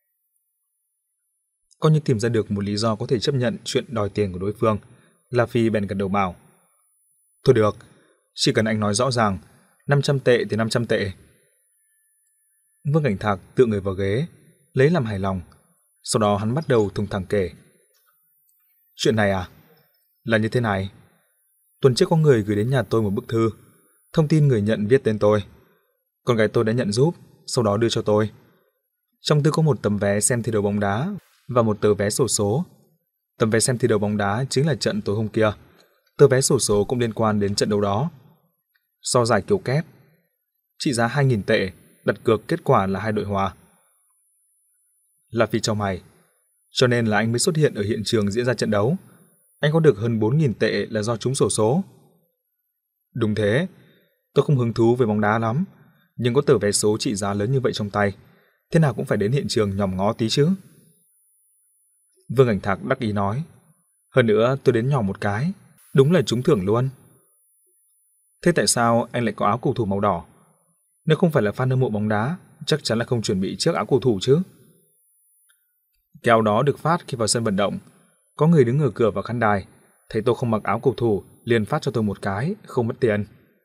Coi như tìm ra được một lý do có thể chấp nhận chuyện đòi tiền của đối phương, La Phi bèn gật đầu bảo. Thôi được, chỉ cần anh nói rõ ràng, năm trăm tệ thì năm trăm tệ. Vương Cảnh Thạc tựa người vào ghế, lấy làm hài lòng. Sau đó hắn bắt đầu thùng thẳng kể. Chuyện này à? Là như thế này. Tuần trước có người gửi đến nhà tôi một bức thư, thông tin người nhận viết tên tôi. Con gái tôi đã nhận giúp, sau đó đưa cho tôi. Trong thư có một tấm vé xem thi đấu bóng đá và một tờ vé xổ số. Tấm vé xem thi đấu bóng đá chính là trận tối hôm kia. Tờ vé xổ số cũng liên quan đến trận đấu đó. So giải kiểu kép, trị giá hai nghìn tệ, đặt cược kết quả là hai đội hòa. La Phi chau mày. Cho nên là anh mới xuất hiện ở hiện trường diễn ra trận đấu. Anh có được hơn bốn nghìn tệ là do trúng xổ số. Đúng thế, tôi không hứng thú về bóng đá lắm, nhưng có tờ vé số trị giá lớn như vậy trong tay, thế nào cũng phải đến hiện trường nhòm ngó tí chứ. Vương Cảnh Thạc đắc ý nói. Hơn nữa tôi đến nhỏ một cái, đúng là trúng thưởng luôn. Thế tại sao anh lại có áo cầu thủ màu đỏ? Nếu không phải là fan hâm mộ bóng đá, chắc chắn là không chuẩn bị chiếc áo cầu thủ chứ. Cái áo đó được phát khi vào sân vận động. Có người đứng ở cửa vào khán đài, thấy tôi không mặc áo cầu thủ, liền phát cho tôi một cái, không mất tiền.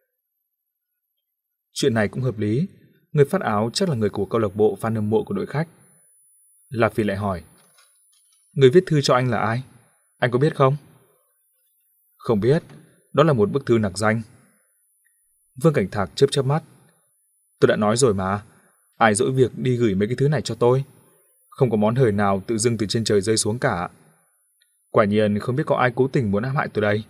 Chuyện này cũng hợp lý, người phát áo chắc là người của câu lạc bộ fan hâm mộ của đội khách. La Phi lại hỏi. Người viết thư cho anh là ai? Anh có biết không? Không biết, đó là một bức thư nặc danh. Vương Cảnh Thạc chớp chớp mắt. Tôi đã nói rồi mà, ai dỗi việc đi gửi mấy cái thứ này cho tôi. Không có món hời nào tự dưng từ trên trời rơi xuống cả. Quả nhiên không biết có ai cố tình muốn ám hại tôi đây.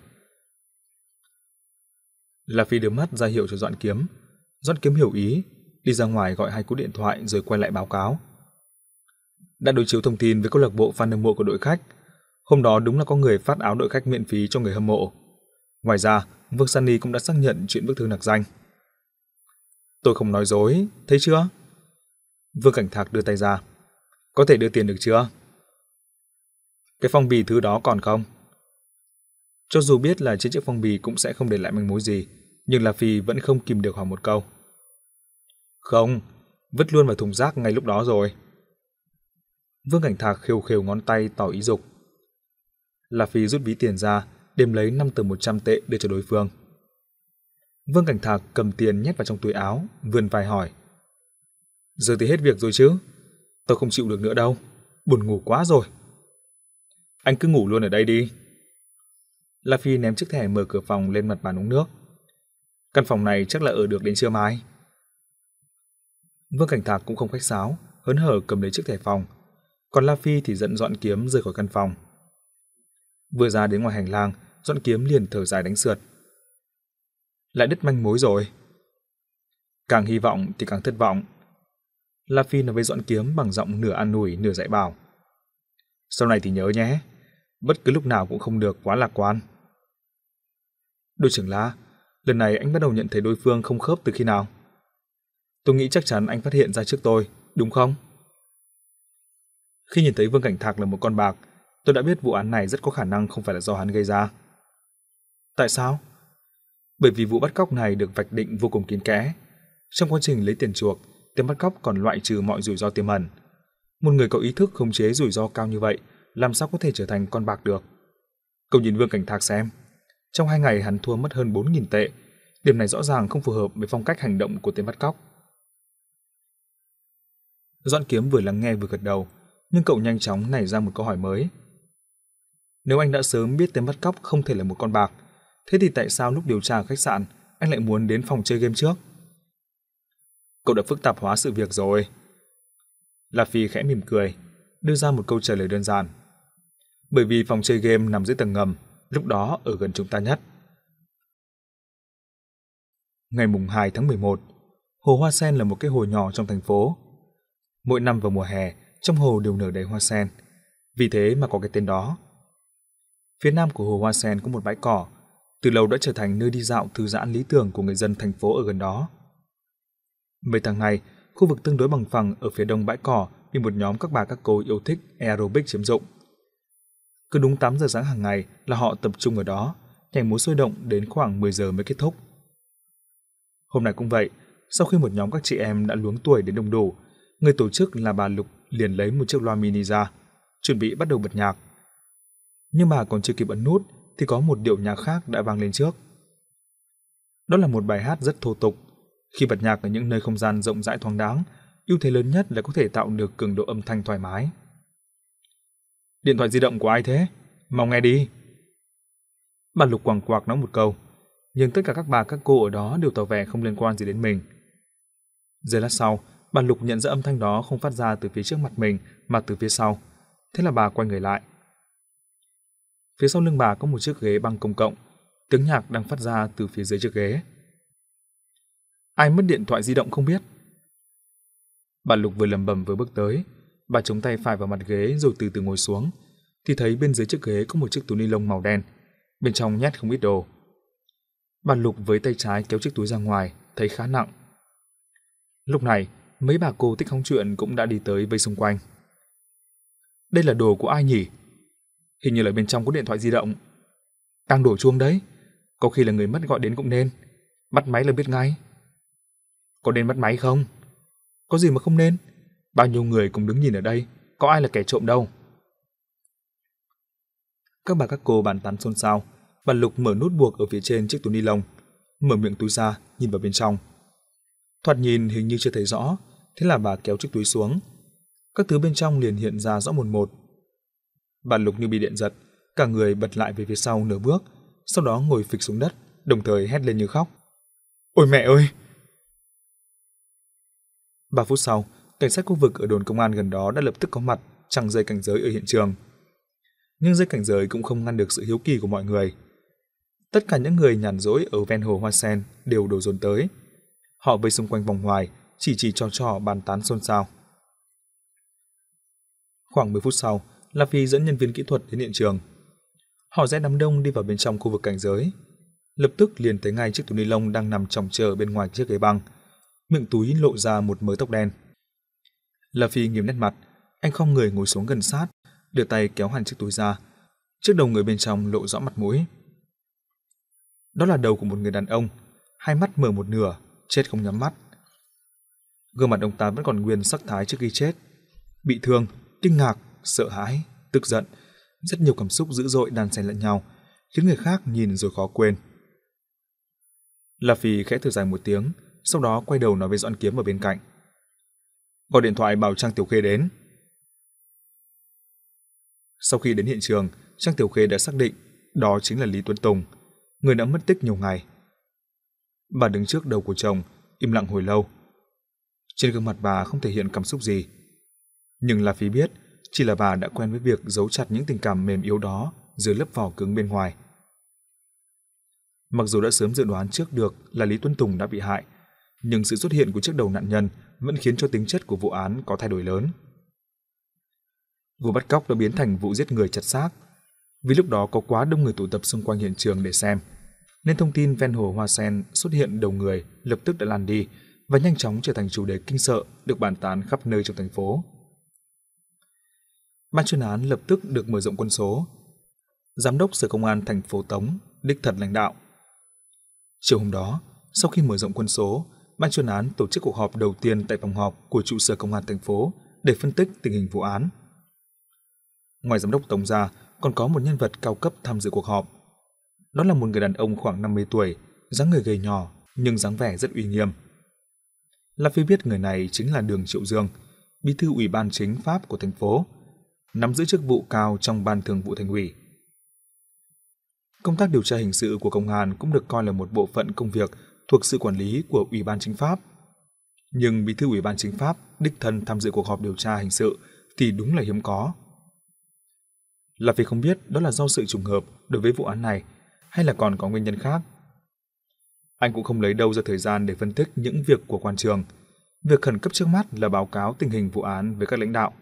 La Phi đưa mắt ra hiệu cho Doãn Kiếm. Doãn Kiếm hiểu ý, đi ra ngoài gọi hai cú điện thoại rồi quay lại báo cáo. Đã đối chiếu thông tin với câu lạc bộ fan hâm mộ của đội khách. Hôm đó đúng là có người phát áo đội khách miễn phí cho người hâm mộ. Ngoài ra, Vương Sunny cũng đã xác nhận chuyện bức thư nặc danh. Tôi không nói dối, thấy chưa? Vương Cảnh Thạc đưa tay ra. Có thể đưa tiền được chưa? Cái phong bì thứ đó còn không? Cho dù biết là trên chiếc phong bì cũng sẽ không để lại manh mối gì, nhưng La Phi vẫn không kìm được hỏi một câu. Không, vứt luôn vào thùng rác ngay lúc đó rồi. Vương Cảnh Thạc khều khều ngón tay tỏ ý dục. La Phi rút ví tiền ra, đem lấy năm tờ một trăm tệ đưa cho đối phương. Vương Cảnh Thạc cầm tiền nhét vào trong túi áo, vươn vai hỏi. Giờ thì hết việc rồi chứ? Tôi không chịu được nữa đâu, buồn ngủ quá rồi. Anh cứ ngủ luôn ở đây đi. La Phi ném chiếc thẻ mở cửa phòng lên mặt bàn uống nước. Căn phòng này chắc là ở được đến trưa mai. Vương Cảnh Thạc cũng không khách sáo, hớn hở cầm lấy chiếc thẻ phòng. Còn La Phi thì dẫn Doãn Kiếm rời khỏi căn phòng. Vừa ra đến ngoài hành lang, Doãn Kiếm liền thở dài đánh sượt. Lại đứt manh mối rồi. Càng hy vọng thì càng thất vọng. La Phi nói với Doãn Kiếm bằng giọng nửa an ủi nửa dạy bảo. Sau này thì nhớ nhé, bất cứ lúc nào cũng không được quá lạc quan. Đội trưởng La, lần này anh bắt đầu nhận thấy đối phương không khớp từ khi nào? Tôi nghĩ chắc chắn anh phát hiện ra trước tôi, đúng không? Khi nhìn thấy Vương Cảnh Thạc là một con bạc, tôi đã biết vụ án này rất có khả năng không phải là do hắn gây ra. Tại sao? Bởi vì vụ bắt cóc này được vạch định vô cùng kín kẽ. Trong quá trình lấy tiền chuộc, tên bắt cóc còn loại trừ mọi rủi ro tiềm ẩn. Một người có ý thức khống chế rủi ro cao như vậy, làm sao có thể trở thành con bạc được? Cậu nhìn Vương Cảnh Thạc xem. Trong hai ngày hắn thua mất hơn bốn nghìn tệ. Điểm này rõ ràng không phù hợp với phong cách hành động của tên bắt cóc. Doãn Kiếm vừa lắng nghe vừa gật đầu, nhưng cậu nhanh chóng nảy ra một câu hỏi mới. Nếu anh đã sớm biết tên bắt cóc không thể là một con bạc, thế thì tại sao lúc điều tra ở khách sạn anh lại muốn đến phòng chơi game trước? Cậu đã phức tạp hóa sự việc rồi. La Phi khẽ mỉm cười, đưa ra một câu trả lời đơn giản. Bởi vì phòng chơi game nằm dưới tầng ngầm, lúc đó ở gần chúng ta nhất. Ngày mùng hai tháng mười một, hồ Hoa Sen là một cái hồ nhỏ trong thành phố. Mỗi năm vào mùa hè, trong hồ đều nở đầy hoa sen, vì thế mà có cái tên đó. Phía nam của hồ Hoa Sen có một bãi cỏ, từ lâu đã trở thành nơi đi dạo thư giãn lý tưởng của người dân thành phố ở gần đó. Mấy tháng này, khu vực tương đối bằng phẳng ở phía đông bãi cỏ bị một nhóm các bà các cô yêu thích aerobic chiếm dụng. Cứ đúng tám giờ sáng hàng ngày là họ tập trung ở đó, nhảy múa sôi động đến khoảng mười giờ mới kết thúc. Hôm nay cũng vậy, sau khi một nhóm các chị em đã luống tuổi đến đông đủ, người tổ chức là bà Lục liền lấy một chiếc loa mini ra, chuẩn bị bắt đầu bật nhạc. Nhưng mà còn chưa kịp ấn nút thì có một điệu nhạc khác đã vang lên trước. Đó là một bài hát rất thô tục. Khi bật nhạc ở những nơi không gian rộng rãi thoáng đãng, ưu thế lớn nhất là có thể tạo được cường độ âm thanh thoải mái. Điện thoại di động của ai thế? Mau nghe đi. Bà Lục quàng quạc nói một câu, nhưng tất cả các bà các cô ở đó đều tỏ vẻ không liên quan gì đến mình. Giây lát sau, bà Lục nhận ra âm thanh đó không phát ra từ phía trước mặt mình mà từ phía sau. Thế là bà quay người lại. Phía sau lưng bà có một chiếc ghế băng công cộng, tiếng nhạc đang phát ra từ phía dưới chiếc ghế. Ai mất điện thoại di động không biết? Bà Lục vừa lẩm bẩm vừa bước tới, bà chống tay phải vào mặt ghế rồi từ từ ngồi xuống, thì thấy bên dưới chiếc ghế có một chiếc túi ni lông màu đen, bên trong nhét không ít đồ. Bà Lục với tay trái kéo chiếc túi ra ngoài, thấy khá nặng. Lúc này, mấy bà cô thích hóng chuyện cũng đã đi tới vây xung quanh. Đây là đồ của ai nhỉ? Hình như là bên trong có điện thoại di động. Đang đổ chuông đấy, có khi là người mất gọi đến cũng nên. Bắt máy là biết ngay. Có nên bắt máy không? Có gì mà không nên? Bao nhiêu người cùng đứng nhìn ở đây, có ai là kẻ trộm đâu. Các bà các cô bàn tán xôn xao. Bà Lục mở nút buộc ở phía trên chiếc túi ni lông, mở miệng túi ra, nhìn vào bên trong. Thoạt nhìn hình như chưa thấy rõ, thế là bà kéo chiếc túi xuống. Các thứ bên trong liền hiện ra rõ một một. Bà Lục như bị điện giật, cả người bật lại về phía sau nửa bước, sau đó ngồi phịch xuống đất, đồng thời hét lên như khóc. Ôi mẹ ơi! Ba phút sau, cảnh sát khu vực ở đồn công an gần đó đã lập tức có mặt, trăng dây cảnh giới ở hiện trường. Nhưng dây cảnh giới cũng không ngăn được sự hiếu kỳ của mọi người. Tất cả những người nhàn rỗi ở ven hồ Hoa Sen đều đổ dồn tới. Họ vây xung quanh vòng ngoài, chỉ chỉ trò trò bàn tán xôn xao. Khoảng mười phút sau, La Phi dẫn nhân viên kỹ thuật đến hiện trường. Họ rẽ đám đông đi vào bên trong khu vực cảnh giới. Lập tức liền thấy ngay chiếc túi ni lông đang nằm chồng chờ bên ngoài chiếc ghế băng. Miệng túi lộ ra một mớ tóc đen. La Phi nghiêm nét mặt, anh khom người ngồi xuống gần sát, đưa tay kéo hẳn chiếc túi ra. Chiếc đầu người bên trong lộ rõ mặt mũi. Đó là đầu của một người đàn ông, hai mắt mở một nửa, chết không nhắm mắt. Gương mặt ông ta vẫn còn nguyên sắc thái trước khi chết, bị thương, kinh ngạc, sợ hãi, tức giận, rất nhiều cảm xúc dữ dội đan xen lẫn nhau, khiến người khác nhìn rồi khó quên. La Phi khẽ thở dài một tiếng, sau đó quay đầu nói với Doãn Kiếm ở bên cạnh. Gọi điện thoại bảo Trang Tiểu Khê đến. Sau khi đến hiện trường, Trang Tiểu Khê đã xác định đó chính là Lý Tuấn Tùng, người đã mất tích nhiều ngày. Bà đứng trước đầu của chồng, im lặng hồi lâu. Trên gương mặt bà không thể hiện cảm xúc gì. Nhưng La Phi biết, chỉ là bà đã quen với việc giấu chặt những tình cảm mềm yếu đó dưới lớp vỏ cứng bên ngoài. Mặc dù đã sớm dự đoán trước được là Lý Tuấn Tùng đã bị hại, nhưng sự xuất hiện của chiếc đầu nạn nhân vẫn khiến cho tính chất của vụ án có thay đổi lớn. Vụ bắt cóc đã biến thành vụ giết người chặt xác, vì lúc đó có quá đông người tụ tập xung quanh hiện trường để xem. nên thông tin ven hồ Hoa Sen xuất hiện đầu người lập tức đã lan đi và nhanh chóng trở thành chủ đề kinh sợ được bàn tán khắp nơi trong thành phố. Ban chuyên án lập tức được mở rộng quân số. Giám đốc Sở Công an thành phố Tống đích thân lãnh đạo. Chiều hôm đó, sau khi mở rộng quân số, ban chuyên án tổ chức cuộc họp đầu tiên tại phòng họp của trụ sở công an thành phố để phân tích tình hình vụ án. Ngoài giám đốc Tống ra, còn có một nhân vật cao cấp tham dự cuộc họp. Đó là một người đàn ông khoảng năm mươi tuổi, dáng người gầy nhỏ nhưng dáng vẻ rất uy nghiêm. La Phi biết người này chính là Đường Triệu Dương, bí thư ủy ban chính pháp của thành phố, nắm giữ chức vụ cao trong ban thường vụ thành ủy. Công tác điều tra hình sự của công an cũng được coi là một bộ phận công việc thuộc sự quản lý của Ủy ban Chính pháp. Nhưng bí thư Ủy ban Chính pháp đích thân tham dự cuộc họp điều tra hình sự thì đúng là hiếm có. Là vì không biết đó là do sự trùng hợp đối với vụ án này hay là còn có nguyên nhân khác. Anh cũng không lấy đâu ra thời gian để phân tích những việc của quan trường. Việc khẩn cấp trước mắt là báo cáo tình hình vụ án với các lãnh đạo.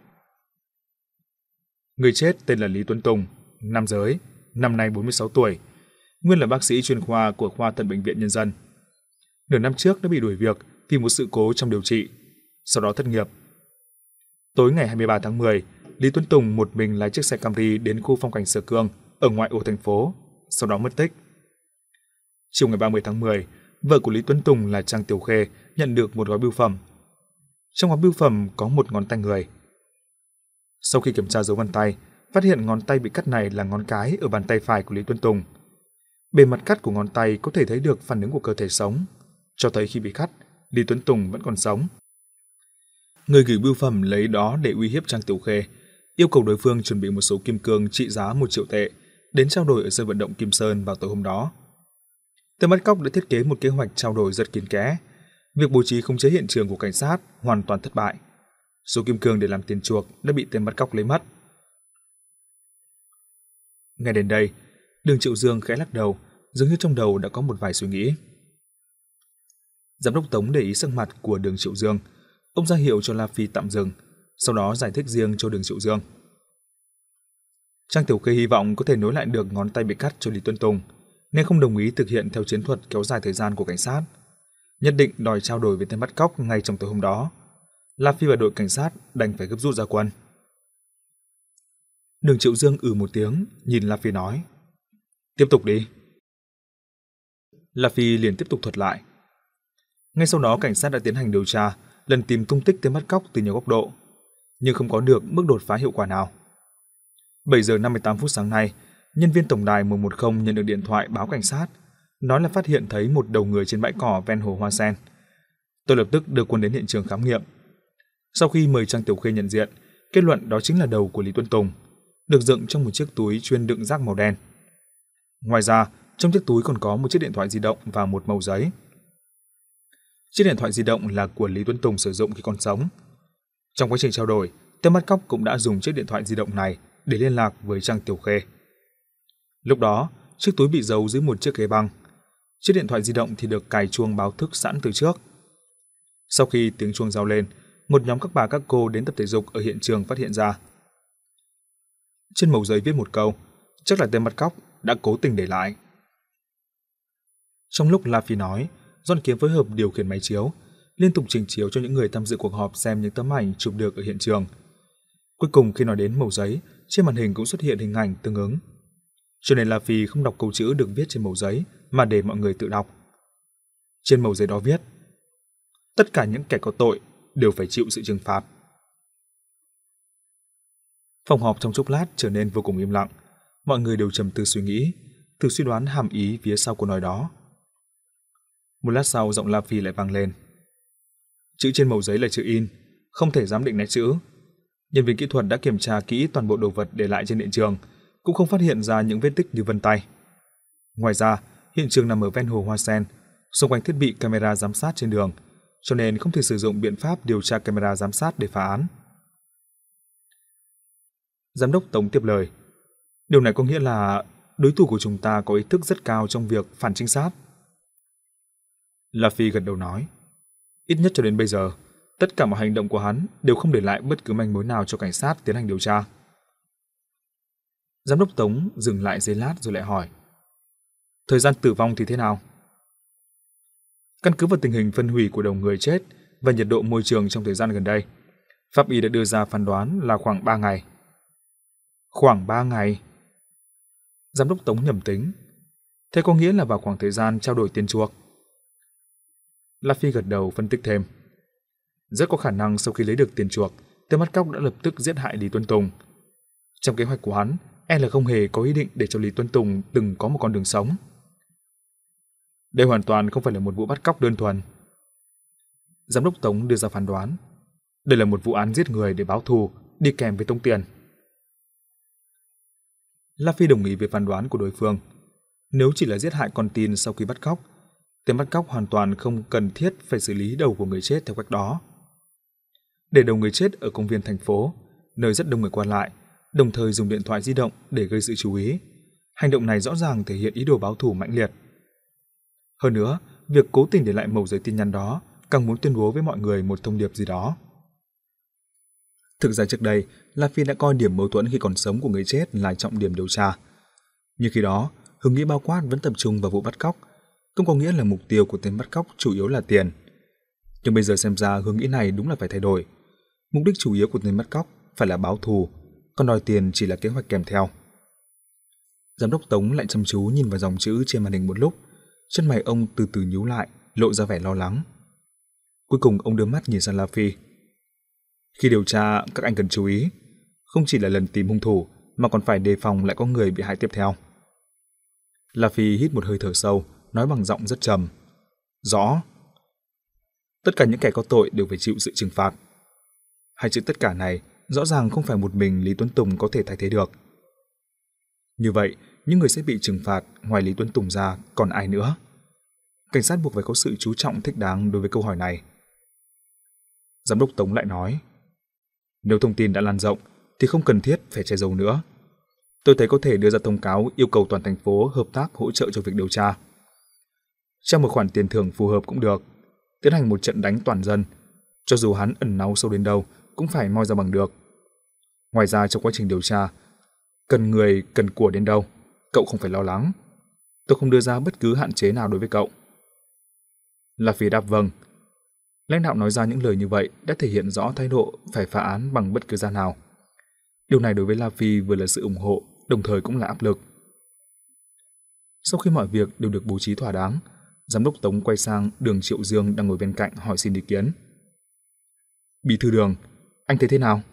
Người chết tên là Lý Tuấn Tùng, nam giới, năm nay bốn mươi sáu tuổi, nguyên là bác sĩ chuyên khoa của khoa thận bệnh viện Nhân dân. Nửa năm trước đã bị đuổi việc vì một sự cố trong điều trị, sau đó thất nghiệp. Tối ngày hai mươi ba tháng mười, Lý Tuấn Tùng một mình lái chiếc xe Camry đến khu phong cảnh Sở Cương ở ngoại ô thành phố, sau đó mất tích. Chiều ngày ba mươi tháng mười, vợ của Lý Tuấn Tùng là Trang Tiểu Khê nhận được một gói bưu phẩm. Trong gói bưu phẩm có một ngón tay người. Sau khi kiểm tra dấu vân tay, phát hiện ngón tay bị cắt này là ngón cái ở bàn tay phải của Lý Tuấn Tùng. Bề mặt cắt của ngón tay có thể thấy được phản ứng của cơ thể sống, cho thấy khi bị cắt, Lý Tuấn Tùng vẫn còn sống. Người gửi bưu phẩm lấy đó để uy hiếp Trang Tiểu Khê, yêu cầu đối phương chuẩn bị một số kim cương trị giá một triệu tệ đến trao đổi ở sân vận động Kim Sơn vào tối hôm đó. Tên bắt cóc đã thiết kế một kế hoạch trao đổi rất kín kẽ. Việc bố trí khống chế hiện trường của cảnh sát hoàn toàn thất bại. Số kim cương để làm tiền chuộc đã bị tên bắt cóc lấy mất. Ngay đến đây, Đường Triệu Dương khẽ lắc đầu, dường như trong đầu đã có một vài suy nghĩ. Giám đốc Tống để ý sắc mặt của Đường Triệu Dương, ông ra hiệu cho La Phi tạm dừng, sau đó giải thích riêng cho Đường Triệu Dương. Trang Tiểu Khê hy vọng có thể nối lại được ngón tay bị cắt cho Lý Tuấn Tùng, nên không đồng ý thực hiện theo chiến thuật kéo dài thời gian của cảnh sát, nhất định đòi trao đổi với tên bắt cóc ngay trong tối hôm đó. La Phi và đội cảnh sát đành phải gấp rút ra quân. Đường Triệu Dương ừ một tiếng, nhìn La Phi nói: "Tiếp tục đi." La Phi liền tiếp tục thuật lại. Ngay sau đó cảnh sát đã tiến hành điều tra, lần tìm tung tích tên bắt cóc từ nhiều góc độ, nhưng không có được bước đột phá hiệu quả nào. bảy giờ năm mươi tám phút sáng nay, nhân viên tổng đài một một không nhận được điện thoại báo cảnh sát, nói là phát hiện thấy một đầu người trên bãi cỏ ven hồ Hoa Sen. Tôi lập tức đưa quân đến hiện trường khám nghiệm. Sau khi mời Trang Tiểu Khê nhận diện, kết luận đó chính là đầu của Lý Tuấn Tùng, được dựng trong một chiếc túi chuyên đựng rác màu đen. Ngoài ra, trong chiếc túi còn có một chiếc điện thoại di động và một mẩu giấy. Chiếc điện thoại di động là của Lý Tuấn Tùng sử dụng khi còn sống. Trong quá trình trao đổi, tên bắt cóc cũng đã dùng chiếc điện thoại di động này để liên lạc với Trang Tiểu Khê. Lúc đó, chiếc túi bị giấu dưới một chiếc ghế băng. Chiếc điện thoại di động thì được cài chuông báo thức sẵn từ trước. Sau khi tiếng chuông reo lên, một nhóm các bà các cô đến tập thể dục ở hiện trường phát hiện ra. Trên mẩu giấy viết một câu, chắc là tên bắt cóc đã cố tình để lại. Trong lúc La Phi nói, John Kiếm phối hợp điều khiển máy chiếu, liên tục trình chiếu cho những người tham dự cuộc họp xem những tấm ảnh chụp được ở hiện trường. Cuối cùng khi nói đến mẩu giấy, trên màn hình cũng xuất hiện hình ảnh tương ứng. Cho nên La Phi không đọc câu chữ được viết trên mẩu giấy mà để mọi người tự đọc. Trên mẩu giấy đó viết: "Tất cả những kẻ có tội đều phải chịu sự trừng phạt." Phòng họp trong chốc lát trở nên vô cùng im lặng, mọi người đều trầm tư suy nghĩ, thử suy đoán hàm ý phía sau câu nói đó. Một lát sau giọng La Phi lại vang lên: "Chữ trên mẩu giấy là chữ in, không thể giám định nét chữ. Nhân viên kỹ thuật đã kiểm tra kỹ toàn bộ đồ vật để lại trên hiện trường, cũng không phát hiện ra những vết tích như vân tay. Ngoài ra, hiện trường nằm ở ven hồ Hoa Sen, xung quanh thiết bị camera giám sát trên đường, cho nên không thể sử dụng biện pháp điều tra camera giám sát để phá án." Giám đốc Tống tiếp lời: "Điều này có nghĩa là đối thủ của chúng ta có ý thức rất cao trong việc phản trinh sát." La Phi gật đầu nói: "Ít nhất cho đến bây giờ, tất cả mọi hành động của hắn đều không để lại bất cứ manh mối nào cho cảnh sát tiến hành điều tra." Giám đốc Tống dừng lại giây lát rồi lại hỏi: Thời gian tử vong thì thế nào? Căn cứ vào tình hình phân hủy của đầu người chết và nhiệt độ môi trường trong thời gian gần đây, pháp y đã đưa ra phán đoán là khoảng ba ngày. Khoảng ba ngày? Giám đốc Tống nhẩm tính. Thế có nghĩa là vào khoảng thời gian trao đổi tiền chuộc. La Phi gật đầu phân tích thêm. Rất có khả năng sau khi lấy được tiền chuộc, tên bắt cóc đã lập tức giết hại Lý Tuấn Tùng. Trong kế hoạch của hắn, e là không hề có ý định để cho Lý Tuấn Tùng từng có một con đường sống. Đây hoàn toàn không phải là một vụ bắt cóc đơn thuần. Giám đốc Tống đưa ra phán đoán. Đây là một vụ án giết người để báo thù, đi kèm với tống tiền. La Phi đồng ý với phán đoán của đối phương. Nếu chỉ là giết hại con tin sau khi bắt cóc, tên bắt cóc hoàn toàn không cần thiết phải xử lý đầu của người chết theo cách đó. Để đầu người chết ở công viên thành phố, nơi rất đông người qua lại, đồng thời dùng điện thoại di động để gây sự chú ý. Hành động này rõ ràng thể hiện ý đồ báo thù mãnh liệt. Hơn nữa, việc cố tình để lại mẩu giấy tin nhắn đó càng muốn tuyên bố với mọi người một thông điệp gì đó. Thực ra trước đây, La Phi đã coi điểm mâu thuẫn khi còn sống của người chết là trọng điểm điều tra. Nhưng khi đó, hướng nghĩ bao quát vẫn tập trung vào vụ bắt cóc, không có nghĩa là mục tiêu của tên bắt cóc chủ yếu là tiền. Nhưng bây giờ xem ra hướng nghĩ này đúng là phải thay đổi. Mục đích chủ yếu của tên bắt cóc phải là báo thù, còn đòi tiền chỉ là kế hoạch kèm theo. Giám đốc Tống lại chăm chú nhìn vào dòng chữ trên màn hình một lúc, chân mày ông từ từ nhíu lại, lộ ra vẻ lo lắng. Cuối cùng ông đưa mắt nhìn sang La Phi. Khi điều tra, các anh cần chú ý, không chỉ là lần tìm hung thủ, mà còn phải đề phòng lại có người bị hại tiếp theo. La Phi hít một hơi thở sâu, nói bằng giọng rất trầm. Rõ. Tất cả những kẻ có tội đều phải chịu sự trừng phạt. Hai chữ tất cả này rõ ràng không phải một mình Lý Tuấn Tùng có thể thay thế được. Như vậy, những người sẽ bị trừng phạt ngoài Lý Tuấn Tùng ra còn ai nữa? Cảnh sát buộc phải có sự chú trọng thích đáng đối với câu hỏi này. Giám đốc Tống lại nói, nếu thông tin đã lan rộng thì không cần thiết phải che giấu nữa. Tôi thấy có thể đưa ra thông cáo yêu cầu toàn thành phố hợp tác hỗ trợ cho việc điều tra. Trao một khoản tiền thưởng phù hợp cũng được, tiến hành một trận đánh toàn dân, cho dù hắn ẩn náu sâu đến đâu cũng phải moi ra bằng được. Ngoài ra trong quá trình điều tra, cần người cần của đến đâu, cậu không phải lo lắng. Tôi không đưa ra bất cứ hạn chế nào đối với cậu. La Phi đáp vâng. Lãnh đạo nói ra những lời như vậy đã thể hiện rõ thái độ phải phá án bằng bất cứ giá nào. Điều này đối với La Phi vừa là sự ủng hộ, đồng thời cũng là áp lực. Sau khi mọi việc đều được bố trí thỏa đáng, giám đốc Tống quay sang Đường Triệu Dương đang ngồi bên cạnh hỏi xin ý kiến. Bí thư Đường, anh thấy thế nào?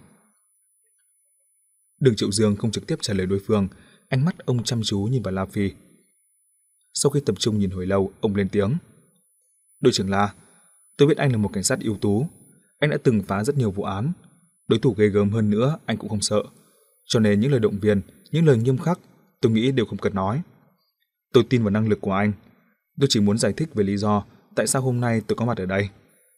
Đường Triệu Dương không trực tiếp trả lời đối phương, ánh mắt ông chăm chú nhìn vào La Phi. Sau khi tập trung nhìn hồi lâu, ông lên tiếng. Đội trưởng La, tôi biết anh là một cảnh sát ưu tú, anh đã từng phá rất nhiều vụ án, đối thủ ghê gớm hơn nữa anh cũng không sợ, cho nên những lời động viên, những lời nghiêm khắc, tôi nghĩ đều không cần nói. Tôi tin vào năng lực của anh, tôi chỉ muốn giải thích về lý do tại sao hôm nay tôi có mặt ở đây.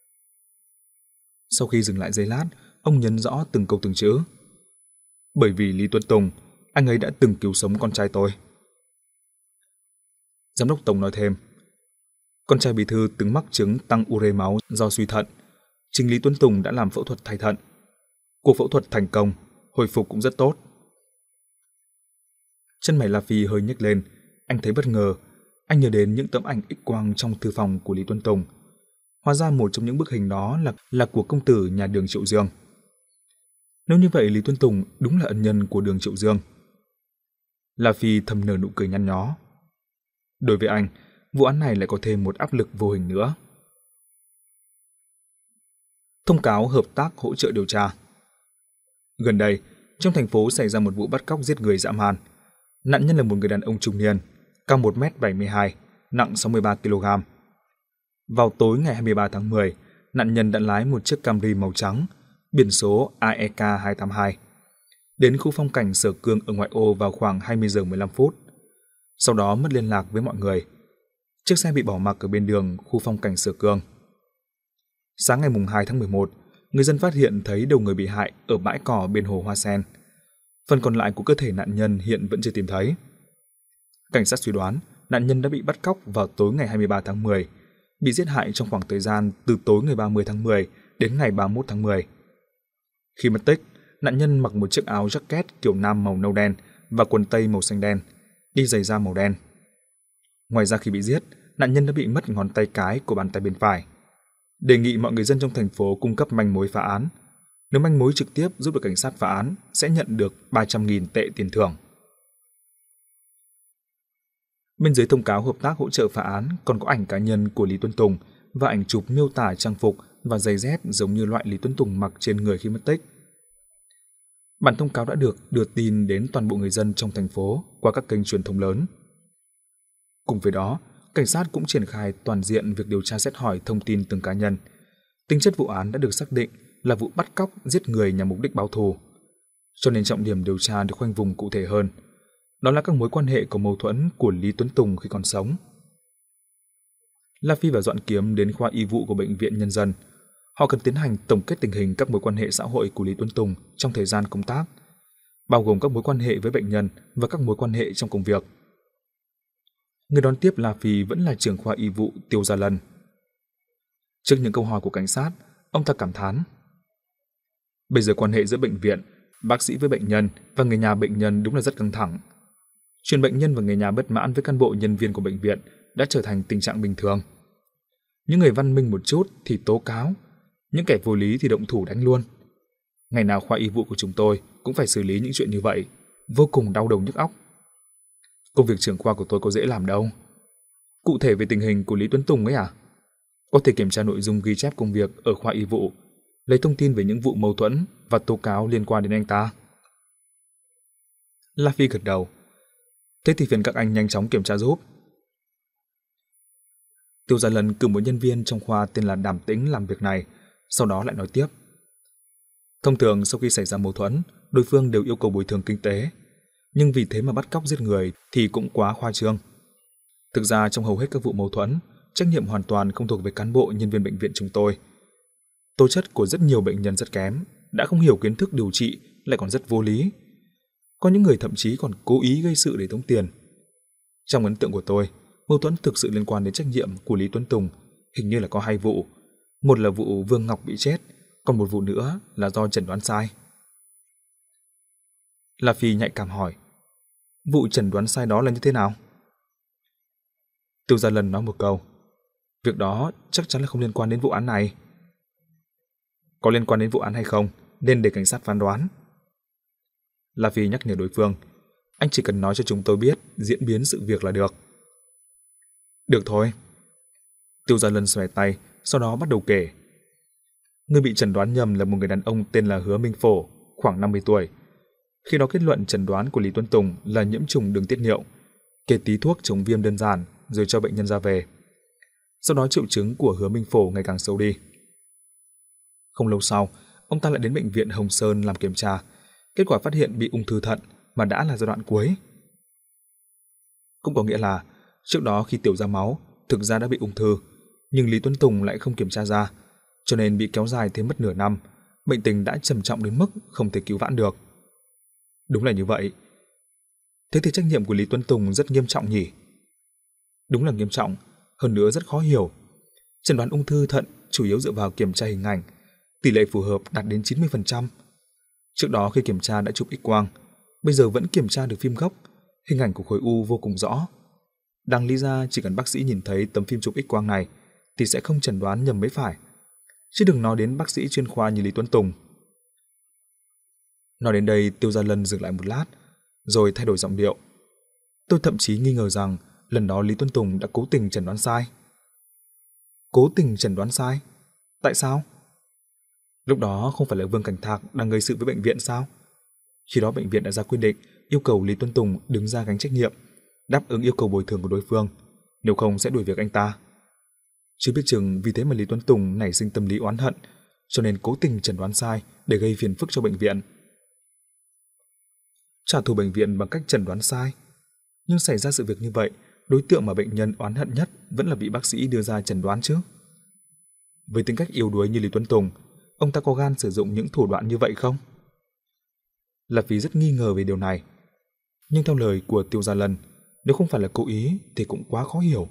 Sau khi dừng lại giây lát, ông nhấn rõ từng câu từng chữ. Bởi vì Lý Tuấn Tùng, anh ấy đã từng cứu sống con trai tôi. Giám đốc Tống nói thêm, con trai bí thư từng mắc chứng tăng ure máu do suy thận. Chính Lý Tuấn Tùng đã làm phẫu thuật thay thận. Cuộc phẫu thuật thành công, hồi phục cũng rất tốt. Chân mày La Phi hơi nhếch lên, anh thấy bất ngờ. Anh nhớ đến những tấm ảnh X-quang trong thư phòng của Lý Tuấn Tùng. Hóa ra một trong những bức hình đó là, là của công tử nhà Đường Triệu Dương. Nếu như vậy Lý Tuấn Tùng đúng là ân nhân của Đường Triệu Dương. La Phi thầm nở nụ cười nhăn nhó. Đối với anh, vụ án này lại có thêm một áp lực vô hình nữa. Thông cáo hợp tác hỗ trợ điều tra. Gần đây, trong thành phố xảy ra một vụ bắt cóc giết người dã man. Nạn nhân là một người đàn ông trung niên, cao một mét bảy mươi hai, nặng sáu mươi ba ki lô gam. Vào tối ngày hai mươi ba tháng mười, nạn nhân đã lái một chiếc Camry màu trắng, biển số A E K hai tám hai, đến khu phong cảnh Sở Cương ở ngoại ô vào khoảng hai mươi giờ mười lăm phút. Sau đó mất liên lạc với mọi người. Chiếc xe bị bỏ mặc ở bên đường khu phong cảnh Sở Cương. Sáng ngày hai tháng mười một, người dân phát hiện thấy đầu người bị hại ở bãi cỏ bên hồ Hoa Sen. Phần còn lại của cơ thể nạn nhân hiện vẫn chưa tìm thấy. Cảnh sát suy đoán nạn nhân đã bị bắt cóc vào tối ngày hai mươi ba tháng mười, bị giết hại trong khoảng thời gian từ tối ngày ba mươi tháng mười đến ngày ba mươi mốt tháng mười. Khi mất tích, nạn nhân mặc một chiếc áo jacket kiểu nam màu nâu đen và quần tây màu xanh đen, đi giày da màu đen. Ngoài ra khi bị giết, nạn nhân đã bị mất ngón tay cái của bàn tay bên phải. Đề nghị mọi người dân trong thành phố cung cấp manh mối phá án. Nếu manh mối trực tiếp giúp được cảnh sát phá án, sẽ nhận được ba trăm nghìn tệ tiền thưởng. Bên dưới thông cáo hợp tác hỗ trợ phá án còn có ảnh cá nhân của Lý Tuấn Tùng và ảnh chụp miêu tả trang phục và giày dép giống như loại Lý Tuấn Tùng mặc trên người khi mất tích. Bản thông cáo đã được đưa tin đến toàn bộ người dân trong thành phố qua các kênh truyền thông lớn. Cùng với đó, cảnh sát cũng triển khai toàn diện việc điều tra xét hỏi thông tin từng cá nhân. Tính chất vụ án đã được xác định là vụ bắt cóc giết người nhằm mục đích báo thù, cho nên trọng điểm điều tra được khoanh vùng cụ thể hơn. Đó là các mối quan hệ có mâu thuẫn của Lý Tuấn Tùng khi còn sống. La Phi và Doãn Kiếm đến khoa y vụ của Bệnh viện Nhân dân. Họ cần tiến hành tổng kết tình hình các mối quan hệ xã hội của Lý Tuấn Tùng trong thời gian công tác, bao gồm các mối quan hệ với bệnh nhân và các mối quan hệ trong công việc. Người đón tiếp La Phi vẫn là trưởng khoa y vụ Tiêu Gia Lân. Trước những câu hỏi của cảnh sát, ông ta cảm thán: bây giờ quan hệ giữa bệnh viện, bác sĩ với bệnh nhân và người nhà bệnh nhân đúng là rất căng thẳng. Chuyện bệnh nhân và người nhà bất mãn với cán bộ nhân viên của bệnh viện đã trở thành tình trạng bình thường. Những người văn minh một chút thì tố cáo, những kẻ vô lý thì động thủ đánh luôn. Ngày nào khoa y vụ của chúng tôi cũng phải xử lý những chuyện như vậy, vô cùng đau đầu nhức óc. Công việc trưởng khoa của tôi có dễ làm đâu. Cụ thể về tình hình của Lý Tuấn Tùng ấy à? Có thể kiểm tra nội dung ghi chép công việc ở khoa y vụ, lấy thông tin về những vụ mâu thuẫn và tố cáo liên quan đến anh ta. La Phi gật đầu. Thế thì phiền các anh nhanh chóng kiểm tra giúp. Tiêu Gia Lân cử một nhân viên trong khoa tên là Đàm Tĩnh làm việc này, sau đó lại nói tiếp. Thông thường sau khi xảy ra mâu thuẫn, đối phương đều yêu cầu bồi thường kinh tế, nhưng vì thế mà bắt cóc giết người thì cũng quá khoa trương. Thực ra trong hầu hết các vụ mâu thuẫn, trách nhiệm hoàn toàn không thuộc về cán bộ nhân viên bệnh viện chúng tôi. Tố chất của rất nhiều bệnh nhân rất kém, đã không hiểu kiến thức điều trị lại còn rất vô lý. Có những người thậm chí còn cố ý gây sự để tống tiền. Trong ấn tượng của tôi, mâu thuẫn thực sự liên quan đến trách nhiệm của Lý Tuấn Tùng hình như là có hai vụ. Một là vụ Vương Ngọc bị chết, còn một vụ nữa là do chẩn đoán sai. La Phi nhạy cảm hỏi, vụ chẩn đoán sai đó là như thế nào? Tiêu Gia Lân nói một câu, việc đó chắc chắn là không liên quan đến vụ án này. Có liên quan đến vụ án hay không, nên để cảnh sát phán đoán. La Phi nhắc nhở đối phương, anh chỉ cần nói cho chúng tôi biết diễn biến sự việc là được. Được thôi. Tiêu Gia Lân xòe tay, sau đó bắt đầu kể. Người bị chẩn đoán nhầm là một người đàn ông tên là Hứa Minh Phổ, khoảng năm mươi tuổi. Khi đó kết luận chẩn đoán của Lý Tuấn Tùng là nhiễm trùng đường tiết niệu, kê tí thuốc chống viêm đơn giản rồi cho bệnh nhân ra về. Sau đó triệu chứng của Hứa Minh Phổ ngày càng xấu đi. Không lâu sau, ông ta lại đến bệnh viện Hồng Sơn làm kiểm tra, kết quả phát hiện bị ung thư thận mà đã là giai đoạn cuối. Cũng có nghĩa là trước đó khi tiểu ra máu, thực ra đã bị ung thư, nhưng Lý Tuấn Tùng lại không kiểm tra ra, cho nên bị kéo dài thêm mất nửa năm, bệnh tình đã trầm trọng đến mức không thể cứu vãn được. Đúng là như vậy. Thế thì trách nhiệm của Lý Tuấn Tùng rất nghiêm trọng nhỉ? Đúng là nghiêm trọng, hơn nữa rất khó hiểu. Chẩn đoán ung thư thận chủ yếu dựa vào kiểm tra hình ảnh, tỷ lệ phù hợp đạt đến chín mươi phần trăm. Trước đó khi kiểm tra đã chụp X-quang, bây giờ vẫn kiểm tra được phim gốc, hình ảnh của khối u vô cùng rõ. Đáng lý ra chỉ cần bác sĩ nhìn thấy tấm phim chụp X-quang này thì sẽ không chẩn đoán nhầm mới phải, chứ đừng nói đến bác sĩ chuyên khoa như Lý Tuấn Tùng. Nói đến đây, Tiêu Gia Lân dừng lại một lát, rồi thay đổi giọng điệu. Tôi thậm chí nghi ngờ rằng lần đó Lý Tuấn Tùng đã cố tình chẩn đoán sai. Cố tình chẩn đoán sai? Tại sao? Lúc đó không phải là Vương Cảnh Thạc đang gây sự với bệnh viện sao? Khi đó bệnh viện đã ra quyết định yêu cầu Lý Tuấn Tùng đứng ra gánh trách nhiệm, đáp ứng yêu cầu bồi thường của đối phương, nếu không sẽ đuổi việc anh ta. Chưa biết chừng vì thế mà Lý Tuấn Tùng nảy sinh tâm lý oán hận, cho nên cố tình chẩn đoán sai để gây phiền phức cho bệnh viện. Trả thù bệnh viện bằng cách chẩn đoán sai. Nhưng xảy ra sự việc như vậy, đối tượng mà bệnh nhân oán hận nhất vẫn là vị bác sĩ đưa ra chẩn đoán chứ. Với tính cách yếu đuối như Lý Tuấn Tùng, ông ta có gan sử dụng những thủ đoạn như vậy không? La Phi rất nghi ngờ về điều này. Nhưng theo lời của Tiêu Gia Lân, nếu không phải là cố ý thì cũng quá khó hiểu.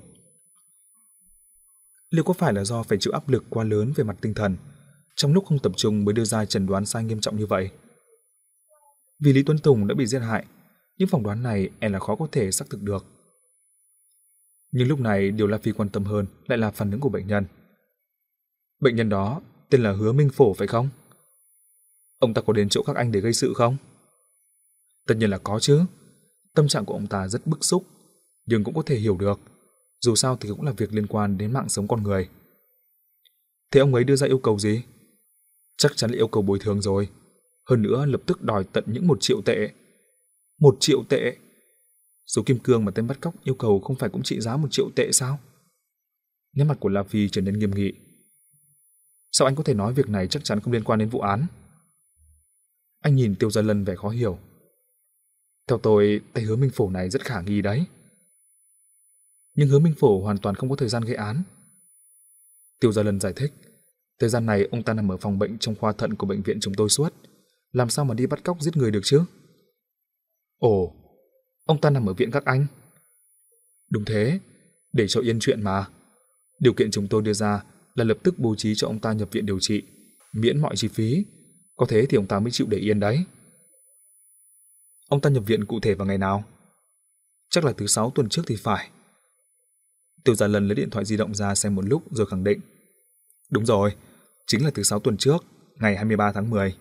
Liệu có phải là do phải chịu áp lực quá lớn về mặt tinh thần, trong lúc không tập trung mới đưa ra chẩn đoán sai nghiêm trọng như vậy? Vì Lý Tuấn Tùng đã bị giết hại, những phỏng đoán này e là khó có thể xác thực được. Nhưng lúc này điều La Phi quan tâm hơn lại là phản ứng của bệnh nhân. Bệnh nhân đó tên là Hứa Minh Phổ phải không? Ông ta có đến chỗ các anh để gây sự không? Tất nhiên là có chứ. Tâm trạng của ông ta rất bức xúc, nhưng cũng có thể hiểu được. Dù sao thì cũng là việc liên quan đến mạng sống con người. Thế ông ấy đưa ra yêu cầu gì? Chắc chắn là yêu cầu bồi thường rồi. Hơn nữa lập tức đòi tận những một triệu tệ. Một triệu tệ? Số kim cương mà tên bắt cóc yêu cầu không phải cũng trị giá một triệu tệ sao? Nét mặt của La Phi trở nên nghiêm nghị. Sao anh có thể nói việc này chắc chắn không liên quan đến vụ án? Anh nhìn Tiêu Gia Lân vẻ khó hiểu. Theo tôi, tay Hứa Minh Phổ này rất khả nghi đấy. Nhưng Hứa Minh Phổ hoàn toàn không có thời gian gây án. Tiêu Gia Lân giải thích. Thời gian này ông ta nằm ở phòng bệnh trong khoa thận của bệnh viện chúng tôi suốt. Làm sao mà đi bắt cóc giết người được chứ? Ồ, ông ta nằm ở viện các anh? Đúng thế, để cho yên chuyện mà. Điều kiện chúng tôi đưa ra là lập tức bố trí cho ông ta nhập viện điều trị, miễn mọi chi phí. Có thế thì ông ta mới chịu để yên đấy. Ông ta nhập viện cụ thể vào ngày nào? Chắc là thứ sáu tuần trước thì phải. Tiêu Gia Lân lấy điện thoại di động ra xem một lúc rồi khẳng định. Đúng rồi, chính là thứ sáu tuần trước, ngày hai mươi ba tháng mười.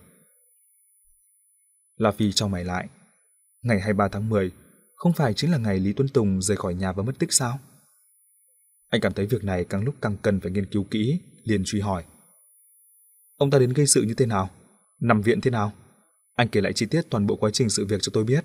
La Phi chau mày lại. Ngày hai mươi ba tháng mười không phải chính là ngày Lý Tuấn Tùng rời khỏi nhà và mất tích sao? Anh cảm thấy việc này càng lúc càng cần phải nghiên cứu kỹ, liền truy hỏi. Ông ta đến gây sự như thế nào? Nằm viện thế nào? Anh kể lại chi tiết toàn bộ quá trình sự việc cho tôi biết.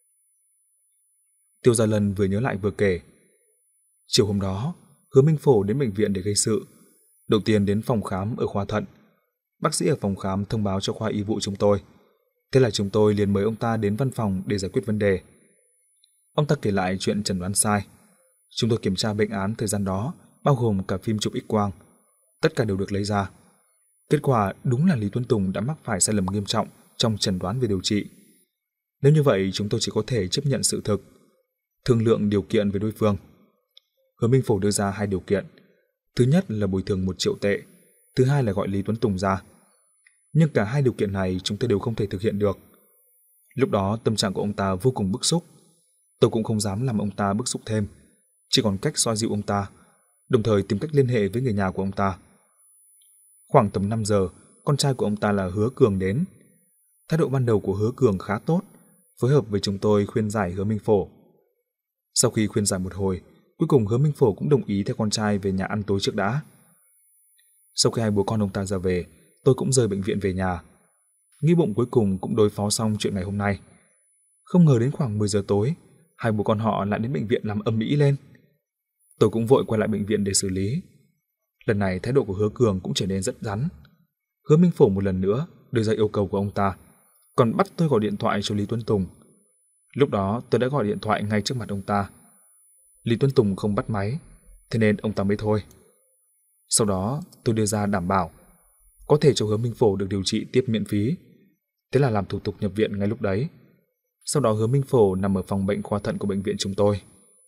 Tiêu Gia Lân vừa nhớ lại vừa kể. Chiều hôm đó, Hứa Minh Phổ đến bệnh viện để gây sự. Đầu tiên đến phòng khám ở khoa thận. Bác sĩ ở phòng khám thông báo cho khoa y vụ chúng tôi. Thế là chúng tôi liền mời ông ta đến văn phòng để giải quyết vấn đề. Ông ta kể lại chuyện chẩn đoán sai. Chúng tôi kiểm tra bệnh án thời gian đó, bao gồm cả phim chụp X-quang. Tất cả đều được lấy ra. Kết quả đúng là Lý Tuấn Tùng đã mắc phải sai lầm nghiêm trọng trong chẩn đoán về điều trị. Nếu như vậy, chúng tôi chỉ có thể chấp nhận sự thực, thương lượng điều kiện với đối phương. Hứa Minh Phổ đưa ra hai điều kiện. Thứ nhất là bồi thường một triệu tệ, thứ hai là gọi Lý Tuấn Tùng ra. Nhưng cả hai điều kiện này chúng tôi đều không thể thực hiện được. Lúc đó tâm trạng của ông ta vô cùng bức xúc. Tôi cũng không dám làm ông ta bức xúc thêm, chỉ còn cách xoa dịu ông ta, đồng thời tìm cách liên hệ với người nhà của ông ta. Khoảng tầm năm giờ, con trai của ông ta là Hứa Cường đến. Thái độ ban đầu của Hứa Cường khá tốt, phối hợp với chúng tôi khuyên giải Hứa Minh Phổ. Sau khi khuyên giải một hồi, cuối cùng Hứa Minh Phổ cũng đồng ý theo con trai về nhà ăn tối trước đã. Sau khi hai bố con ông ta ra về, tôi cũng rời bệnh viện về nhà. Nghĩ bụng cuối cùng cũng đối phó xong chuyện ngày hôm nay. Không ngờ đến khoảng mười giờ tối, hai bố con họ lại đến bệnh viện làm ầm ĩ lên. Tôi cũng vội quay lại bệnh viện để xử lý. Lần này thái độ của Hứa Cường cũng trở nên rất rắn. Hứa Minh Phổ một lần nữa đưa ra yêu cầu của ông ta, còn bắt tôi gọi điện thoại cho Lý Tuấn Tùng. Lúc đó tôi đã gọi điện thoại ngay trước mặt ông ta. Lý Tuấn Tùng không bắt máy, thế nên ông ta mới thôi. Sau đó tôi đưa ra đảm bảo có thể cho Hứa Minh Phổ được điều trị tiếp miễn phí. Thế là làm thủ tục nhập viện ngay lúc đấy. Sau đó Hứa Minh Phổ nằm ở phòng bệnh khoa thận của bệnh viện chúng tôi.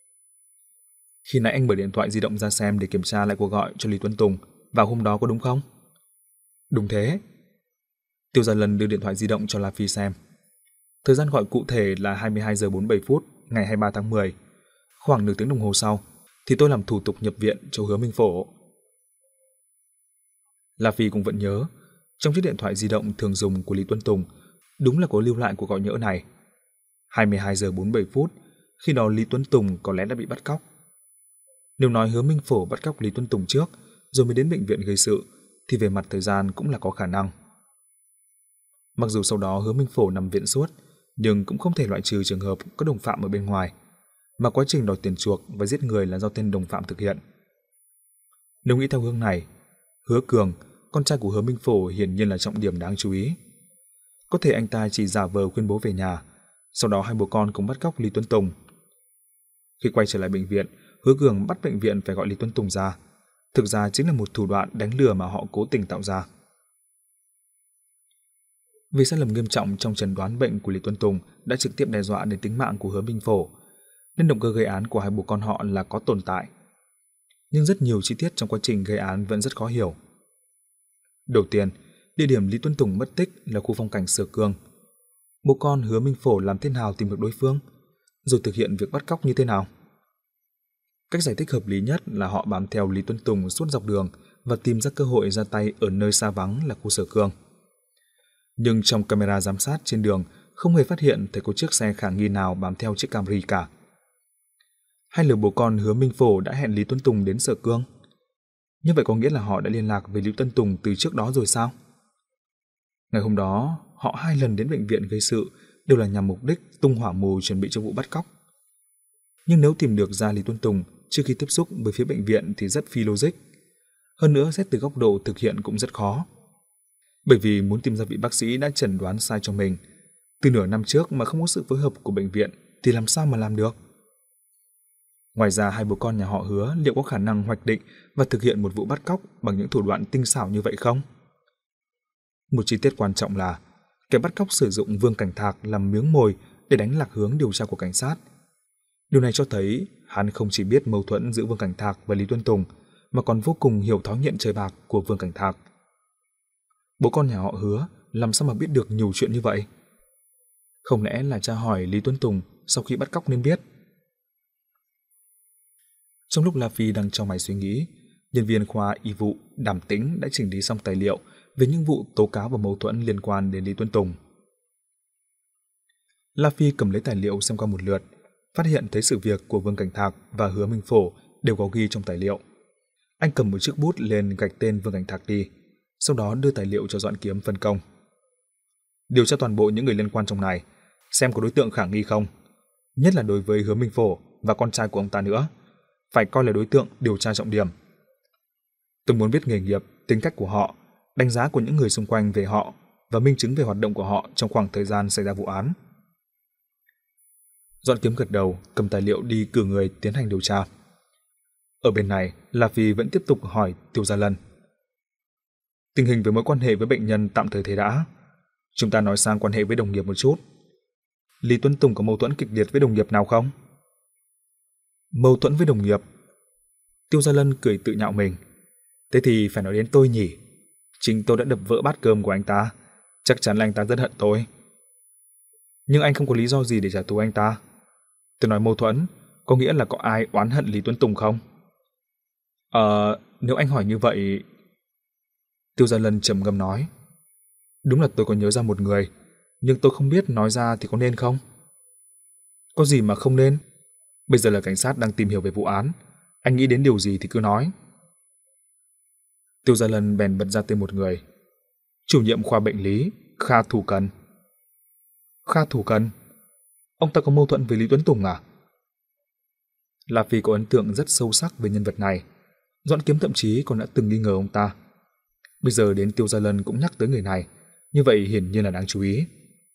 Khi nãy anh mở điện thoại di động ra xem để kiểm tra lại cuộc gọi cho Lý Tuấn Tùng vào hôm đó có đúng không? Đúng thế. Tiêu Gia Lân đưa điện thoại di động cho La Phi xem. Thời gian gọi cụ thể là hai mươi hai giờ bốn mươi bảy phút ngày hai mươi ba tháng mười. Khoảng nửa tiếng đồng hồ sau thì tôi làm thủ tục nhập viện cho Hứa Minh Phổ. La Phi cũng vẫn nhớ, trong chiếc điện thoại di động thường dùng của Lý Tuấn Tùng đúng là có lưu lại cuộc gọi nhỡ này. hai mươi hai giờ bốn mươi bảy phút, khi đó Lý Tuấn Tùng có lẽ đã bị bắt cóc. Nếu nói Hứa Minh Phổ bắt cóc Lý Tuấn Tùng trước rồi mới đến bệnh viện gây sự thì về mặt thời gian cũng là có khả năng. Mặc dù sau đó Hứa Minh Phổ nằm viện suốt, nhưng cũng không thể loại trừ trường hợp có đồng phạm ở bên ngoài, mà quá trình đòi tiền chuộc và giết người là do tên đồng phạm thực hiện. Nếu nghĩ theo hướng này, Hứa Cường, con trai của Hứa Minh Phổ hiển nhiên là trọng điểm đáng chú ý. Có thể anh ta chỉ giả vờ khuyên bố về nhà, sau đó hai bố con cùng bắt cóc Lý Tuấn Tùng. Khi quay trở lại bệnh viện, Hứa Cường bắt bệnh viện phải gọi Lý Tuấn Tùng ra. Thực ra chính là một thủ đoạn đánh lừa mà họ cố tình tạo ra. Vì sai lầm nghiêm trọng trong chẩn đoán bệnh của Lý Tuấn Tùng đã trực tiếp đe dọa đến tính mạng của Hứa Minh Phổ, nên động cơ gây án của hai bố con họ là có tồn tại. Nhưng rất nhiều chi tiết trong quá trình gây án vẫn rất khó hiểu. Đầu tiên, địa điểm Lý Tuấn Tùng mất tích là khu phong cảnh Sở Cương. Bố con Hứa Minh Phổ làm thế nào tìm được đối phương, rồi thực hiện việc bắt cóc như thế nào? Cách giải thích hợp lý nhất là họ bám theo Lý Tuấn Tùng suốt dọc đường và tìm ra cơ hội ra tay ở nơi xa vắng là khu Sở Cương. Nhưng trong camera giám sát trên đường không hề phát hiện thấy có chiếc xe khả nghi nào bám theo chiếc Camry cả. Hay là bố con Hứa Minh Phổ đã hẹn Lý Tuấn Tùng đến Sở Cương? Như vậy có nghĩa là họ đã liên lạc với Lý Tuấn Tùng từ trước đó rồi sao? Ngày hôm đó, họ hai lần đến bệnh viện gây sự đều là nhằm mục đích tung hỏa mù chuẩn bị cho vụ bắt cóc. Nhưng nếu tìm được ra Lý Tuấn Tùng trước khi tiếp xúc với phía bệnh viện thì rất phi logic. Hơn nữa, xét từ góc độ thực hiện cũng rất khó. Bởi vì muốn tìm ra vị bác sĩ đã chẩn đoán sai cho mình từ nửa năm trước mà không có sự phối hợp của bệnh viện thì làm sao mà làm được? Ngoài ra, hai bố con nhà họ Hứa liệu có khả năng hoạch định và thực hiện một vụ bắt cóc bằng những thủ đoạn tinh xảo như vậy không? Một chi tiết quan trọng là kẻ bắt cóc sử dụng Vương Cảnh Thạc làm miếng mồi để đánh lạc hướng điều tra của cảnh sát. Điều này cho thấy hắn không chỉ biết mâu thuẫn giữa Vương Cảnh Thạc và Lý Tuấn Tùng mà còn vô cùng hiểu thói nghiện chơi bạc của Vương Cảnh Thạc. Bố con nhà họ Hứa làm sao mà biết được nhiều chuyện như vậy? Không lẽ là tra hỏi Lý Tuấn Tùng sau khi bắt cóc nên biết? Trong lúc La Phi đang trong mày suy nghĩ, nhân viên khoa y vụ Đàm Tĩnh đã chỉnh lý xong tài liệu về những vụ tố cáo và mâu thuẫn liên quan đến Lý Tuấn Tùng. La Phi cầm lấy tài liệu xem qua một lượt, phát hiện thấy sự việc của Vương Cảnh Thạc và Hứa Minh Phổ đều có ghi trong tài liệu. Anh cầm một chiếc bút lên gạch tên Vương Cảnh Thạc đi, sau đó đưa tài liệu cho Doãn Kiếm phân công. Điều tra toàn bộ những người liên quan trong này, xem có đối tượng khả nghi không, nhất là đối với Hứa Minh Phổ và con trai của ông ta nữa, phải coi là đối tượng điều tra trọng điểm. Tôi muốn biết nghề nghiệp, tính cách của họ, đánh giá của những người xung quanh về họ và minh chứng về hoạt động của họ trong khoảng thời gian xảy ra vụ án. Doãn Kiếm gật đầu, cầm tài liệu đi cử người tiến hành điều tra. Ở bên này, La Phi vẫn tiếp tục hỏi Tiêu Gia Lân. Tình hình với mối quan hệ với bệnh nhân tạm thời thế đã. Chúng ta nói sang quan hệ với đồng nghiệp một chút. Lý Tuấn Tùng có mâu thuẫn kịch liệt với đồng nghiệp nào không? Mâu thuẫn với đồng nghiệp? Tiêu Gia Lân cười tự nhạo mình. Thế thì phải nói đến tôi nhỉ. Chính tôi đã đập vỡ bát cơm của anh ta. Chắc chắn là anh ta rất hận tôi. Nhưng anh không có lý do gì để trả thù anh ta. Tôi nói mâu thuẫn, có nghĩa là có ai oán hận Lý Tuấn Tùng không? Ờ, nếu anh hỏi như vậy... Tiêu Gia Lân trầm ngâm nói. Đúng là tôi có nhớ ra một người, nhưng tôi không biết nói ra thì có nên không? Có gì mà không nên? Bây giờ là cảnh sát đang tìm hiểu về vụ án. Anh nghĩ đến điều gì thì cứ nói. Tiêu Gia Lân bèn bật ra tên một người. Chủ nhiệm khoa bệnh lý, Kha Thủ Cần. Kha Thủ Cần? Ông ta có mâu thuẫn với Lý Tuấn Tùng à? La Phi có ấn tượng rất sâu sắc về nhân vật này. Doãn Kiếm thậm chí còn đã từng nghi ngờ ông ta. Bây giờ đến Tiêu Gia Lân cũng nhắc tới người này, như vậy hiển nhiên là đáng chú ý.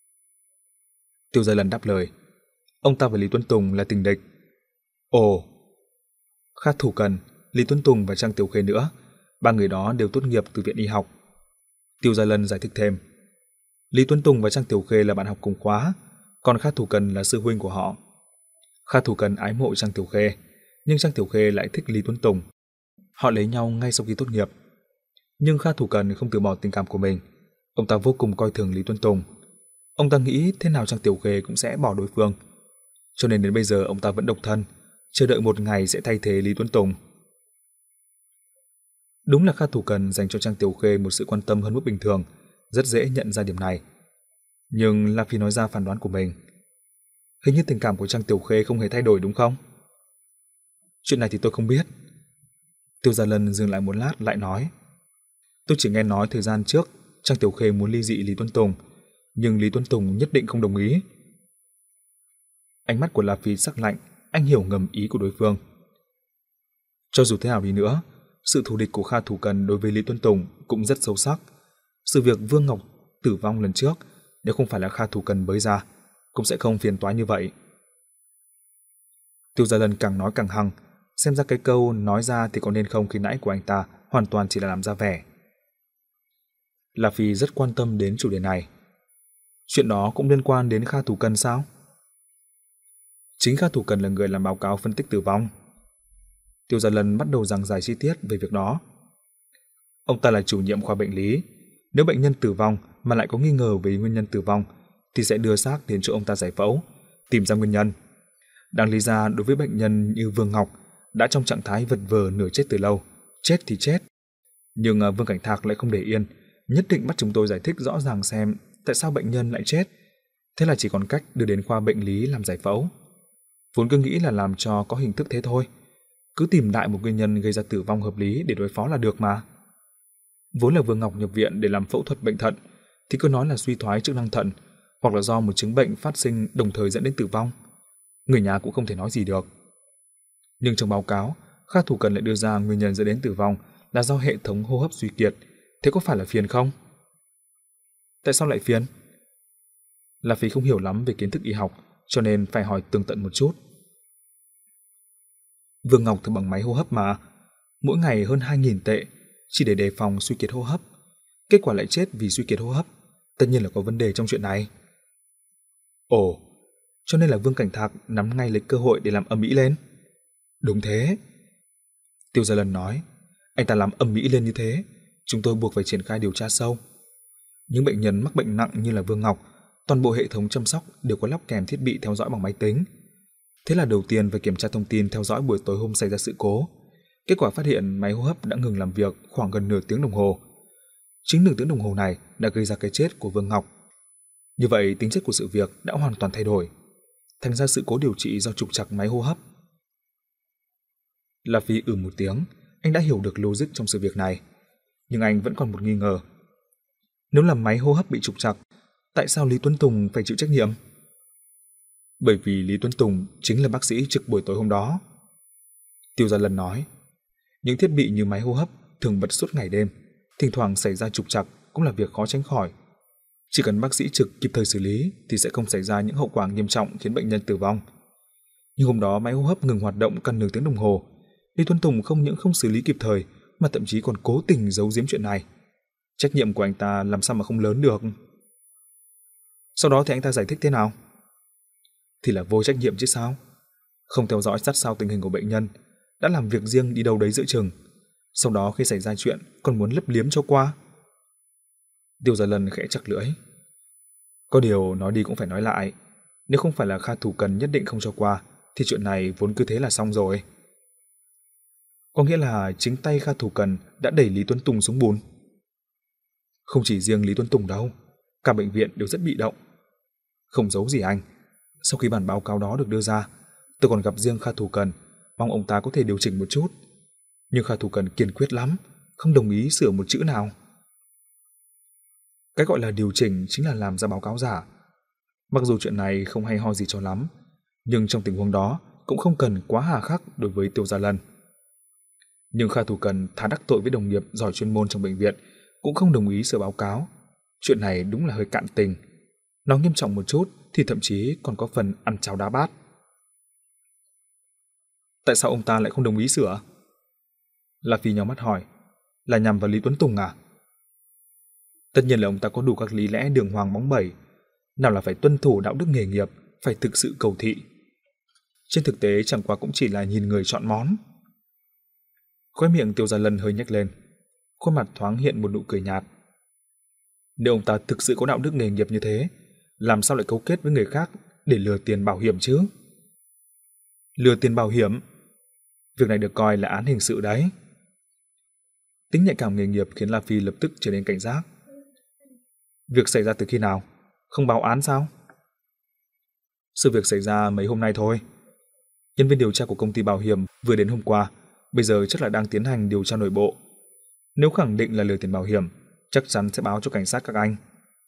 Tiêu Gia Lân đáp lời. Ông ta và Lý Tuấn Tùng là tình địch. Ồ. Kha Thủ Cần, Lý Tuấn Tùng và Trang Tiểu Khê nữa, ba người đó đều tốt nghiệp từ viện y học. Tiêu Gia Lân giải thích thêm. Lý Tuấn Tùng và Trang Tiểu Khê là bạn học cùng khóa, còn Kha Thủ Cần là sư huynh của họ. Kha Thủ Cần ái mộ Trang Tiểu Khê, nhưng Trang Tiểu Khê lại thích Lý Tuấn Tùng. Họ lấy nhau ngay sau khi tốt nghiệp. Nhưng Kha Thủ Cần không từ bỏ tình cảm của mình. Ông ta vô cùng coi thường Lý Tuấn Tùng. Ông ta nghĩ thế nào Trang Tiểu Khê cũng sẽ bỏ đối phương. Cho nên đến bây giờ ông ta vẫn độc thân, chờ đợi một ngày sẽ thay thế Lý Tuấn Tùng. Đúng là Kha Thủ Cần dành cho Trang Tiểu Khê một sự quan tâm hơn mức bình thường, rất dễ nhận ra điểm này. Nhưng La Phi nói ra phán đoán của mình. Hình như tình cảm của Trang Tiểu Khê không hề thay đổi đúng không? Chuyện này thì tôi không biết. Tiêu Gia Lân dừng lại một lát lại nói. Tôi chỉ nghe nói thời gian trước Trang Tiểu Khê muốn ly dị Lý Tuấn Tùng, nhưng Lý Tuấn Tùng nhất định không đồng ý. Ánh mắt của La Phi sắc lạnh, anh hiểu ngầm ý của đối phương. Cho dù thế nào đi nữa, sự thù địch của Kha Thủ Cần đối với Lý Tuấn Tùng cũng rất sâu sắc. Sự việc Vương Ngọc tử vong lần trước, nếu không phải là Kha Thủ Cần bới ra, cũng sẽ không phiền toái như vậy. Tiêu Gia Lân càng nói càng hăng, xem ra cái câu nói ra thì có nên không khi nãy của anh ta hoàn toàn chỉ là làm ra vẻ. La Phi rất quan tâm đến chủ đề này. Chuyện đó cũng liên quan đến Kha Thủ Cần sao? Chính Kha Thủ Cần là người làm báo cáo phân tích tử vong. Tiêu Gia Lân bắt đầu giảng giải chi tiết về việc đó. Ông ta là chủ nhiệm khoa bệnh lý. Nếu bệnh nhân tử vong mà lại có nghi ngờ về nguyên nhân tử vong thì sẽ đưa xác đến chỗ ông ta giải phẫu, tìm ra nguyên nhân. Đáng lý ra đối với bệnh nhân như Vương Ngọc đã trong trạng thái vật vờ nửa chết từ lâu, chết thì chết. Nhưng Vương Cảnh Thạc lại không để yên, nhất định bắt chúng tôi giải thích rõ ràng xem tại sao bệnh nhân lại chết. Thế là chỉ còn cách đưa đến khoa bệnh lý làm giải phẫu. Vốn cứ nghĩ là làm cho có hình thức thế thôi, cứ tìm đại một nguyên nhân gây ra tử vong hợp lý để đối phó là được mà. Vốn là Vương Ngọc nhập viện để làm phẫu thuật bệnh thận, thì cứ nói là suy thoái chức năng thận, hoặc là do một chứng bệnh phát sinh đồng thời dẫn đến tử vong. Người nhà cũng không thể nói gì được. Nhưng trong báo cáo, Kha Thủ Cần lại đưa ra nguyên nhân dẫn đến tử vong là do hệ thống hô hấp suy kiệt. Thế có phải là phiền không? Tại sao lại phiền? Là vì không hiểu lắm về kiến thức y học, cho nên phải hỏi tường tận một chút. Vương Ngọc thử bằng máy hô hấp mà, mỗi ngày hơn hai nghìn tệ, chỉ để đề phòng suy kiệt hô hấp. Kết quả lại chết vì suy kiệt hô hấp. Tất nhiên là có vấn đề trong chuyện này. Ồ, cho nên là Vương Cảnh Thạc nắm ngay lấy cơ hội để làm ầm ĩ lên. Đúng thế. Tiêu Gia Lân nói, anh ta làm ầm ĩ lên như thế, chúng tôi buộc phải triển khai điều tra sâu. Những bệnh nhân mắc bệnh nặng như là Vương Ngọc, toàn bộ hệ thống chăm sóc đều có lắp kèm thiết bị theo dõi bằng máy tính. Thế là đầu tiên phải kiểm tra thông tin theo dõi buổi tối hôm xảy ra sự cố. Kết quả phát hiện máy hô hấp đã ngừng làm việc khoảng gần nửa tiếng đồng hồ. Chính nửa tiếng đồng hồ này đã gây ra cái chết của Vương Ngọc. Như vậy tính chất của sự việc đã hoàn toàn thay đổi. Thành ra sự cố điều trị do trục trặc máy hô hấp. La Phi ừ một tiếng, anh đã hiểu được logic trong sự việc này. Nhưng anh vẫn còn một nghi ngờ. Nếu là máy hô hấp bị trục trặc, tại sao Lý Tuấn Tùng phải chịu trách nhiệm? Bởi vì Lý Tuấn Tùng chính là bác sĩ trực buổi tối hôm đó. Tiêu Gia Lân nói, những thiết bị như máy hô hấp thường bật suốt ngày đêm, thỉnh thoảng xảy ra trục trặc cũng là việc khó tránh khỏi. Chỉ cần bác sĩ trực kịp thời xử lý thì sẽ không xảy ra những hậu quả nghiêm trọng khiến bệnh nhân tử vong. Nhưng hôm đó máy hô hấp ngừng hoạt động gần nửa tiếng đồng hồ. Lý Tuấn Tùng không những không xử lý kịp thời mà thậm chí còn cố tình giấu giếm chuyện này. Trách nhiệm của anh ta làm sao mà không lớn được. Sau đó thì anh ta giải thích thế nào? Thì là vô trách nhiệm chứ sao. Không theo dõi sát sao tình hình của bệnh nhân, đã làm việc riêng đi đâu đấy giữa chừng. Sau đó khi xảy ra chuyện còn muốn lấp liếm cho qua. Tiêu Gia Lân khẽ chặt lưỡi. Có điều nói đi cũng phải nói lại, nếu không phải là Kha Thủ Cần nhất định không cho qua thì chuyện này vốn cứ thế là xong rồi. Có nghĩa là chính tay Kha Thủ Cần đã đẩy Lý Tuấn Tùng xuống bùn. Không chỉ riêng Lý Tuấn Tùng đâu, cả bệnh viện đều rất bị động. Không giấu gì anh, sau khi bản báo cáo đó được đưa ra, tôi còn gặp riêng Kha Thủ Cần, mong ông ta có thể điều chỉnh một chút. Nhưng Kha Thủ Cần kiên quyết lắm, không đồng ý sửa một chữ nào. Cái gọi là điều chỉnh chính là làm ra báo cáo giả. Mặc dù chuyện này không hay ho gì cho lắm, nhưng trong tình huống đó cũng không cần quá hà khắc đối với Tiêu Gia Lân. Nhưng Kha Thủ Cần thà đắc tội với đồng nghiệp giỏi chuyên môn trong bệnh viện cũng không đồng ý sửa báo cáo. Chuyện này đúng là hơi cạn tình. Nói nghiêm trọng một chút thì thậm chí còn có phần ăn cháo đá bát. Tại sao ông ta lại không đồng ý sửa? La Phi nhíu mắt hỏi, là nhằm vào Lý Tuấn Tùng à? Tất nhiên là ông ta có đủ các lý lẽ đường hoàng bóng bẩy, nào là phải tuân thủ đạo đức nghề nghiệp, phải thực sự cầu thị. Trên thực tế chẳng qua cũng chỉ là nhìn người chọn món. Khóe miệng Tiêu Gia Lân hơi nhếch lên, khuôn mặt thoáng hiện một nụ cười nhạt. Nếu ông ta thực sự có đạo đức nghề nghiệp như thế, làm sao lại cấu kết với người khác để lừa tiền bảo hiểm chứ? Lừa tiền bảo hiểm? Việc này được coi là án hình sự đấy. Tính nhạy cảm nghề nghiệp khiến La Phi lập tức trở nên cảnh giác. Việc xảy ra từ khi nào? Không báo án sao? Sự việc xảy ra mấy hôm nay thôi. Nhân viên điều tra của công ty bảo hiểm vừa đến hôm qua, bây giờ chắc là đang tiến hành điều tra nội bộ. Nếu khẳng định là lừa tiền bảo hiểm, chắc chắn sẽ báo cho cảnh sát các anh.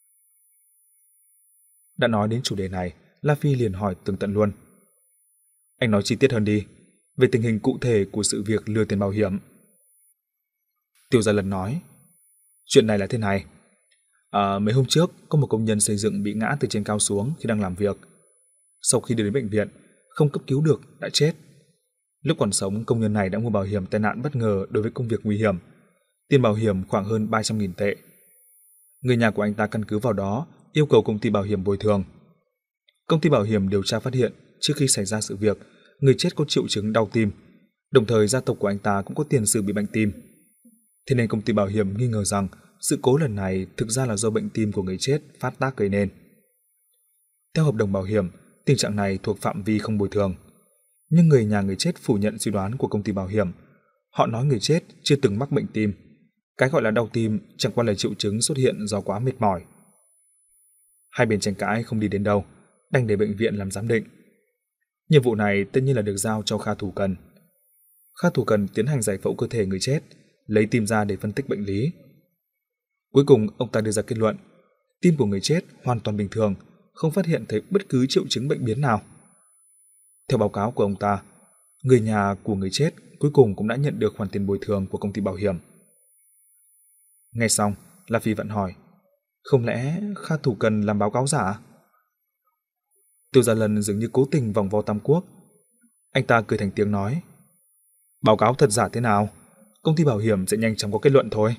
Đã nói đến chủ đề này, La Phi liền hỏi tường tận luôn. Anh nói chi tiết hơn đi, về tình hình cụ thể của sự việc lừa tiền bảo hiểm. Tiêu Gia Lân nói, chuyện này là thế này. À, mấy hôm trước có một công nhân xây dựng bị ngã từ trên cao xuống khi đang làm việc. Sau khi đưa đến bệnh viện, không cấp cứu được, đã chết. Lúc còn sống, công nhân này đã mua bảo hiểm tai nạn bất ngờ đối với công việc nguy hiểm. Tiền bảo hiểm khoảng hơn ba trăm nghìn tệ. Người nhà của anh ta căn cứ vào đó yêu cầu công ty bảo hiểm bồi thường. Công ty bảo hiểm điều tra phát hiện trước khi xảy ra sự việc, người chết có triệu chứng đau tim, đồng thời gia tộc của anh ta cũng có tiền sử bị bệnh tim. Thế nên công ty bảo hiểm nghi ngờ rằng sự cố lần này thực ra là do bệnh tim của người chết phát tác gây nên. Theo hợp đồng bảo hiểm, tình trạng này thuộc phạm vi không bồi thường. Nhưng người nhà người chết phủ nhận suy đoán của công ty bảo hiểm. Họ nói người chết chưa từng mắc bệnh tim. Cái gọi là đau tim chẳng qua là triệu chứng xuất hiện do quá mệt mỏi. Hai bên tranh cãi không đi đến đâu, đành để bệnh viện làm giám định. Nhiệm vụ này tất nhiên là được giao cho Kha Thủ Cần. Kha Thủ Cần tiến hành giải phẫu cơ thể người chết, lấy tim ra để phân tích bệnh lý. Cuối cùng ông ta đưa ra kết luận, tim của người chết hoàn toàn bình thường, không phát hiện thấy bất cứ triệu chứng bệnh biến nào. Theo báo cáo của ông ta, người nhà của người chết cuối cùng cũng đã nhận được khoản tiền bồi thường của công ty bảo hiểm. Nghe xong, La Phi vẫn hỏi, không lẽ Kha Thủ Cần làm báo cáo giả? Tiêu Gia Lân dường như cố tình vòng vo tam quốc. Anh ta cười thành tiếng nói, báo cáo thật giả thế nào? Công ty bảo hiểm sẽ nhanh chóng có kết luận thôi.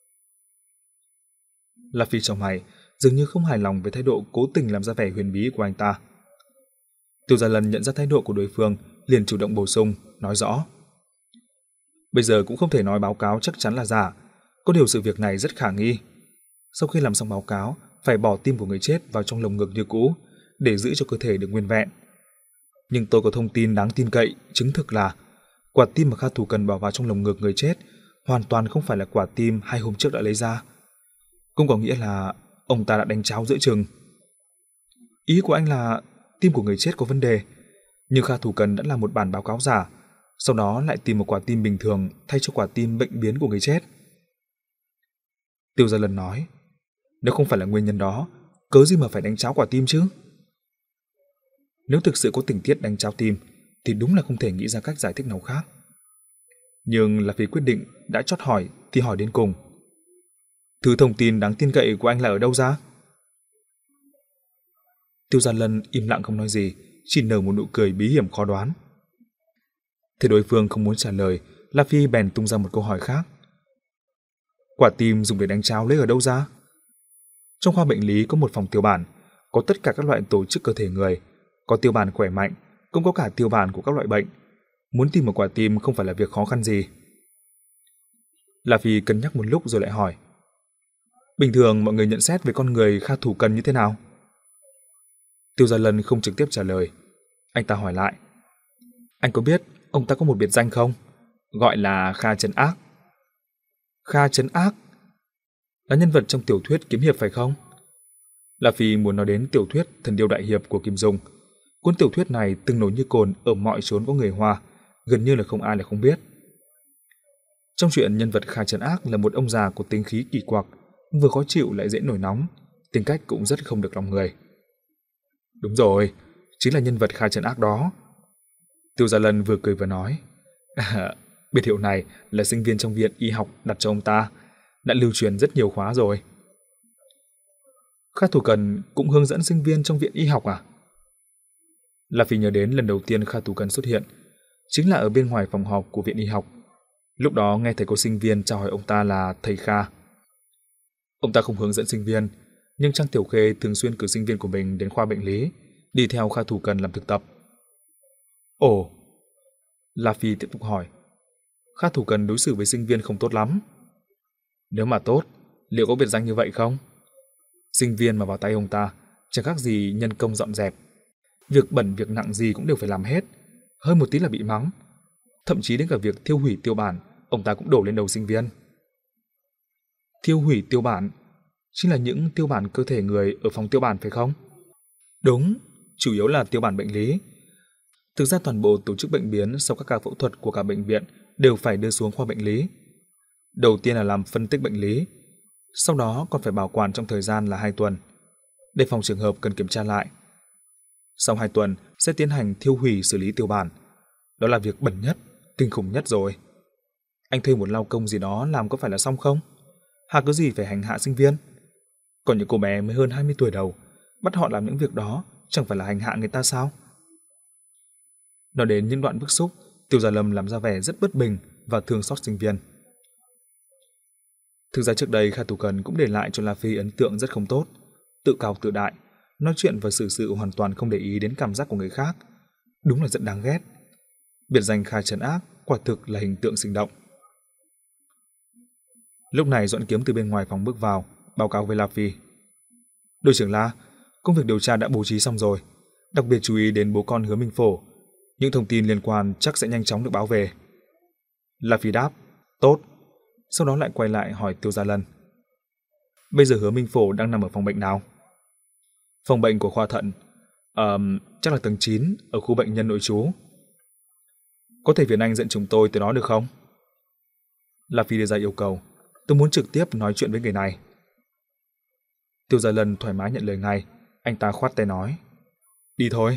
La Phi trong mày dường như không hài lòng với thái độ cố tình làm ra vẻ huyền bí của anh ta. Tiêu Gia Lân nhận ra thái độ của đối phương, liền chủ động bổ sung, nói rõ. Bây giờ cũng không thể nói báo cáo chắc chắn là giả, có điều sự việc này rất khả nghi. Sau khi làm xong báo cáo, phải bỏ tim của người chết vào trong lồng ngực như cũ, để giữ cho cơ thể được nguyên vẹn. Nhưng tôi có thông tin đáng tin cậy, chứng thực là quả tim mà Kha Thủ Cần bỏ vào trong lồng ngực người chết hoàn toàn không phải là quả tim hai hôm trước đã lấy ra. Cũng có nghĩa là ông ta đã đánh tráo giữa chừng. Ý của anh là tim của người chết có vấn đề, nhưng Kha Thủ Cần đã làm một bản báo cáo giả, sau đó lại tìm một quả tim bình thường thay cho quả tim bệnh biến của người chết. Tiêu Gia Lân nói, nếu không phải là nguyên nhân đó, cớ gì mà phải đánh tráo quả tim chứ? Nếu thực sự có tình tiết đánh tráo tim, thì đúng là không thể nghĩ ra cách giải thích nào khác. Nhưng là vì quyết định đã chót hỏi thì hỏi đến cùng. Thứ thông tin đáng tin cậy của anh là ở đâu ra? Tiêu Gia Lân im lặng không nói gì, chỉ nở một nụ cười bí hiểm khó đoán. Thế đối phương không muốn trả lời, La Phi bèn tung ra một câu hỏi khác. Quả tim dùng để đánh tráo lấy ở đâu ra? Trong khoa bệnh lý có một phòng tiêu bản, có tất cả các loại tổ chức cơ thể người, có tiêu bản khỏe mạnh, cũng có cả tiêu bản của các loại bệnh. Muốn tìm một quả tim không phải là việc khó khăn gì. La Phi cân nhắc một lúc rồi lại hỏi. Bình thường mọi người nhận xét về con người Kha Thủ Cần như thế nào? Tiêu Gia Lân không trực tiếp trả lời. Anh ta hỏi lại. Anh có biết ông ta có một biệt danh không? Gọi là Kha Trấn Ác. Kha Trấn Ác? Là nhân vật trong tiểu thuyết kiếm hiệp phải không? La Phi muốn nói đến tiểu thuyết Thần Điêu Đại Hiệp của Kim Dung. Cuốn tiểu thuyết này từng nổi như cồn ở mọi chốn có người Hoa, gần như là không ai là không biết. Trong truyện, nhân vật Kha Trấn Ác là một ông già có tính khí kỳ quặc, vừa khó chịu lại dễ nổi nóng, tính cách cũng rất không được lòng người. Đúng rồi, chính là nhân vật Kha Trấn Ác đó. Tiêu Gia Lân vừa cười vừa nói. À, biệt hiệu này là sinh viên trong viện y học đặt cho ông ta, đã lưu truyền rất nhiều khóa rồi. Kha Thủ Cần cũng hướng dẫn sinh viên trong viện y học à? La Phi nhớ đến lần đầu tiên Kha Thủ Cần xuất hiện, chính là ở bên ngoài phòng họp của viện y học. Lúc đó nghe thấy có sinh viên chào hỏi ông ta là thầy Kha. Ông ta không hướng dẫn sinh viên, nhưng Trang Tiểu Khê thường xuyên cử sinh viên của mình đến khoa bệnh lý, đi theo Kha Thủ Cần làm thực tập. Ồ, La Phi tiếp tục hỏi. Kha Thủ Cần đối xử với sinh viên không tốt lắm. Nếu mà tốt, liệu có biệt danh như vậy không? Sinh viên mà vào tay ông ta chẳng khác gì nhân công dọn dẹp. Việc bẩn việc nặng gì cũng đều phải làm hết, hơi một tí là bị mắng. Thậm chí đến cả việc thiêu hủy tiêu bản, ông ta cũng đổ lên đầu sinh viên. Thiêu hủy tiêu bản chính là những tiêu bản cơ thể người ở phòng tiêu bản phải không? Đúng, chủ yếu là tiêu bản bệnh lý. Thực ra toàn bộ tổ chức bệnh biến sau các ca phẫu thuật của cả bệnh viện đều phải đưa xuống khoa bệnh lý. Đầu tiên là làm phân tích bệnh lý, sau đó còn phải bảo quản trong thời gian là hai tuần, để phòng trường hợp cần kiểm tra lại. Sau hai tuần sẽ tiến hành thiêu hủy xử lý tiêu bản. Đó là việc bẩn nhất, kinh khủng nhất rồi. Anh thuê một lao công gì đó làm có phải là xong không? Hà có gì phải hành hạ sinh viên? Còn những cô bé mới hơn hai mươi tuổi đầu, bắt họ làm những việc đó chẳng phải là hành hạ người ta sao? Nói đến những đoạn bức xúc, Tiêu Gia Lâm làm ra vẻ rất bất bình và thương xót sinh viên. Thực ra trước đây Kha Thủ Cần cũng để lại cho La Phi ấn tượng rất không tốt, tự cao tự đại, nói chuyện và xử sự hoàn toàn không để ý đến cảm giác của người khác. Đúng là rất đáng ghét. Biệt danh Kha Trấn Ác quả thực là hình tượng sinh động. Lúc này Doãn Kiếm từ bên ngoài phòng bước vào, báo cáo với La Phi. Đội trưởng La, công việc điều tra đã bố trí xong rồi, đặc biệt chú ý đến bố con Hứa Minh Phổ. Những thông tin liên quan chắc sẽ nhanh chóng được báo về. La Phi đáp, tốt. Sau đó lại quay lại hỏi Tiêu Gia Lân. Bây giờ Hứa Minh Phổ đang nằm ở phòng bệnh nào? Phòng bệnh của khoa thận. Ờ, chắc là tầng chín, ở khu bệnh nhân nội trú. Có thể phiền anh dẫn chúng tôi tới đó được không? La Phi đưa ra yêu cầu. Tôi muốn trực tiếp nói chuyện với người này. Tiêu Gia Lân thoải mái nhận lời ngay. Anh ta khoát tay nói, đi thôi.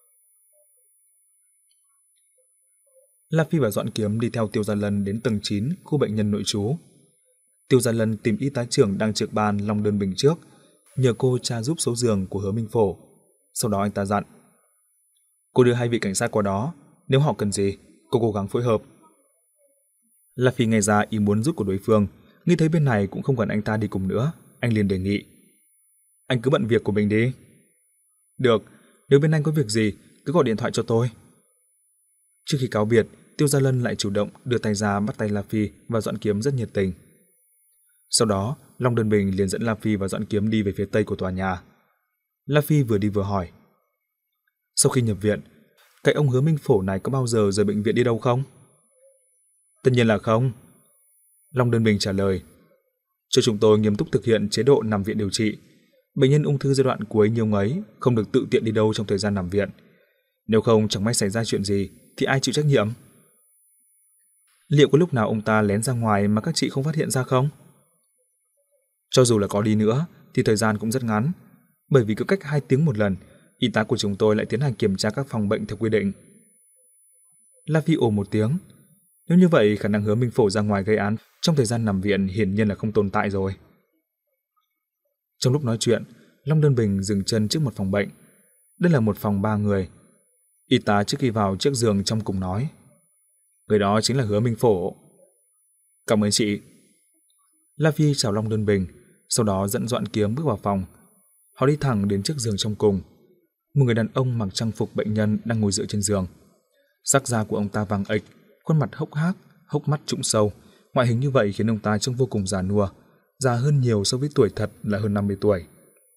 La Phi và Doãn Kiếm đi theo Tiêu Gia Lân đến tầng chín, khu bệnh nhân nội trú. Tiêu Gia Lân tìm y tá trưởng đang trực ban Long Đơn Bình trước, nhờ cô tra giúp số giường của Hứa Minh Phổ. Sau đó anh ta dặn, cô đưa hai vị cảnh sát qua đó, nếu họ cần gì, cô cố gắng phối hợp. La Phi nghe ra ý muốn giúp của đối phương, nghĩ thấy bên này cũng không cần anh ta đi cùng nữa, anh liền đề nghị, anh cứ bận việc của mình đi. Được, nếu bên anh có việc gì, cứ gọi điện thoại cho tôi. Trước khi cáo biệt, Tiêu Gia Lân lại chủ động đưa tay ra bắt tay La Phi và Doãn Kiếm rất nhiệt tình. Sau đó, Long Đơn Bình liền dẫn La Phi và Doãn Kiếm đi về phía tây của tòa nhà. La Phi vừa đi vừa hỏi, sau khi nhập viện, cái ông Hứa Minh Phổ này có bao giờ rời bệnh viện đi đâu không? Tất nhiên là không. Long Đơn Bình trả lời, cho chúng tôi nghiêm túc thực hiện chế độ nằm viện điều trị. Bệnh nhân ung thư giai đoạn cuối nhiều ấy không được tự tiện đi đâu trong thời gian nằm viện. Nếu không chẳng may xảy ra chuyện gì thì ai chịu trách nhiệm? Liệu có lúc nào ông ta lén ra ngoài mà các chị không phát hiện ra không? Cho dù là có đi nữa thì thời gian cũng rất ngắn, bởi vì cứ cách hai tiếng một lần, y tá của chúng tôi lại tiến hành kiểm tra các phòng bệnh theo quy định. La Phi ồ một tiếng. Nếu như vậy, khả năng Hứa Minh Phổ ra ngoài gây án trong thời gian nằm viện hiển nhiên là không tồn tại rồi. Trong lúc nói chuyện, Long Đơn Bình dừng chân trước một phòng bệnh. Đây là một phòng ba người. Y tá trước khi vào chiếc giường trong cùng nói, người đó chính là Hứa Minh Phổ. Cảm ơn chị. La Phi chào Long Đơn Bình, sau đó dẫn Doãn Kiếm bước vào phòng. Họ đi thẳng đến chiếc giường trong cùng. Một người đàn ông mặc trang phục bệnh nhân đang ngồi dựa trên giường. Sắc da của ông ta vàng ệch, khuôn mặt hốc hác, hốc mắt trũng sâu. Ngoại hình như vậy khiến ông ta trông vô cùng già nua, già hơn nhiều so với tuổi thật là hơn năm mươi tuổi.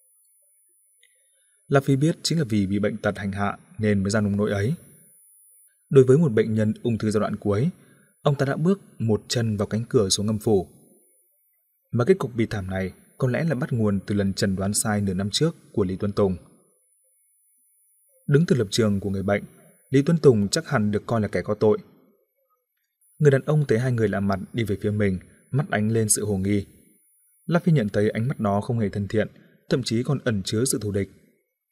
La Phi biết chính là vì bị bệnh tật hành hạ nên mới ra nông nỗi ấy. Đối với một bệnh nhân ung thư giai đoạn cuối, ông ta đã bước một chân vào cánh cửa xuống âm phủ. Mà kết cục bi thảm này có lẽ là bắt nguồn từ lần chẩn đoán sai nửa năm trước của Lý Tuấn Tùng. Đứng từ lập trường của người bệnh, Lý Tuấn Tùng chắc hẳn được coi là kẻ có tội. Người đàn ông thấy hai người lạ mặt đi về phía mình, mắt ánh lên sự hồ nghi. La Phi nhận thấy ánh mắt đó không hề thân thiện, thậm chí còn ẩn chứa sự thù địch.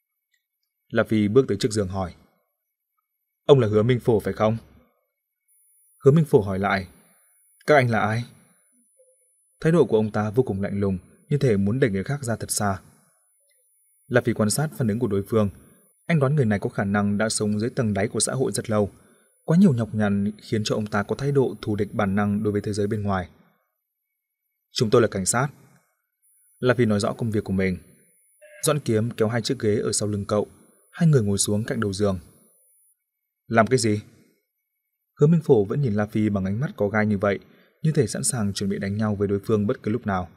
La Phi bước tới trước giường hỏi, ông là Hứa Minh Phổ phải không? Hứa Minh Phổ hỏi lại, các anh là ai? Thái độ của ông ta vô cùng lạnh lùng, như thể muốn đẩy người khác ra thật xa. La Phi quan sát phản ứng của đối phương. Anh đoán người này có khả năng đã sống dưới tầng đáy của xã hội rất lâu. Quá nhiều nhọc nhằn khiến cho ông ta có thái độ thù địch bản năng đối với thế giới bên ngoài. Chúng tôi là cảnh sát. La Phi nói rõ công việc của mình. Doãn Kiếm kéo hai chiếc ghế ở sau lưng cậu. Hai người ngồi xuống cạnh đầu giường. Làm cái gì? Hứa Minh Phổ vẫn nhìn La Phi bằng ánh mắt có gai như vậy, như thể sẵn sàng chuẩn bị đánh nhau với đối phương bất cứ lúc nào.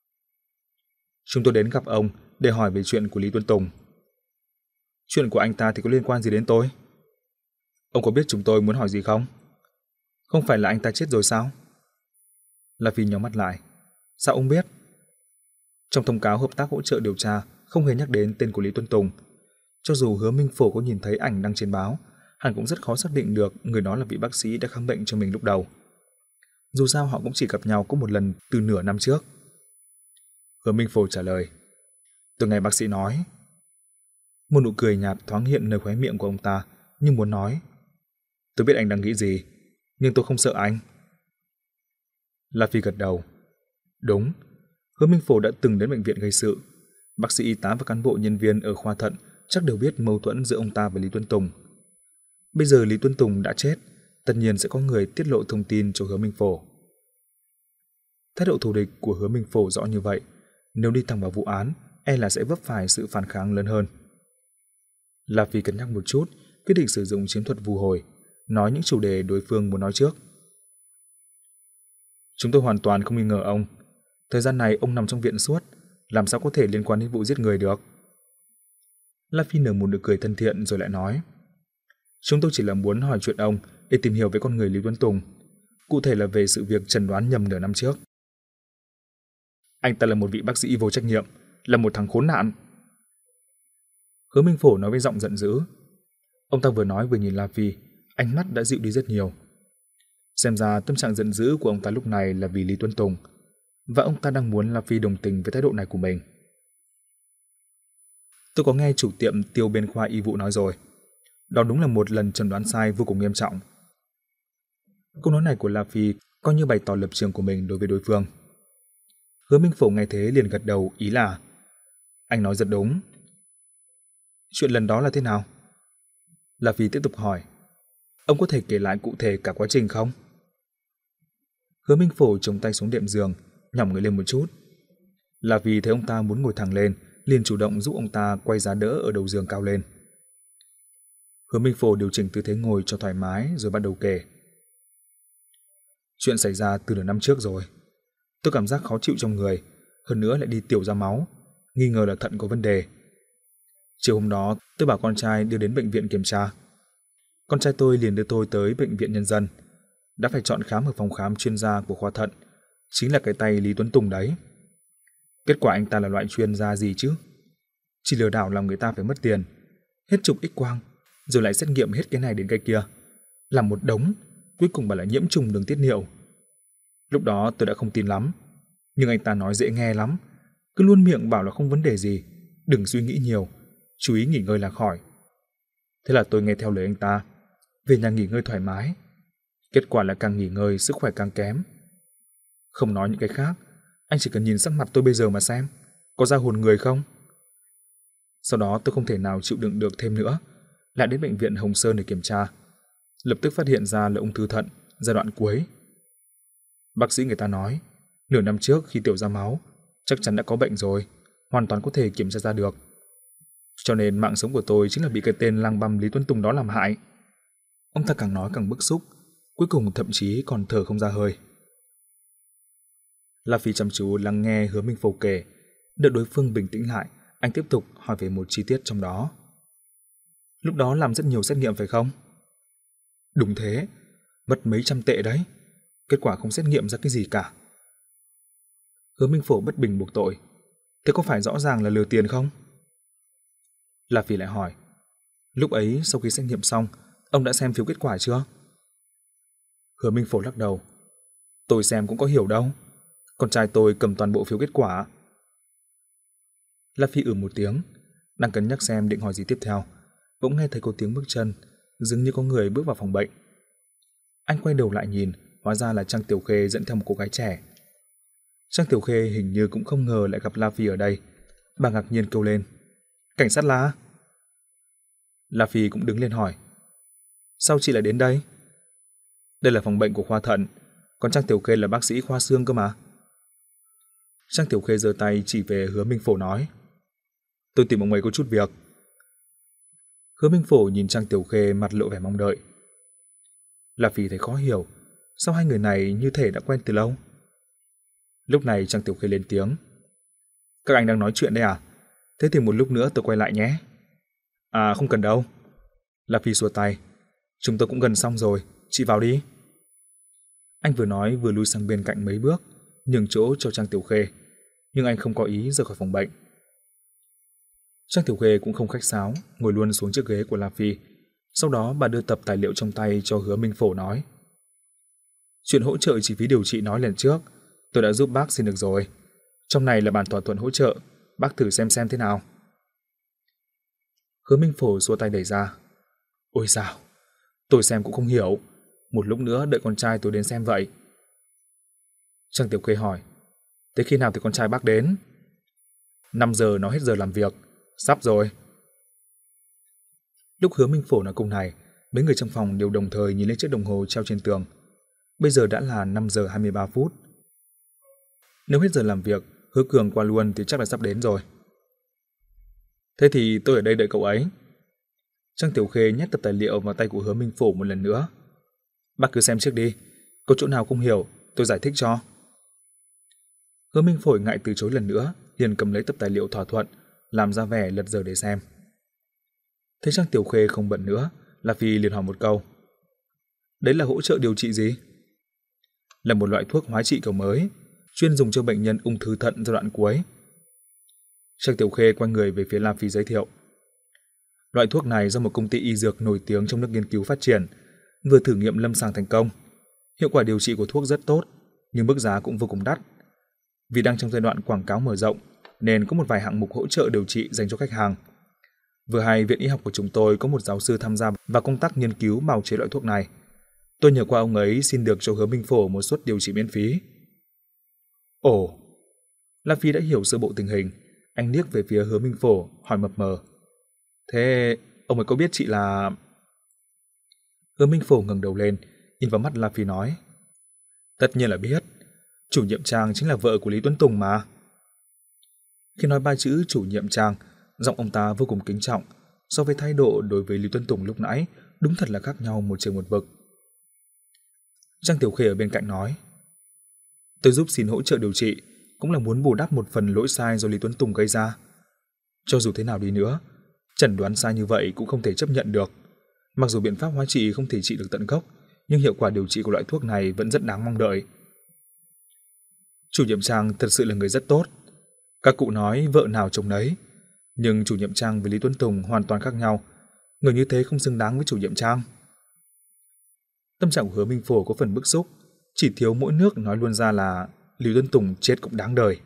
Chúng tôi đến gặp ông để hỏi về chuyện của Lý Tuấn Tùng. Chuyện của anh ta thì có liên quan gì đến tôi? Ông có biết chúng tôi muốn hỏi gì không? Không phải là anh ta chết rồi sao? La Phi nhắm mắt lại. Sao ông biết? Trong thông cáo hợp tác hỗ trợ điều tra không hề nhắc đến tên của Lý Tuấn Tùng. Cho dù Hứa Minh Phổ có nhìn thấy ảnh đăng trên báo, hắn cũng rất khó xác định được người đó là vị bác sĩ đã khám bệnh cho mình lúc đầu. Dù sao họ cũng chỉ gặp nhau có một lần từ nửa năm trước. Hứa Minh Phổ trả lời, tôi nghe bác sĩ nói. Một nụ cười nhạt thoáng hiện nơi khóe miệng của ông ta, như muốn nói, tôi biết anh đang nghĩ gì, nhưng tôi không sợ anh. La Phi gật đầu. Đúng, Hứa Minh Phổ đã từng đến bệnh viện gây sự. Bác sĩ y tá và cán bộ nhân viên ở khoa thận chắc đều biết mâu thuẫn giữa ông ta và Lý Tuấn Tùng. Bây giờ Lý Tuấn Tùng đã chết, tất nhiên sẽ có người tiết lộ thông tin cho Hứa Minh Phổ. Thái độ thù địch của Hứa Minh Phổ rõ như vậy, nếu đi thẳng vào vụ án, e là sẽ vấp phải sự phản kháng lớn hơn. La Phi cân nhắc một chút, quyết định sử dụng chiến thuật vù hồi, nói những chủ đề đối phương muốn nói trước. Chúng tôi hoàn toàn không nghi ngờ ông. Thời gian này ông nằm trong viện suốt, làm sao có thể liên quan đến vụ giết người được? La Phi nở một nụ cười thân thiện rồi lại nói, Chúng tôi chỉ là muốn hỏi chuyện ông để tìm hiểu về con người Lý Tuấn Tùng, cụ thể là về sự việc chẩn đoán nhầm nửa năm trước. Anh ta là một vị bác sĩ vô trách nhiệm, là một thằng khốn nạn. Hứa Minh Phổ nói với giọng giận dữ. Ông ta vừa nói vừa nhìn La Phi, ánh mắt đã dịu đi rất nhiều. Xem ra tâm trạng giận dữ của ông ta lúc này là vì Lý Tuấn Tùng, và ông ta đang muốn La Phi đồng tình với thái độ này của mình. Tôi có nghe chủ tiệm Tiêu bên khoa y vụ nói rồi. Đó đúng là một lần chẩn đoán sai vô cùng nghiêm trọng. Câu nói này của La Phi coi như bày tỏ lập trường của mình đối với đối phương. Hứa Minh Phổ nghe thế liền gật đầu, ý là anh nói rất đúng. Chuyện lần đó là thế nào? La Phi tiếp tục hỏi. Ông có thể kể lại cụ thể cả quá trình không? Hứa Minh Phổ chống tay xuống đệm giường, nhỏng người lên một chút. La Phi thấy ông ta muốn ngồi thẳng lên, liền chủ động giúp ông ta quay giá đỡ ở đầu giường cao lên. Hứa Minh Phổ điều chỉnh tư thế ngồi cho thoải mái rồi bắt đầu kể. Chuyện xảy ra từ nửa năm trước rồi. Tôi cảm giác khó chịu trong người, hơn nữa lại đi tiểu ra máu, nghi ngờ là thận có vấn đề. Chiều hôm đó, tôi bảo con trai đưa đến bệnh viện kiểm tra. Con trai tôi liền đưa tôi tới bệnh viện nhân dân, đã phải chọn khám ở phòng khám chuyên gia của khoa thận, chính là cái tay Lý Tuấn Tùng đấy. Kết quả anh ta là loại chuyên gia gì chứ? Chỉ lừa đảo làm người ta phải mất tiền, hết chụp X quang, rồi lại xét nghiệm hết cái này đến cái kia, làm một đống, cuối cùng bảo là nhiễm trùng đường tiết niệu. Lúc đó tôi đã không tin lắm, nhưng anh ta nói dễ nghe lắm, cứ luôn miệng bảo là không vấn đề gì, đừng suy nghĩ nhiều, chú ý nghỉ ngơi là khỏi. Thế là tôi nghe theo lời anh ta, về nhà nghỉ ngơi thoải mái. Kết quả là càng nghỉ ngơi sức khỏe càng kém. Không nói những cái khác, anh chỉ cần nhìn sắc mặt tôi bây giờ mà xem, có ra hồn người không? Sau đó tôi không thể nào chịu đựng được thêm nữa, lại đến bệnh viện Hồng Sơn để kiểm tra. Lập tức phát hiện ra là ung thư thận, giai đoạn cuối. Bác sĩ người ta nói, nửa năm trước khi tiểu ra máu, chắc chắn đã có bệnh rồi, hoàn toàn có thể kiểm tra ra được. Cho nên mạng sống của tôi chính là bị cái tên lang băm Lý Tuấn Tùng đó làm hại. Ông ta càng nói càng bức xúc, cuối cùng thậm chí còn thở không ra hơi. La Phi chăm chú lắng nghe Hứa Minh Phổ kể, đợi đối phương bình tĩnh lại, anh tiếp tục hỏi về một chi tiết trong đó. Lúc đó làm rất nhiều xét nghiệm phải không? Đúng thế, mất mấy trăm tệ đấy, kết quả không xét nghiệm ra cái gì cả. Hứa Minh Phổ bất bình buộc tội, thế có phải rõ ràng là lừa tiền không? La Phi lại hỏi, lúc ấy sau khi xét nghiệm xong, ông đã xem phiếu kết quả chưa? Hứa Minh Phổ lắc đầu, tôi xem cũng có hiểu đâu, con trai tôi cầm toàn bộ phiếu kết quả. La Phi ừ một tiếng, đang cân nhắc xem định hỏi gì tiếp theo, bỗng nghe thấy có tiếng bước chân, dường như có người bước vào phòng bệnh. Anh quay đầu lại nhìn, hóa ra là Trang Tiểu Khê dẫn theo một cô gái trẻ. Trang Tiểu Khê hình như cũng không ngờ lại gặp La Phi ở đây, bà ngạc nhiên kêu lên, cảnh sát La. La Phi cũng đứng lên hỏi, sao chị lại đến đây? Đây là phòng bệnh của khoa thận, còn Trang Tiểu Khê là bác sĩ khoa xương cơ mà. Trang Tiểu Khê giơ tay chỉ về Hứa Minh Phổ nói, tôi tìm ông ấy có chút việc. Hứa Minh Phổ nhìn Trang Tiểu Khê mặt lộ vẻ mong đợi. La Phi thấy khó hiểu, sao hai người này như thể đã quen từ lâu. Lúc này Trang Tiểu Khê lên tiếng, các anh đang nói chuyện đây à? Thế thì một lúc nữa tôi quay lại nhé. À không cần đâu. La Phi xua tay, chúng tôi cũng gần xong rồi, chị vào đi. Anh vừa nói vừa lui sang bên cạnh mấy bước, nhường chỗ cho Trang Tiểu Khê, nhưng anh không có ý rời khỏi phòng bệnh. Trang Tiểu Khê cũng không khách sáo, ngồi luôn xuống chiếc ghế của La Phi. Sau đó bà đưa tập tài liệu trong tay cho Hứa Minh Phổ nói, chuyện hỗ trợ chi phí điều trị nói lần trước, tôi đã giúp bác xin được rồi. Trong này là bản thỏa thuận hỗ trợ, bác thử xem xem thế nào. Hứa Minh Phổ xua tay đẩy ra, ôi sao, tôi xem cũng không hiểu, một lúc nữa đợi con trai tôi đến xem vậy. Trang Tiểu Khê hỏi, thế khi nào thì con trai bác đến? năm giờ nó hết giờ làm việc, sắp rồi. Lúc Hứa Minh Phổ nói câu này, mấy người trong phòng đều đồng thời nhìn lên chiếc đồng hồ treo trên tường. Bây giờ đã là năm giờ hai mươi ba phút. Nếu hết giờ làm việc, Hứa Cường qua luôn thì chắc là sắp đến rồi. Thế thì tôi ở đây đợi cậu ấy. Trang Tiểu Khê nhét tập tài liệu vào tay của Hứa Minh Phổ một lần nữa. Bác cứ xem trước đi, có chỗ nào không hiểu, tôi giải thích cho. Hứa Minh Phổ ngại từ chối lần nữa, liền cầm lấy tập tài liệu thỏa thuận, làm ra vẻ lật dở để xem. Thấy Trang Tiểu Khê không bận nữa, La Phi liền hỏi một câu. Đấy là hỗ trợ điều trị gì? Là một loại thuốc hóa trị kiểu mới, chuyên dùng cho bệnh nhân ung thư thận giai đoạn cuối. Trang Tiểu Khê quay người về phía La Phi giới thiệu. Loại thuốc này do một công ty y dược nổi tiếng trong nước nghiên cứu phát triển, vừa thử nghiệm lâm sàng thành công. Hiệu quả điều trị của thuốc rất tốt, nhưng mức giá cũng vô cùng đắt. Vì đang trong giai đoạn quảng cáo mở rộng, nên có một vài hạng mục hỗ trợ điều trị dành cho khách hàng. Vừa hay viện y học của chúng tôi có một giáo sư tham gia vào công tác nghiên cứu bào chế loại thuốc này. Tôi nhờ qua ông ấy xin được cho Hứa Minh Phổ một suất điều trị miễn phí. Ồ, La Phi đã hiểu sơ bộ tình hình, anh liếc về phía Hứa Minh Phổ hỏi mập mờ. Thế ông ấy có biết chị là... Hứa Minh Phổ ngẩng đầu lên, nhìn vào mắt La Phi nói. Tất nhiên là biết, chủ nhiệm Trang chính là vợ của Lý Tuấn Tùng mà. Khi nói ba chữ chủ nhiệm Trang, giọng ông ta vô cùng kính trọng, so với thái độ đối với Lý Tuấn Tùng lúc nãy, đúng thật là khác nhau một trời một vực. Trang Tiểu Khê ở bên cạnh nói. Tôi giúp xin hỗ trợ điều trị, cũng là muốn bù đắp một phần lỗi sai do Lý Tuấn Tùng gây ra. Cho dù thế nào đi nữa, chẩn đoán sai như vậy cũng không thể chấp nhận được. Mặc dù biện pháp hóa trị không thể trị được tận gốc, nhưng hiệu quả điều trị của loại thuốc này vẫn rất đáng mong đợi. Chủ nhiệm Trang thật sự là người rất tốt. Các cụ nói vợ nào chồng nấy, nhưng chủ nhiệm Trang với Lý Tuấn Tùng hoàn toàn khác nhau. Người như thế không xứng đáng với chủ nhiệm Trang. Tâm trạng của Hứa Minh Phổ có phần bức xúc, chỉ thiếu mỗi nước nói luôn ra là Lý Tuấn Tùng chết cũng đáng đời.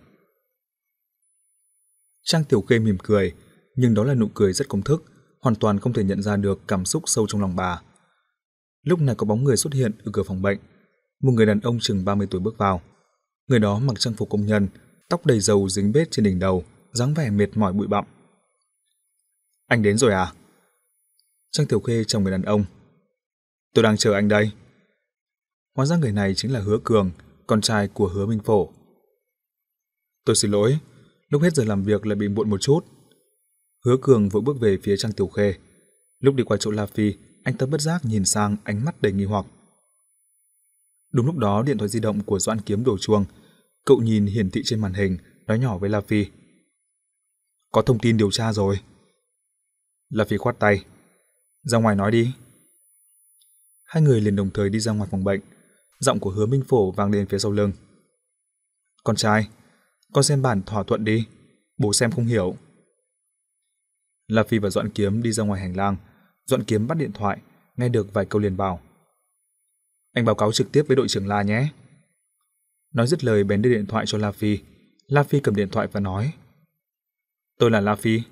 Trang Tiểu Khê mỉm cười, nhưng đó là nụ cười rất công thức, hoàn toàn không thể nhận ra được cảm xúc sâu trong lòng bà. Lúc này có bóng người xuất hiện ở cửa phòng bệnh. Một người đàn ông chừng ba mươi tuổi bước vào. Người đó mặc trang phục công nhân, tóc đầy dầu dính bết trên đỉnh đầu, dáng vẻ mệt mỏi bụi bặm. Anh đến rồi à? Trang Tiểu Khê chào người đàn ông. Tôi đang chờ anh đây. Hóa ra người này chính là Hứa Cường, con trai của Hứa Minh Phổ. Tôi xin lỗi, lúc hết giờ làm việc lại bị muộn một chút. Hứa Cường vội bước về phía Trang Tiểu Khê. Lúc đi qua chỗ La Phi, anh ta bất giác nhìn sang, ánh mắt đầy nghi hoặc. Đúng lúc đó điện thoại di động của Doãn Kiếm đổ chuông. Cậu nhìn hiển thị trên màn hình, nói nhỏ với La Phi. Có thông tin điều tra rồi. La Phi khoát tay. Ra ngoài nói đi. Hai người liền đồng thời đi ra ngoài phòng bệnh. Giọng của Hứa Minh Phổ vang lên phía sau lưng. Con trai, con xem bản thỏa thuận đi, bố xem không hiểu. La Phi và Doãn Kiếm đi ra ngoài hành lang. Doãn Kiếm bắt điện thoại, nghe được vài câu liền bảo. Anh báo cáo trực tiếp với đội trưởng La nhé. Nói dứt lời bèn đưa điện thoại cho La Phi. La Phi cầm điện thoại và nói. Tôi là La Phi.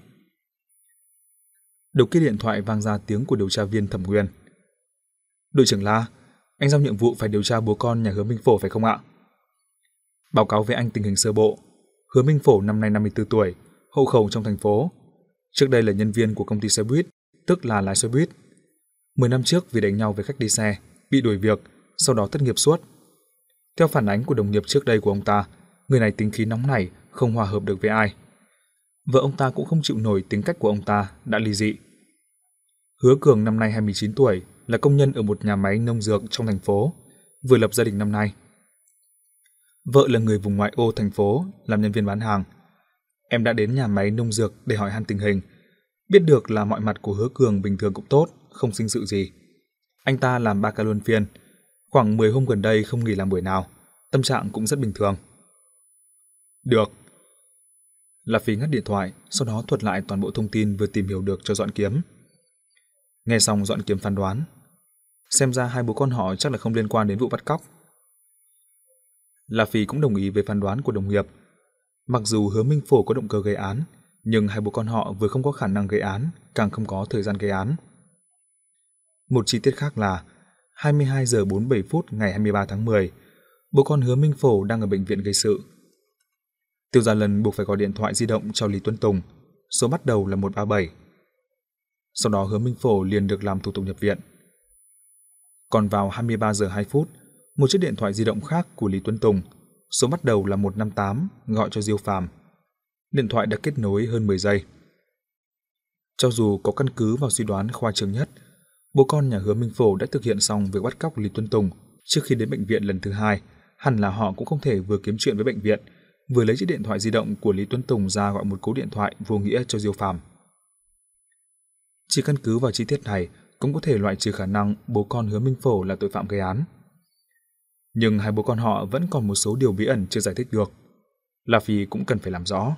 Đầu kia điện thoại vang ra tiếng của điều tra viên Thẩm Nguyên. Đội trưởng La, anh giao nhiệm vụ phải điều tra bố con nhà Hứa Minh Phổ phải không ạ? Báo cáo với anh tình hình sơ bộ. Hứa Minh Phổ năm nay năm mươi tư tuổi, hộ khẩu trong thành phố. Trước đây là nhân viên của công ty xe buýt, tức là lái xe buýt. Mười năm trước vì đánh nhau với khách đi xe, bị đuổi việc, sau đó thất nghiệp suốt. Theo phản ánh của đồng nghiệp trước đây của ông ta, người này tính khí nóng nảy, không hòa hợp được với ai. Vợ ông ta cũng không chịu nổi tính cách của ông ta, đã ly dị. Hứa Cường năm nay hai mươi chín tuổi, là công nhân ở một nhà máy nông dược trong thành phố, vừa lập gia đình năm nay. Vợ là người vùng ngoại ô thành phố, làm nhân viên bán hàng. Em đã đến nhà máy nông dược để hỏi han tình hình, biết được là mọi mặt của Hứa Cường bình thường cũng tốt, không sinh sự gì. Anh ta làm ba ca luân phiên, khoảng mười hôm gần đây không nghỉ làm buổi nào, tâm trạng cũng rất bình thường. Được. La Phi ngắt điện thoại, sau đó thuật lại toàn bộ thông tin vừa tìm hiểu được cho Doãn Kiếm. Nghe xong Doãn Kiếm phán đoán, xem ra hai bố con họ chắc là không liên quan đến vụ bắt cóc. La Phi cũng đồng ý với phán đoán của đồng nghiệp. Mặc dù Hứa Minh Phổ có động cơ gây án, nhưng hai bố con họ vừa không có khả năng gây án, càng không có thời gian gây án. Một chi tiết khác là hai mươi hai giờ bốn mươi bảy phút ngày hai mươi ba tháng mười, bố con Hứa Minh Phổ đang ở bệnh viện gây sự. Tiêu Gia Lân buộc phải gọi điện thoại di động cho Lý Tuấn Tùng, số bắt đầu là một ba bảy. Sau đó Hứa Minh Phổ liền được làm thủ tục nhập viện. Còn vào hai mươi ba giờ hai phút, một chiếc điện thoại di động khác của Lý Tuấn Tùng, số bắt đầu là một năm tám, gọi cho Diêu Phàm. Điện thoại đã kết nối hơn mười giây. Cho dù có căn cứ vào suy đoán khoa trương nhất, bố con nhà Hứa Minh Phổ đã thực hiện xong việc bắt cóc Lý Tuấn Tùng trước khi đến bệnh viện lần thứ hai, hẳn là họ cũng không thể vừa kiếm chuyện với bệnh viện, vừa lấy chiếc điện thoại di động của Lý Tuấn Tùng ra gọi một cú điện thoại vô nghĩa cho Diêu Phàm. Chỉ căn cứ vào chi tiết này cũng có thể loại trừ khả năng bố con Hứa Minh Phổ là tội phạm gây án. Nhưng hai bố con họ vẫn còn một số điều bí ẩn chưa giải thích được. La Phi cũng cần phải làm rõ.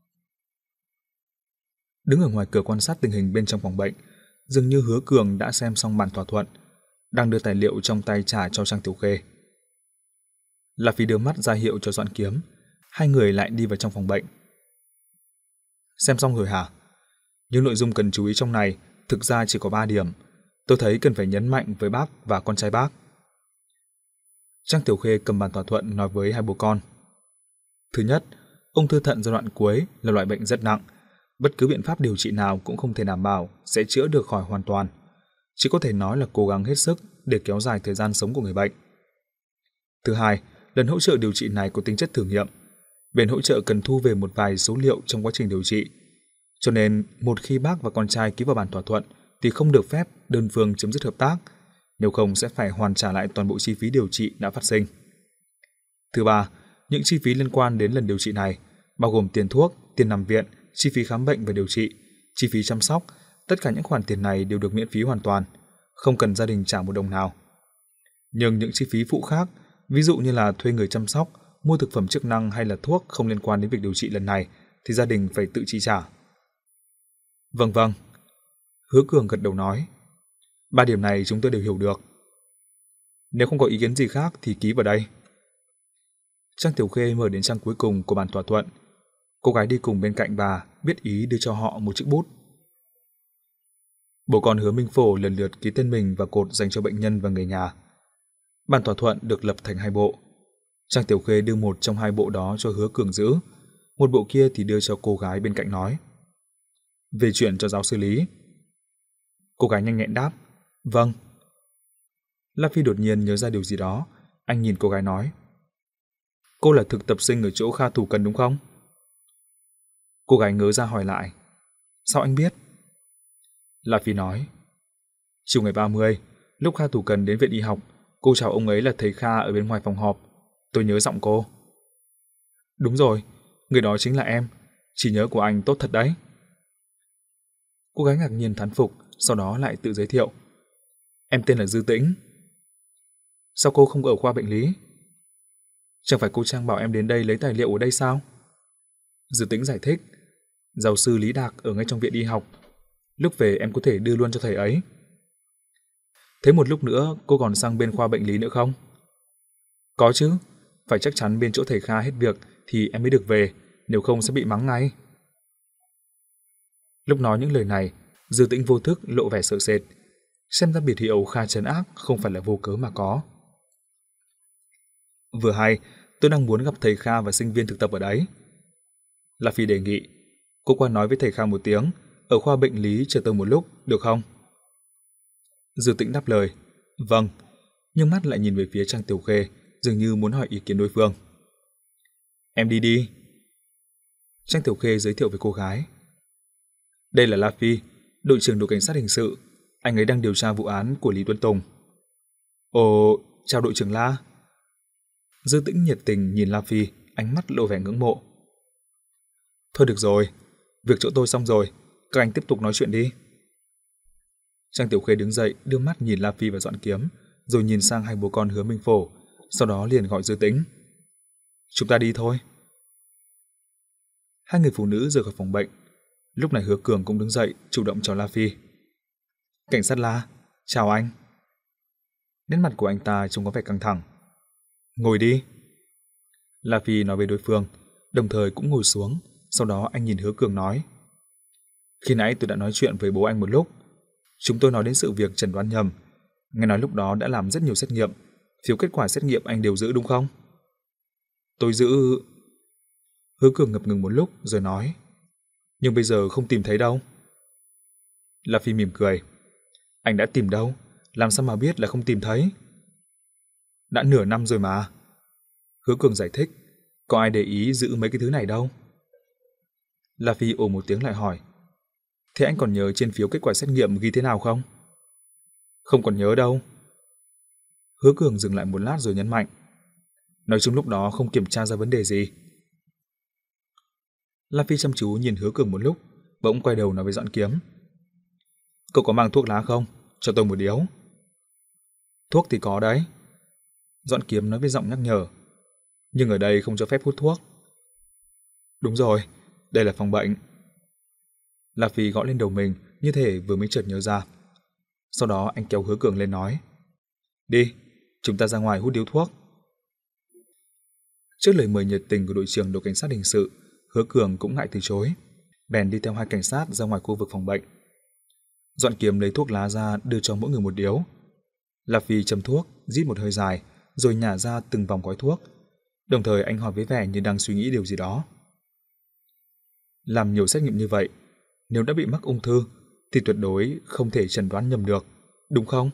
Đứng ở ngoài cửa quan sát tình hình bên trong phòng bệnh, dường như Hứa Cường đã xem xong bản thỏa thuận, đang đưa tài liệu trong tay trả cho Trang Tiểu Khê. La Phi đưa mắt ra hiệu cho Doãn Kiếm, hai người lại đi vào trong phòng bệnh. Xem xong rồi hả? Những nội dung cần chú ý trong này thực ra chỉ có ba điểm, tôi thấy cần phải nhấn mạnh với bác và con trai bác. Trang Tiểu Khê cầm bản thỏa thuận nói với hai bố con. Thứ nhất, ung thư thận giai đoạn cuối là loại bệnh rất nặng, bất cứ biện pháp điều trị nào cũng không thể đảm bảo sẽ chữa được khỏi hoàn toàn, chỉ có thể nói là cố gắng hết sức để kéo dài thời gian sống của người bệnh. Thứ hai, lần hỗ trợ điều trị này có tính chất thử nghiệm, bên hỗ trợ cần thu về một vài số liệu trong quá trình điều trị, cho nên một khi bác và con trai ký vào bản thỏa thuận thì không được phép đơn phương chấm dứt hợp tác, nếu không sẽ phải hoàn trả lại toàn bộ chi phí điều trị đã phát sinh. Thứ ba, những chi phí liên quan đến lần điều trị này, bao gồm tiền thuốc, tiền nằm viện, chi phí khám bệnh và điều trị, chi phí chăm sóc, tất cả những khoản tiền này đều được miễn phí hoàn toàn, không cần gia đình trả một đồng nào. Nhưng những chi phí phụ khác, ví dụ như là thuê người chăm sóc, mua thực phẩm chức năng hay là thuốc không liên quan đến việc điều trị lần này, thì gia đình phải tự chi trả. Vâng vâng. Hứa Cường gật đầu nói. Ba điểm này chúng tôi đều hiểu được. Nếu không có ý kiến gì khác thì ký vào đây. Trang Tiểu Khê mở đến trang cuối cùng của bản thỏa thuận. Cô gái đi cùng bên cạnh bà biết ý đưa cho họ một chiếc bút. Bố con Hứa Minh Phổ lần lượt ký tên mình vào cột dành cho bệnh nhân và người nhà. Bản thỏa thuận được lập thành hai bộ. Trang Tiểu Khê đưa một trong hai bộ đó cho Hứa Cường giữ, một bộ kia thì đưa cho cô gái bên cạnh nói. Về chuyện cho giáo sư Lý. Cô gái nhanh nhẹn đáp. Vâng. La Phi đột nhiên nhớ ra điều gì đó, anh nhìn cô gái nói. Cô là thực tập sinh ở chỗ Kha Thủ Cần đúng không? Cô gái ngớ ra hỏi lại. Sao anh biết? La Phi nói. Chiều ngày ba mươi, lúc Kha Thủ Cần đến viện y học, cô chào ông ấy là thầy Kha ở bên ngoài phòng họp. Tôi nhớ giọng cô. Đúng rồi, người đó chính là em. Trí nhớ của anh tốt thật đấy. Cô gái ngạc nhiên thán phục, sau đó lại tự giới thiệu. Em tên là Dư Tĩnh. Sao cô không ở khoa bệnh lý? Chẳng phải cô Trang bảo em đến đây lấy tài liệu ở đây sao? Dư Tĩnh giải thích. Giáo sư Lý Đạc ở ngay trong viện y học. Lúc về em có thể đưa luôn cho thầy ấy. Thế một lúc nữa cô còn sang bên khoa bệnh lý nữa không? Có chứ. Phải chắc chắn bên chỗ thầy Kha hết việc thì em mới được về, nếu không sẽ bị mắng ngay. Lúc nói những lời này, Dư Tĩnh vô thức lộ vẻ sợ sệt. Xem ra biệt hiệu Kha trấn ác không phải là vô cớ mà có. Vừa hay, tôi đang muốn gặp thầy Kha và sinh viên thực tập ở đấy. La Phi đề nghị. Cô qua nói với thầy Kha một tiếng, ở khoa bệnh lý chờ tôi một lúc, được không? Dư Tĩnh đáp lời. Vâng, nhưng mắt lại nhìn về phía Trang Tiểu Khê, dường như muốn hỏi ý kiến đối phương. Em đi đi. Trang Tiểu Khê giới thiệu với cô gái. Đây là La Phi, đội trưởng đội cảnh sát hình sự. Anh ấy đang điều tra vụ án của Lý Tuấn Tùng. Ồ, chào đội trưởng La. Dư Tĩnh nhiệt tình nhìn La Phi, ánh mắt lộ vẻ ngưỡng mộ. Thôi được rồi, việc chỗ tôi xong rồi, các anh tiếp tục nói chuyện đi. Trang Tiểu Khê đứng dậy, đưa mắt nhìn La Phi và Doãn Kiếm, rồi nhìn sang hai bố con Hứa Minh Phổ, sau đó liền gọi Dư Tĩnh. Chúng ta đi thôi. Hai người phụ nữ rời khỏi phòng bệnh. Lúc này Hứa Cường cũng đứng dậy, chủ động chào La Phi. Cảnh sát La, chào anh. Nét mặt của anh ta trông có vẻ căng thẳng. Ngồi đi. La Phi nói với đối phương, đồng thời cũng ngồi xuống, sau đó anh nhìn Hứa Cường nói. Khi nãy tôi đã nói chuyện với bố anh một lúc. Chúng tôi nói đến sự việc chẩn đoán nhầm. Nghe nói lúc đó đã làm rất nhiều xét nghiệm. Phiếu kết quả xét nghiệm anh đều giữ đúng không? Tôi giữ... Hứa Cường ngập ngừng một lúc rồi nói. Nhưng bây giờ không tìm thấy đâu. La Phi mỉm cười. Anh đã tìm đâu? Làm sao mà biết là không tìm thấy? Đã nửa năm rồi mà. Hứa Cường giải thích. Có ai để ý giữ mấy cái thứ này đâu? La Phi ồ một tiếng lại hỏi. Thế anh còn nhớ trên phiếu kết quả xét nghiệm ghi thế nào không? Không còn nhớ đâu. Hứa Cường dừng lại một lát rồi nhấn mạnh. Nói chung lúc đó không kiểm tra ra vấn đề gì. La Phi chăm chú nhìn Hứa Cường một lúc, bỗng quay đầu nói với Doãn Kiếm. Cậu có mang thuốc lá không? cho tôi một điếu. Thuốc thì có đấy. Doãn Kiếm nói với giọng nhắc nhở. Nhưng ở đây không cho phép hút thuốc. Đúng rồi, đây là phòng bệnh. La Phi gõ lên đầu mình như thể vừa mới chợt nhớ ra. Sau đó anh kéo Hứa Cường lên nói. Đi, chúng ta ra ngoài hút điếu thuốc. Trước lời mời nhiệt tình của đội trưởng đội cảnh sát hình sự, Hứa Cường cũng ngại từ chối. Bèn đi theo hai cảnh sát ra ngoài khu vực phòng bệnh. Doãn Kiếm lấy thuốc lá ra đưa cho mỗi người một điếu. La Phi châm thuốc, rít một hơi dài, rồi nhả ra từng vòng gói thuốc. Đồng thời anh hỏi với vẻ như đang suy nghĩ điều gì đó. Làm nhiều xét nghiệm như vậy, nếu đã bị mắc ung thư thì tuyệt đối không thể chẩn đoán nhầm được, đúng không?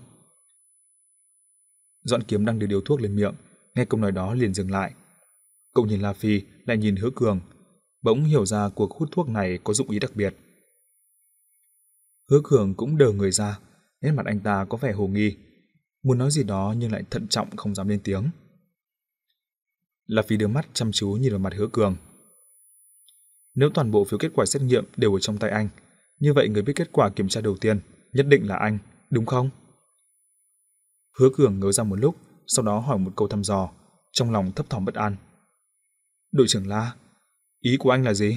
Doãn Kiếm đang đưa điếu thuốc lên miệng, nghe câu nói đó liền dừng lại. Cậu nhìn La Phi, lại nhìn Hứa Cường, bỗng hiểu ra cuộc hút thuốc này có dụng ý đặc biệt. Hứa Cường cũng đờ người ra, nét mặt anh ta có vẻ hồ nghi, muốn nói gì đó nhưng lại thận trọng không dám lên tiếng. La Phi đưa mắt chăm chú nhìn vào mặt Hứa Cường. Nếu toàn bộ phiếu kết quả xét nghiệm đều ở trong tay anh, như vậy người biết kết quả kiểm tra đầu tiên nhất định là anh, đúng không? Hứa Cường ngớ ra một lúc, sau đó hỏi một câu thăm dò, trong lòng thấp thỏm bất an. Đội trưởng La, ý của anh là gì?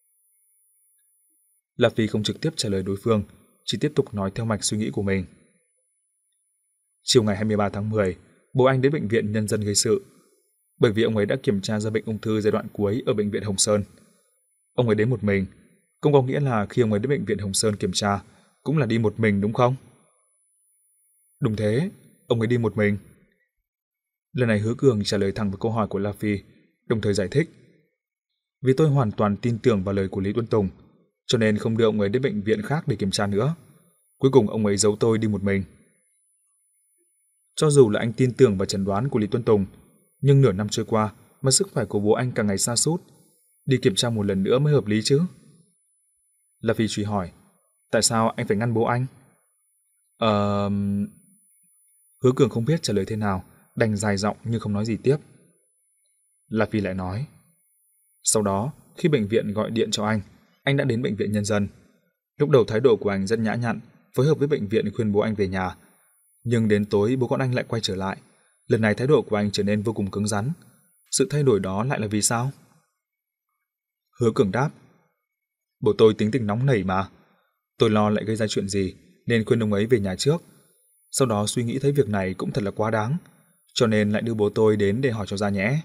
La Phi không trực tiếp trả lời đối phương, chỉ tiếp tục nói theo mạch suy nghĩ của mình. Chiều ngày hai mươi ba tháng mười, bố anh đến bệnh viện nhân dân gây sự, bởi vì ông ấy đã kiểm tra ra bệnh ung thư giai đoạn cuối ở bệnh viện Hồng Sơn. Ông ấy đến một mình, không có nghĩa là khi ông ấy đến bệnh viện Hồng Sơn kiểm tra, cũng là đi một mình đúng không? Đúng thế, ông ấy đi một mình. Lần này Hứa Cường trả lời thẳng vào câu hỏi của La Phi, đồng thời giải thích. Vì tôi hoàn toàn tin tưởng vào lời của Lý Tuấn Tùng, cho nên không đưa ông ấy đến bệnh viện khác để kiểm tra nữa. Cuối cùng ông ấy giấu tôi đi một mình. Cho dù là anh tin tưởng vào chẩn đoán của Lý Tuấn Tùng, nhưng nửa năm trôi qua mà sức khỏe của bố anh càng ngày sa sút, đi kiểm tra một lần nữa mới hợp lý chứ. La Phi truy hỏi, tại sao anh phải ngăn bố anh? Ờ... Hứa Cường không biết trả lời thế nào, đành dài giọng nhưng không nói gì tiếp. La Phi lại nói, sau đó khi bệnh viện gọi điện cho anh, anh đã đến bệnh viện nhân dân. Lúc đầu thái độ của anh rất nhã nhặn, phối hợp với bệnh viện khuyên bố anh về nhà. Nhưng đến tối bố con anh lại quay trở lại. Lần này thái độ của anh trở nên vô cùng cứng rắn. Sự thay đổi đó lại là vì sao? Hứa Cường đáp, bố tôi tính tình nóng nảy mà. Tôi lo lại gây ra chuyện gì nên khuyên ông ấy về nhà trước. Sau đó suy nghĩ thấy việc này cũng thật là quá đáng, cho nên lại đưa bố tôi đến để hỏi cho ra nhẽ.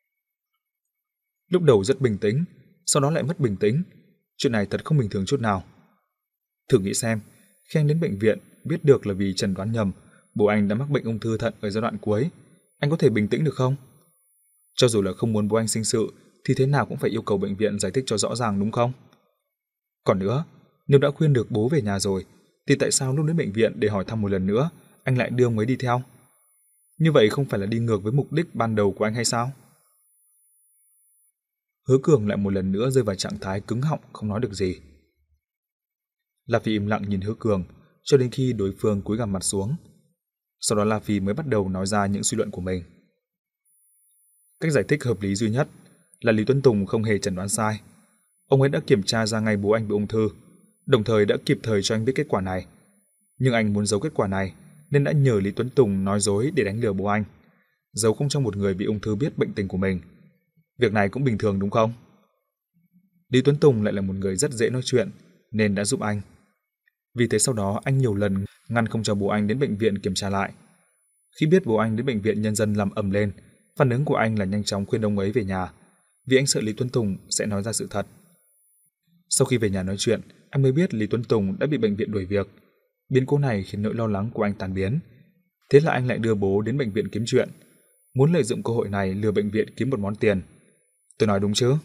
Lúc đầu rất bình tĩnh, sau đó lại mất bình tĩnh. Chuyện này thật không bình thường chút nào. Thử nghĩ xem, khi anh đến bệnh viện biết được là vì chẩn đoán nhầm bố anh đã mắc bệnh ung thư thận ở giai đoạn cuối, anh có thể bình tĩnh được không? Cho dù là không muốn bố anh sinh sự thì thế nào cũng phải yêu cầu bệnh viện giải thích cho rõ ràng đúng không? Còn nữa, nếu đã khuyên được bố về nhà rồi thì tại sao lúc đến bệnh viện để hỏi thăm một lần nữa anh lại đưa ông ấy đi theo? Như vậy không phải là đi ngược với mục đích ban đầu của anh hay sao? Hứa Cường lại một lần nữa rơi vào trạng thái cứng họng không nói được gì. La Phi im lặng nhìn Hứa Cường cho đến khi đối phương cúi gằm mặt xuống. Sau đó La Phi mới bắt đầu nói ra những suy luận của mình. Cách giải thích hợp lý duy nhất là Lý Tuấn Tùng không hề chẩn đoán sai. Ông ấy đã kiểm tra ra ngay bố anh bị ung thư, đồng thời đã kịp thời cho anh biết kết quả này. Nhưng anh muốn giấu kết quả này nên đã nhờ Lý Tuấn Tùng nói dối để đánh lừa bố anh, giấu không cho một người bị ung thư biết bệnh tình của mình. Việc này cũng bình thường đúng không? Lý Tuấn Tùng lại là một người rất dễ nói chuyện nên đã giúp anh. Vì thế sau đó anh nhiều lần ngăn không cho bố anh đến bệnh viện kiểm tra lại. Khi biết bố anh đến bệnh viện nhân dân làm ầm lên, phản ứng của anh là nhanh chóng khuyên ông ấy về nhà, vì anh sợ Lý Tuấn Tùng sẽ nói ra sự thật. Sau khi về nhà nói chuyện, anh mới biết Lý Tuấn Tùng đã bị bệnh viện đuổi việc. Biến cố này khiến nỗi lo lắng của anh tan biến. Thế là anh lại đưa bố đến bệnh viện kiếm chuyện, muốn lợi dụng cơ hội này lừa bệnh viện kiếm một món tiền. Tôi nói đúng chứ?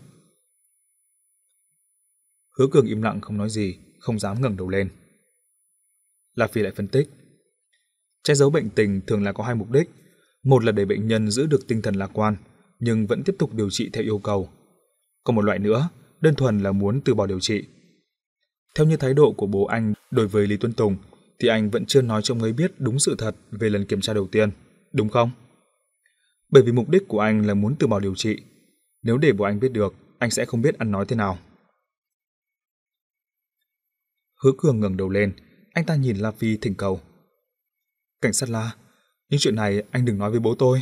Hứa Cường im lặng không nói gì, không dám ngẩng đầu lên. La Phi lại phân tích. Che giấu bệnh tình thường là có hai mục đích. Một là để bệnh nhân giữ được tinh thần lạc quan, nhưng vẫn tiếp tục điều trị theo yêu cầu. Còn một loại nữa, đơn thuần là muốn từ bỏ điều trị. Theo như thái độ của bố anh đối với Lý Tuấn Tùng, thì anh vẫn chưa nói cho ông ấy biết đúng sự thật về lần kiểm tra đầu tiên, đúng không? Bởi vì mục đích của anh là muốn từ bỏ điều trị. Nếu để bố anh biết được, anh sẽ không biết ăn nói thế nào. Hứa Cường ngẩng đầu lên, anh ta nhìn La Phi thỉnh cầu. Cảnh sát La, những chuyện này anh đừng nói với bố tôi.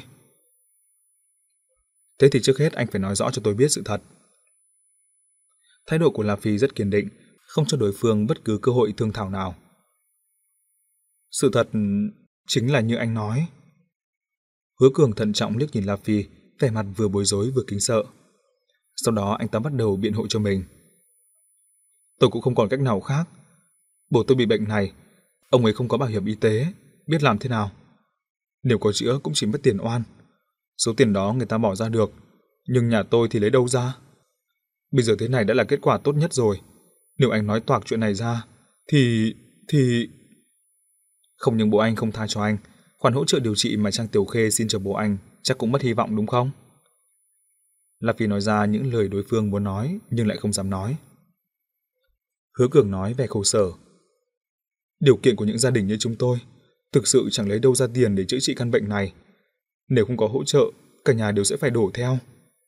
Thế thì trước hết anh phải nói rõ cho tôi biết sự thật. Thái độ của La Phi rất kiên định, không cho đối phương bất cứ cơ hội thương thảo nào. Sự thật chính là như anh nói. Hứa Cường thận trọng liếc nhìn La Phi, vẻ mặt vừa bối rối vừa kính sợ. Sau đó anh ta bắt đầu biện hộ cho mình. Tôi cũng không còn cách nào khác. Bố tôi bị bệnh này, ông ấy không có bảo hiểm y tế, biết làm thế nào. Nếu có chữa cũng chỉ mất tiền oan. Số tiền đó người ta bỏ ra được, nhưng nhà tôi thì lấy đâu ra? Bây giờ thế này đã là kết quả tốt nhất rồi. Nếu anh nói toạc chuyện này ra, thì... thì... Không những bố anh không tha cho anh, khoản hỗ trợ điều trị mà Trang Tiểu Khê xin cho bố anh chắc cũng mất hy vọng đúng không? La Phi nói ra những lời đối phương muốn nói nhưng lại không dám nói. Hứa Cường nói vẻ khổ sở. Điều kiện của những gia đình như chúng tôi thực sự chẳng lấy đâu ra tiền để chữa trị căn bệnh này. Nếu không có hỗ trợ, cả nhà đều sẽ phải đổ theo.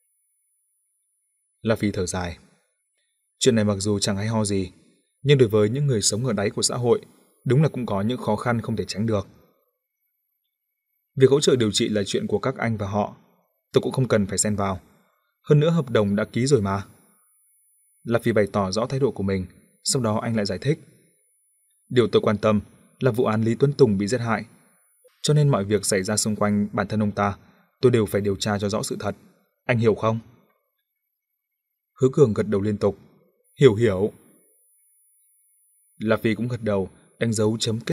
La Phi thở dài. Chuyện này mặc dù chẳng hay ho gì, nhưng đối với những người sống ở đáy của xã hội, đúng là cũng có những khó khăn không thể tránh được. Việc hỗ trợ điều trị là chuyện của các anh và họ, tôi cũng không cần phải xen vào. Hơn nữa hợp đồng đã ký rồi mà. La Phi bày tỏ rõ thái độ của mình, sau đó anh lại giải thích. Điều tôi quan tâm là vụ án Lý Tuấn Tùng bị giết hại, cho nên mọi việc xảy ra xung quanh bản thân ông ta, tôi đều phải điều tra cho rõ sự thật. Anh hiểu không? Hứa Cường gật đầu liên tục. Hiểu hiểu. La Phi cũng gật đầu, đánh dấu chấm kết.